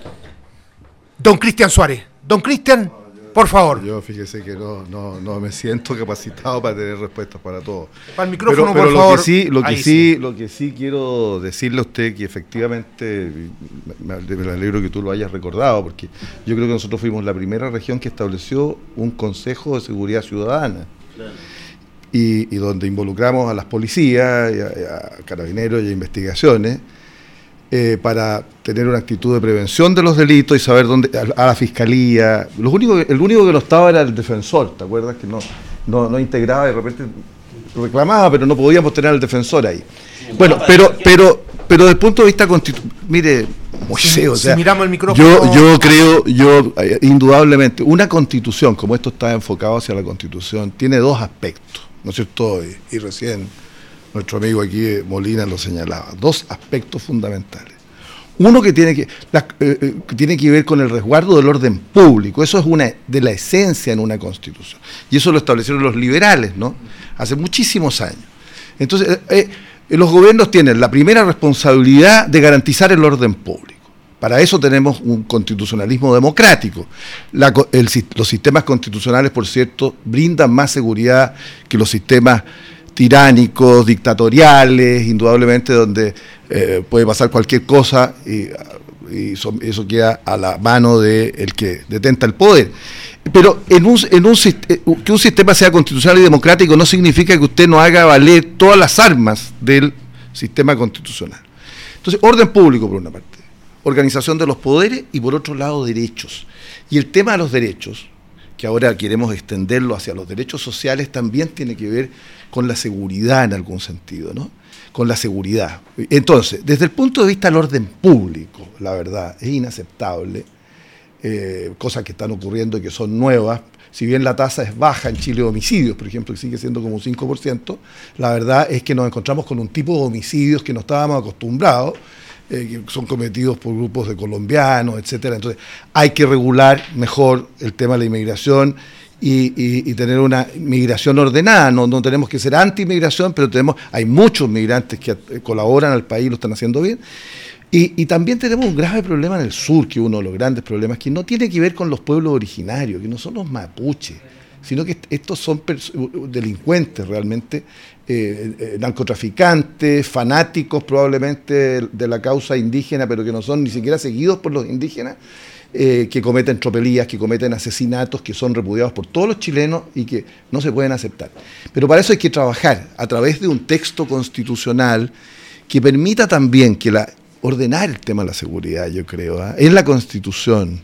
don Cristian Suárez. Don Cristian, por favor. Yo fíjese que no, no, no me siento capacitado para tener respuestas para todo. Para el micrófono, pero, pero por lo favor. Que sí, lo, que sí, sí. lo que sí quiero decirle a usted, que efectivamente, me, me alegro que tú lo hayas recordado, porque yo creo que nosotros fuimos la primera región que estableció un Consejo de Seguridad Ciudadana. Claro. Y, y donde involucramos a las policías, y a, a carabineros y a investigaciones, Eh, para tener una actitud de prevención de los delitos y saber dónde, a, a la fiscalía. Los único, el único que no estaba era el defensor, ¿te acuerdas? Que no, no, no integraba, y de repente reclamaba, pero no podíamos tener al defensor ahí. Bueno, pero, pero, pero desde el punto de vista constitucional, mire, Moisés, si, o sea, si miramos el micrófono... yo, yo creo, yo eh, indudablemente, una constitución, como esto está enfocado hacia la constitución, tiene dos aspectos, ¿no es cierto? Y, y recién nuestro amigo aquí, Molina, lo señalaba, dos aspectos fundamentales. Uno que tiene que, la, eh, que tiene que ver con el resguardo del orden público, eso es una de la esencia en una constitución, y eso lo establecieron los liberales, ¿no? Hace muchísimos años. Entonces, eh, eh, los gobiernos tienen la primera responsabilidad de garantizar el orden público. Para eso tenemos un constitucionalismo democrático. La, el, los sistemas constitucionales, por cierto, brindan más seguridad que los sistemas tiránicos, dictatoriales, indudablemente, donde eh, puede pasar cualquier cosa y, y eso, eso queda a la mano del de que detenta el poder. Pero en un, en un, que un sistema sea constitucional y democrático no significa que usted no haga valer todas las armas del sistema constitucional. Entonces, orden público por una parte, organización de los poderes y por otro lado derechos. Y el tema de los derechos, que ahora queremos extenderlo hacia los derechos sociales, también tiene que ver con la seguridad en algún sentido, ¿no? Con la seguridad. Entonces, desde el punto de vista del orden público, la verdad, es inaceptable, eh, cosas que están ocurriendo y que son nuevas. Si bien la tasa es baja en Chile de homicidios, por ejemplo, que sigue siendo como un cinco por ciento, la verdad es que nos encontramos con un tipo de homicidios que no estábamos acostumbrados, eh, que son cometidos por grupos de colombianos, etcétera. Entonces, hay que regular mejor el tema de la inmigración y, y, y tener una migración ordenada. No, no tenemos que ser anti-inmigración, pero tenemos, hay muchos migrantes que colaboran al país y lo están haciendo bien. Y, y también tenemos un grave problema en el sur, que es uno de los grandes problemas, que no tiene que ver con los pueblos originarios, que no son los mapuches, sino que estos son delincuentes realmente, eh, eh, narcotraficantes, fanáticos probablemente de la causa indígena, pero que no son ni siquiera seguidos por los indígenas, eh, que cometen tropelías, que cometen asesinatos, que son repudiados por todos los chilenos y que no se pueden aceptar. Pero para eso hay que trabajar a través de un texto constitucional que permita también que la ordenar el tema de la seguridad, yo creo, ¿eh? en la Constitución,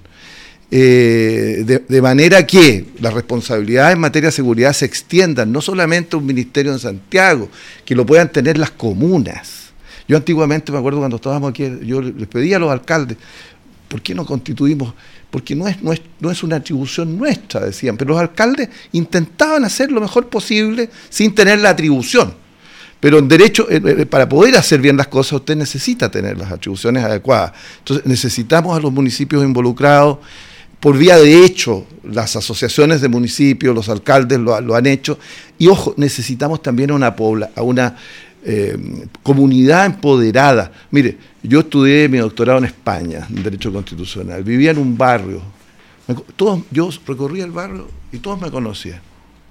eh, de, de manera que las responsabilidades en materia de seguridad se extiendan no solamente a un ministerio en Santiago, que lo puedan tener las comunas. Yo antiguamente, me acuerdo cuando estábamos aquí, yo les pedía a los alcaldes, ¿por qué no constituimos? Porque no es, no es, no es una atribución nuestra, decían, pero los alcaldes intentaban hacer lo mejor posible sin tener la atribución. Pero en derecho, eh, para poder hacer bien las cosas, usted necesita tener las atribuciones adecuadas. Entonces, necesitamos a los municipios involucrados. Por vía de hecho, las asociaciones de municipios, los alcaldes lo, lo han hecho. Y ojo, necesitamos también a una, pobla, a una eh, comunidad empoderada. Mire, yo estudié mi doctorado en España, en Derecho Constitucional. Vivía en un barrio. Todos, yo recorría el barrio y todos me conocían.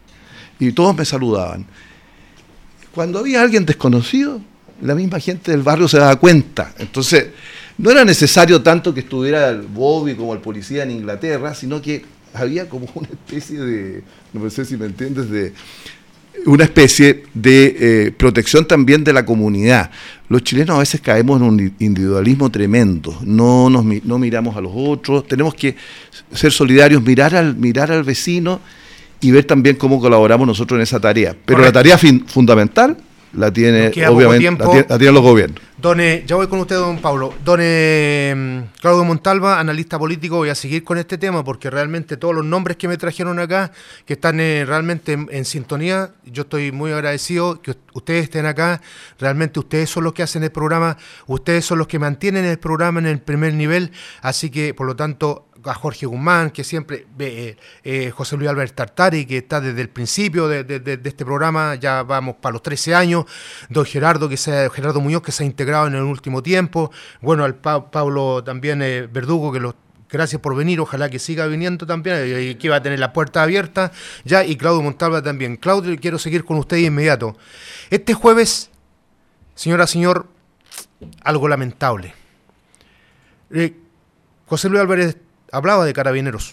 Y todos me saludaban. Cuando había alguien desconocido, la misma gente del barrio se daba cuenta. Entonces, no era necesario tanto que estuviera el Bobby como el policía en Inglaterra, sino que había como una especie de, no sé si me entiendes, de una especie de eh, protección también de la comunidad. Los chilenos a veces caemos en un individualismo tremendo, no nos no miramos a los otros, tenemos que ser solidarios, mirar al, mirar al vecino y ver también cómo colaboramos nosotros en esa tarea. Pero Correcto. La tarea fin, fundamental la tiene, obviamente, la tiene, la tienen los gobiernos. Don, eh, ya voy con usted, don Pablo. Don eh, Claudio Montalva, analista político, voy a seguir con este tema porque realmente todos los nombres que me trajeron acá, que están eh, realmente en, en sintonía, yo estoy muy agradecido que ustedes estén acá. Realmente ustedes son los que hacen el programa, ustedes son los que mantienen el programa en el primer nivel, así que, por lo tanto, a Jorge Guzmán, que siempre, eh, eh, José Luis Álvarez Tartari, que está desde el principio de, de, de, de este programa, ya vamos para los trece años, don Gerardo, que se, Gerardo Muñoz, que se ha integrado en el último tiempo, bueno, al pa Pablo también eh, Verdugo, que los gracias por venir, ojalá que siga viniendo también, y que va a tener la puerta abierta, ya, y Claudio Montalva también. Claudio, quiero seguir con usted de inmediato. Este jueves, señora, señor, algo lamentable. Eh, José Luis Álvarez hablaba de Carabineros.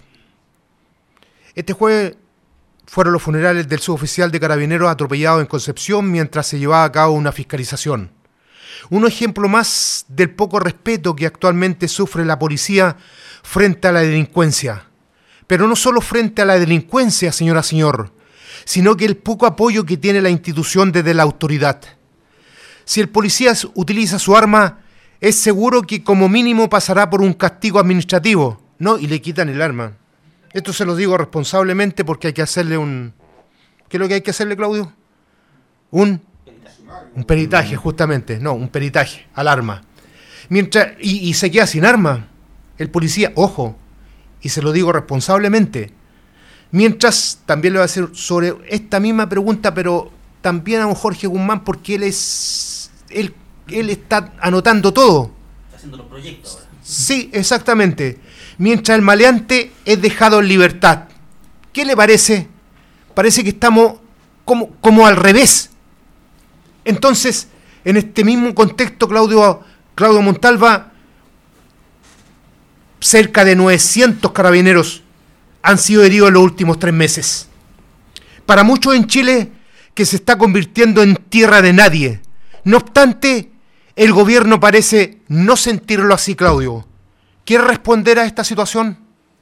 Este jueves fueron los funerales del suboficial de Carabineros atropellado en Concepción mientras se llevaba a cabo una fiscalización. Un ejemplo más del poco respeto que actualmente sufre la policía frente a la delincuencia. Pero no solo frente a la delincuencia, señora, señor, sino que el poco apoyo que tiene la institución desde la autoridad. Si el policía utiliza su arma, es seguro que como mínimo pasará por un castigo administrativo, ¿no? Y le quitan el arma. Esto se lo digo responsablemente porque hay que hacerle un... ¿Qué es lo que hay que hacerle, Claudio? Un... Un peritaje, justamente. No, un peritaje al arma. Mientras, y, y se queda sin arma. El policía, ojo, y se lo digo responsablemente. Mientras, también le voy a hacer sobre esta misma pregunta, pero también a don Jorge Guzmán, porque él es... Él, él está anotando todo. Está haciendo los proyectos ahora. Sí, exactamente. Mientras el maleante es dejado en libertad. ¿Qué le parece? Parece que estamos como, como al revés. Entonces, en este mismo contexto, Claudio, Claudio Montalva, cerca de novecientos carabineros han sido heridos en los últimos tres meses. Para muchos en Chile, que se está convirtiendo en tierra de nadie. No obstante, el gobierno parece no sentirlo así, Claudio. ¿Quiere responder a esta situación?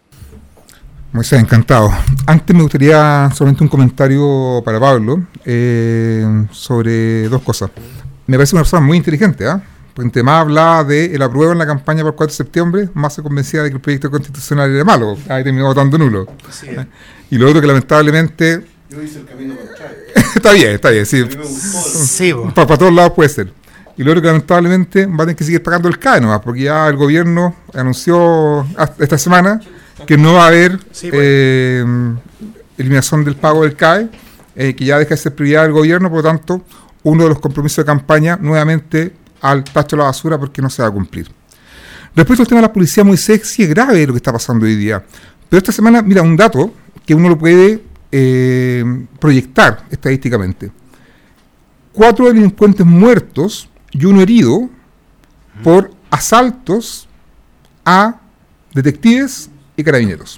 Moisés, encantado. Antes me gustaría solamente un comentario para Pablo eh, sobre dos cosas. Me parece una persona muy inteligente, ¿ah? ¿eh? Porque entre más hablaba de el apruebo en la campaña por el cuatro de septiembre, más se convencía de que el proyecto constitucional era malo. Ahí terminó votando nulo. Sí. ¿Eh? Y lo otro que lamentablemente... Yo hice el camino contrario. Está bien, está bien, sí. Sí, para, para todos lados puede ser. Y lo otro que lamentablemente va a tener que seguir pagando el C A E nomás, porque ya el gobierno anunció esta semana que no va a haber sí, bueno. eh, eliminación del pago del C A E, eh, que ya deja de ser prioridad del gobierno, por lo tanto, uno de los compromisos de campaña nuevamente al tacho de la basura porque no se va a cumplir. Respecto al tema de la policía, Moisés, sí es grave lo que está pasando hoy día. Pero esta semana, mira, un dato que uno lo puede eh, proyectar estadísticamente. Cuatro delincuentes muertos y uno herido por asaltos a detectives y carabineros.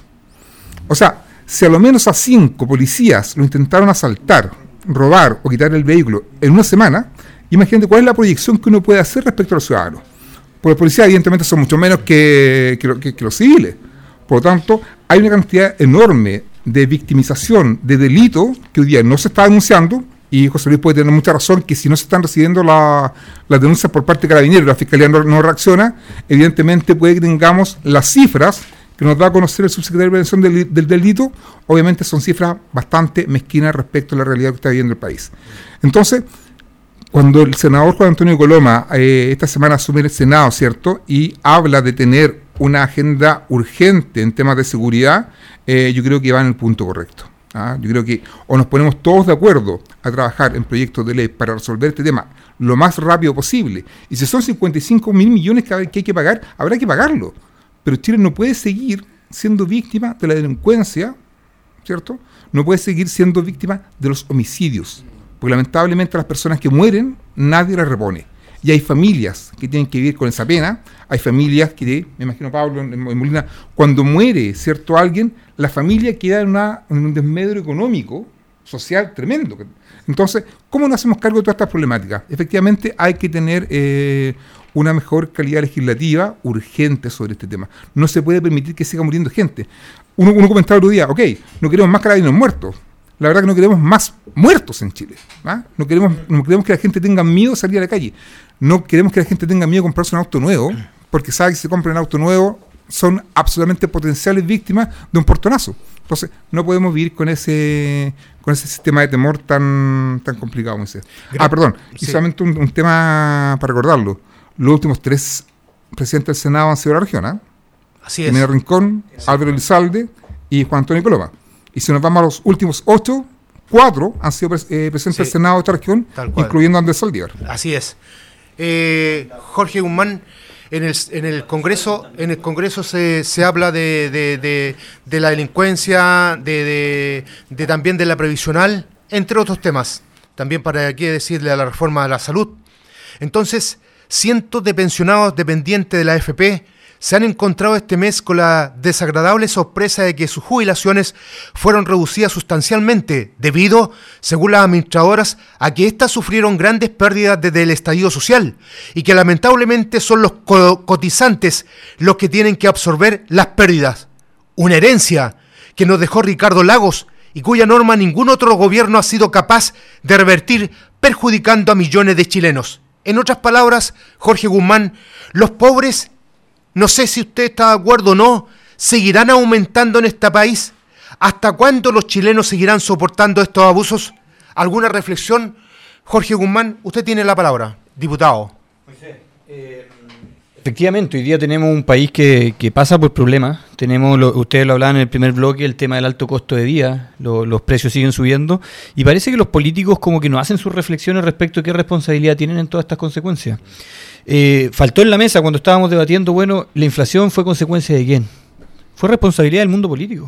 O sea, si a lo menos a cinco policías lo intentaron asaltar, robar o quitar el vehículo en una semana, imagínate cuál es la proyección que uno puede hacer respecto a los ciudadanos. Porque los policías evidentemente son mucho menos que, que, que, que los civiles. Por lo tanto, hay una cantidad enorme de victimización de delito que hoy día no se está denunciando. Y José Luis puede tener mucha razón que si no se están recibiendo la, las denuncias por parte de Carabineros y la Fiscalía no, no reacciona, evidentemente puede que tengamos las cifras que nos da a conocer el subsecretario de Prevención del, del Delito. Obviamente son cifras bastante mezquinas respecto a la realidad que está viviendo el país. Entonces, cuando el senador Juan Antonio Coloma eh, esta semana asume el Senado, ¿cierto? Y habla de tener una agenda urgente en temas de seguridad, eh, yo creo que va en el punto correcto. ¿Ah? Yo creo que o nos ponemos todos de acuerdo a trabajar en proyectos de ley para resolver este tema lo más rápido posible. Y si son cincuenta y cinco mil millones que hay que pagar, habrá que pagarlo. Pero Chile no puede seguir siendo víctima de la delincuencia, ¿cierto? No puede seguir siendo víctima de los homicidios. Porque lamentablemente las personas que mueren, nadie las repone. Y hay familias que tienen que vivir con esa pena. Hay familias que, me imagino Pablo en, en Molina, cuando muere, ¿cierto?, alguien, la familia queda en, una, en un desmedro económico, social tremendo. Entonces, ¿cómo nos hacemos cargo de todas estas problemáticas? Efectivamente, hay que tener eh, una mejor calidad legislativa urgente sobre este tema. No se puede permitir que siga muriendo gente. Uno, uno comentaba el otro día, ok, no queremos más carabineros muertos. La verdad que no queremos más muertos en Chile. ¿Ah? No queremos, no queremos que la gente tenga miedo de salir a la calle. No queremos que la gente tenga miedo de comprarse un auto nuevo, porque sabe que si se compra un auto nuevo son absolutamente potenciales víctimas de un portonazo. Entonces, no podemos vivir con ese con ese sistema de temor tan tan complicado, Moisés. Ah, perdón, sí. Y solamente un, un tema para recordarlo. Los últimos tres presidentes del Senado han sido de la región, ¿eh? Así es. Jiménez Rincón, sí. Álvaro Elizalde y Juan Antonio Coloma. Y si nos vamos a los últimos ocho, cuatro han sido pres- eh, presidentes sí. del Senado de esta región, incluyendo a Andrés Saldívar. Así es. Eh, Jorge Guzmán, en el, en el Congreso en el Congreso se, se habla de, de, de, de la delincuencia, de, de, de también de la previsional, entre otros temas. También para aquí decirle a la reforma de la salud. Entonces, cientos de pensionados dependientes de la A F P se han encontrado este mes con la desagradable sorpresa de que sus jubilaciones fueron reducidas sustancialmente debido, según las administradoras, a que éstas sufrieron grandes pérdidas desde el estallido social y que lamentablemente son los co- cotizantes los que tienen que absorber las pérdidas. Una herencia que nos dejó Ricardo Lagos y cuya norma ningún otro gobierno ha sido capaz de revertir, perjudicando a millones de chilenos. En otras palabras, Jorge Guzmán, los pobres, no sé si usted está de acuerdo o no, seguirán aumentando en este país. ¿Hasta cuándo los chilenos seguirán soportando estos abusos? ¿Alguna reflexión? Jorge Guzmán, usted tiene la palabra, diputado. Efectivamente, hoy día tenemos un país que, que pasa por problemas. Tenemos, lo, ustedes lo hablaban en el primer bloque, el tema del alto costo de vida, lo, los precios siguen subiendo, y parece que los políticos como que no hacen sus reflexiones respecto a qué responsabilidad tienen en todas estas consecuencias. Eh, faltó en la mesa cuando estábamos debatiendo, bueno, la inflación fue consecuencia de quién. Fue responsabilidad del mundo político.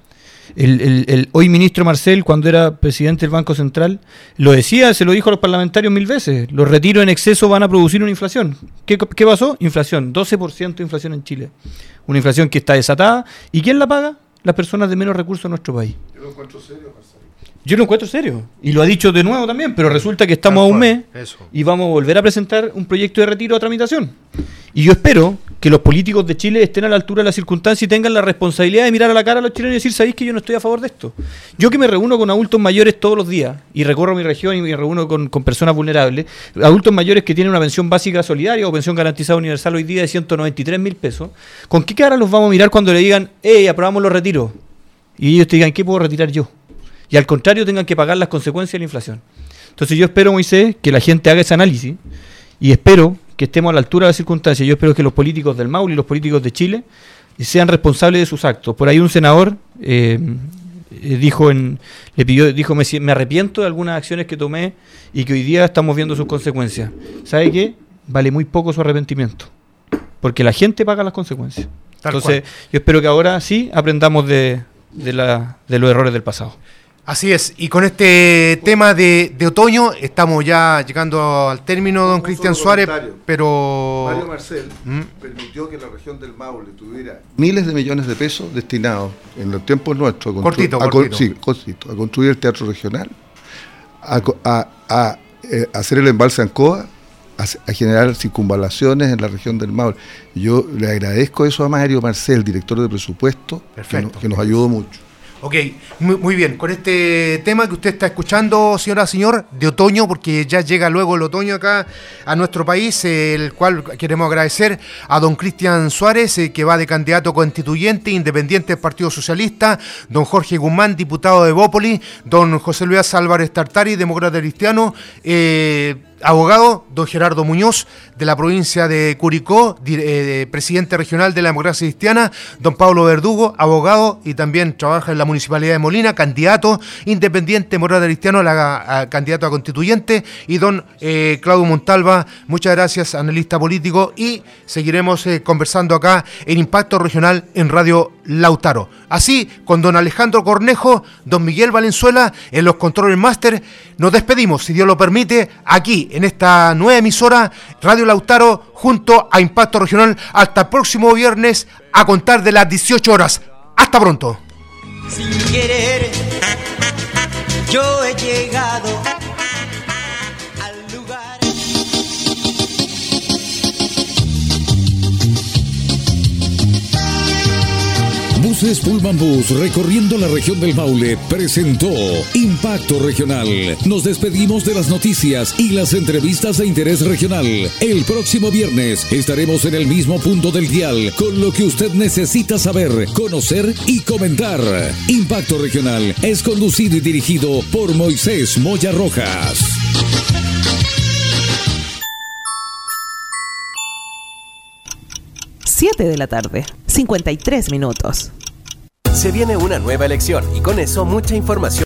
El, el, el hoy ministro Marcel, cuando era presidente del Banco Central, lo decía, se lo dijo a los parlamentarios mil veces, los retiros en exceso van a producir una inflación. ¿Qué, qué pasó? Inflación, doce por ciento de inflación en Chile. Una inflación que está desatada. ¿Y quién la paga? Las personas de menos recursos en nuestro país. Yo lo encuentro serio, Marcel. Yo lo encuentro serio, y lo ha dicho de nuevo también, pero resulta que estamos a un mes y vamos a volver a presentar un proyecto de retiro a tramitación. Y yo espero que los políticos de Chile estén a la altura de las circunstancias y tengan la responsabilidad de mirar a la cara a los chilenos y decir, ¿sabéis que yo no estoy a favor de esto? Yo que me reúno con adultos mayores todos los días y recorro mi región y me reúno con, con personas vulnerables, adultos mayores que tienen una pensión básica solidaria o pensión garantizada universal hoy día de ciento noventa y tres mil pesos, ¿con qué cara los vamos a mirar cuando le digan, hey, aprobamos los retiros? Y ellos te digan, ¿qué puedo retirar yo? Y al contrario tengan que pagar las consecuencias de la inflación. Entonces yo espero, Moisés, que la gente haga ese análisis y espero que estemos a la altura de las circunstancias. Yo espero que los políticos del Maule y los políticos de Chile sean responsables de sus actos. Por ahí un senador eh, dijo, en, le pidió, dijo me, me arrepiento de algunas acciones que tomé y que hoy día estamos viendo sus consecuencias. ¿Sabe qué? Vale muy poco su arrepentimiento, porque la gente paga las consecuencias. Tal Entonces cual. Yo espero que ahora sí aprendamos de, de, la, de los errores del pasado. Así es, y con este tema de, de otoño estamos ya llegando al término, don Cristian Suárez, pero... Mario Marcel ¿Mm? permitió que la región del Maule tuviera miles de millones de pesos destinados en los tiempos nuestros a, cortito, a, cortito. Sí, cortito, a construir el teatro regional, a, a, a, eh, a hacer el embalse Ancoa, a, a generar circunvalaciones en la región del Maule. Yo le agradezco eso a Mario Marcel, director de presupuesto, que, no, que nos ayudó mucho. Ok, muy, muy bien, con este tema que usted está escuchando, señora, señor, de otoño, porque ya llega luego el otoño acá a nuestro país, eh, el cual queremos agradecer a don Cristian Suárez, eh, que va de candidato constituyente, independiente del Partido Socialista, don Jorge Guzmán, diputado de Bópoli, don José Luis Álvarez Tartari, demócrata cristiano, eh, abogado, don Gerardo Muñoz, de la provincia de Curicó, eh, presidente regional de la democracia cristiana, don Pablo Verdugo, abogado y también trabaja en la municipalidad de Molina, candidato independiente demócrata cristiano, la, a, candidato a constituyente, y don eh, Claudio Montalva, muchas gracias, analista político, y seguiremos eh, conversando acá en Impacto Regional en Radio Lautaro. Así, con don Alejandro Cornejo, don Miguel Valenzuela en los controles máster, nos despedimos, si Dios lo permite, aquí en esta nueva emisora Radio Lautaro junto a Impacto Regional. Hasta el próximo viernes a contar de las dieciocho horas. Hasta pronto. Sin querer, yo he llegado al lugar. Buses Pullman Bus recorriendo la región del Maule presentó Impacto Regional. Nos despedimos de las noticias y las entrevistas de interés regional. El próximo viernes estaremos en el mismo punto del dial con lo que usted necesita saber, conocer y comentar. Impacto Regional es conducido y dirigido por Moisés Moya Rojas. siete de la tarde, cincuenta y tres minutos. Se viene una nueva elección y con eso mucha información.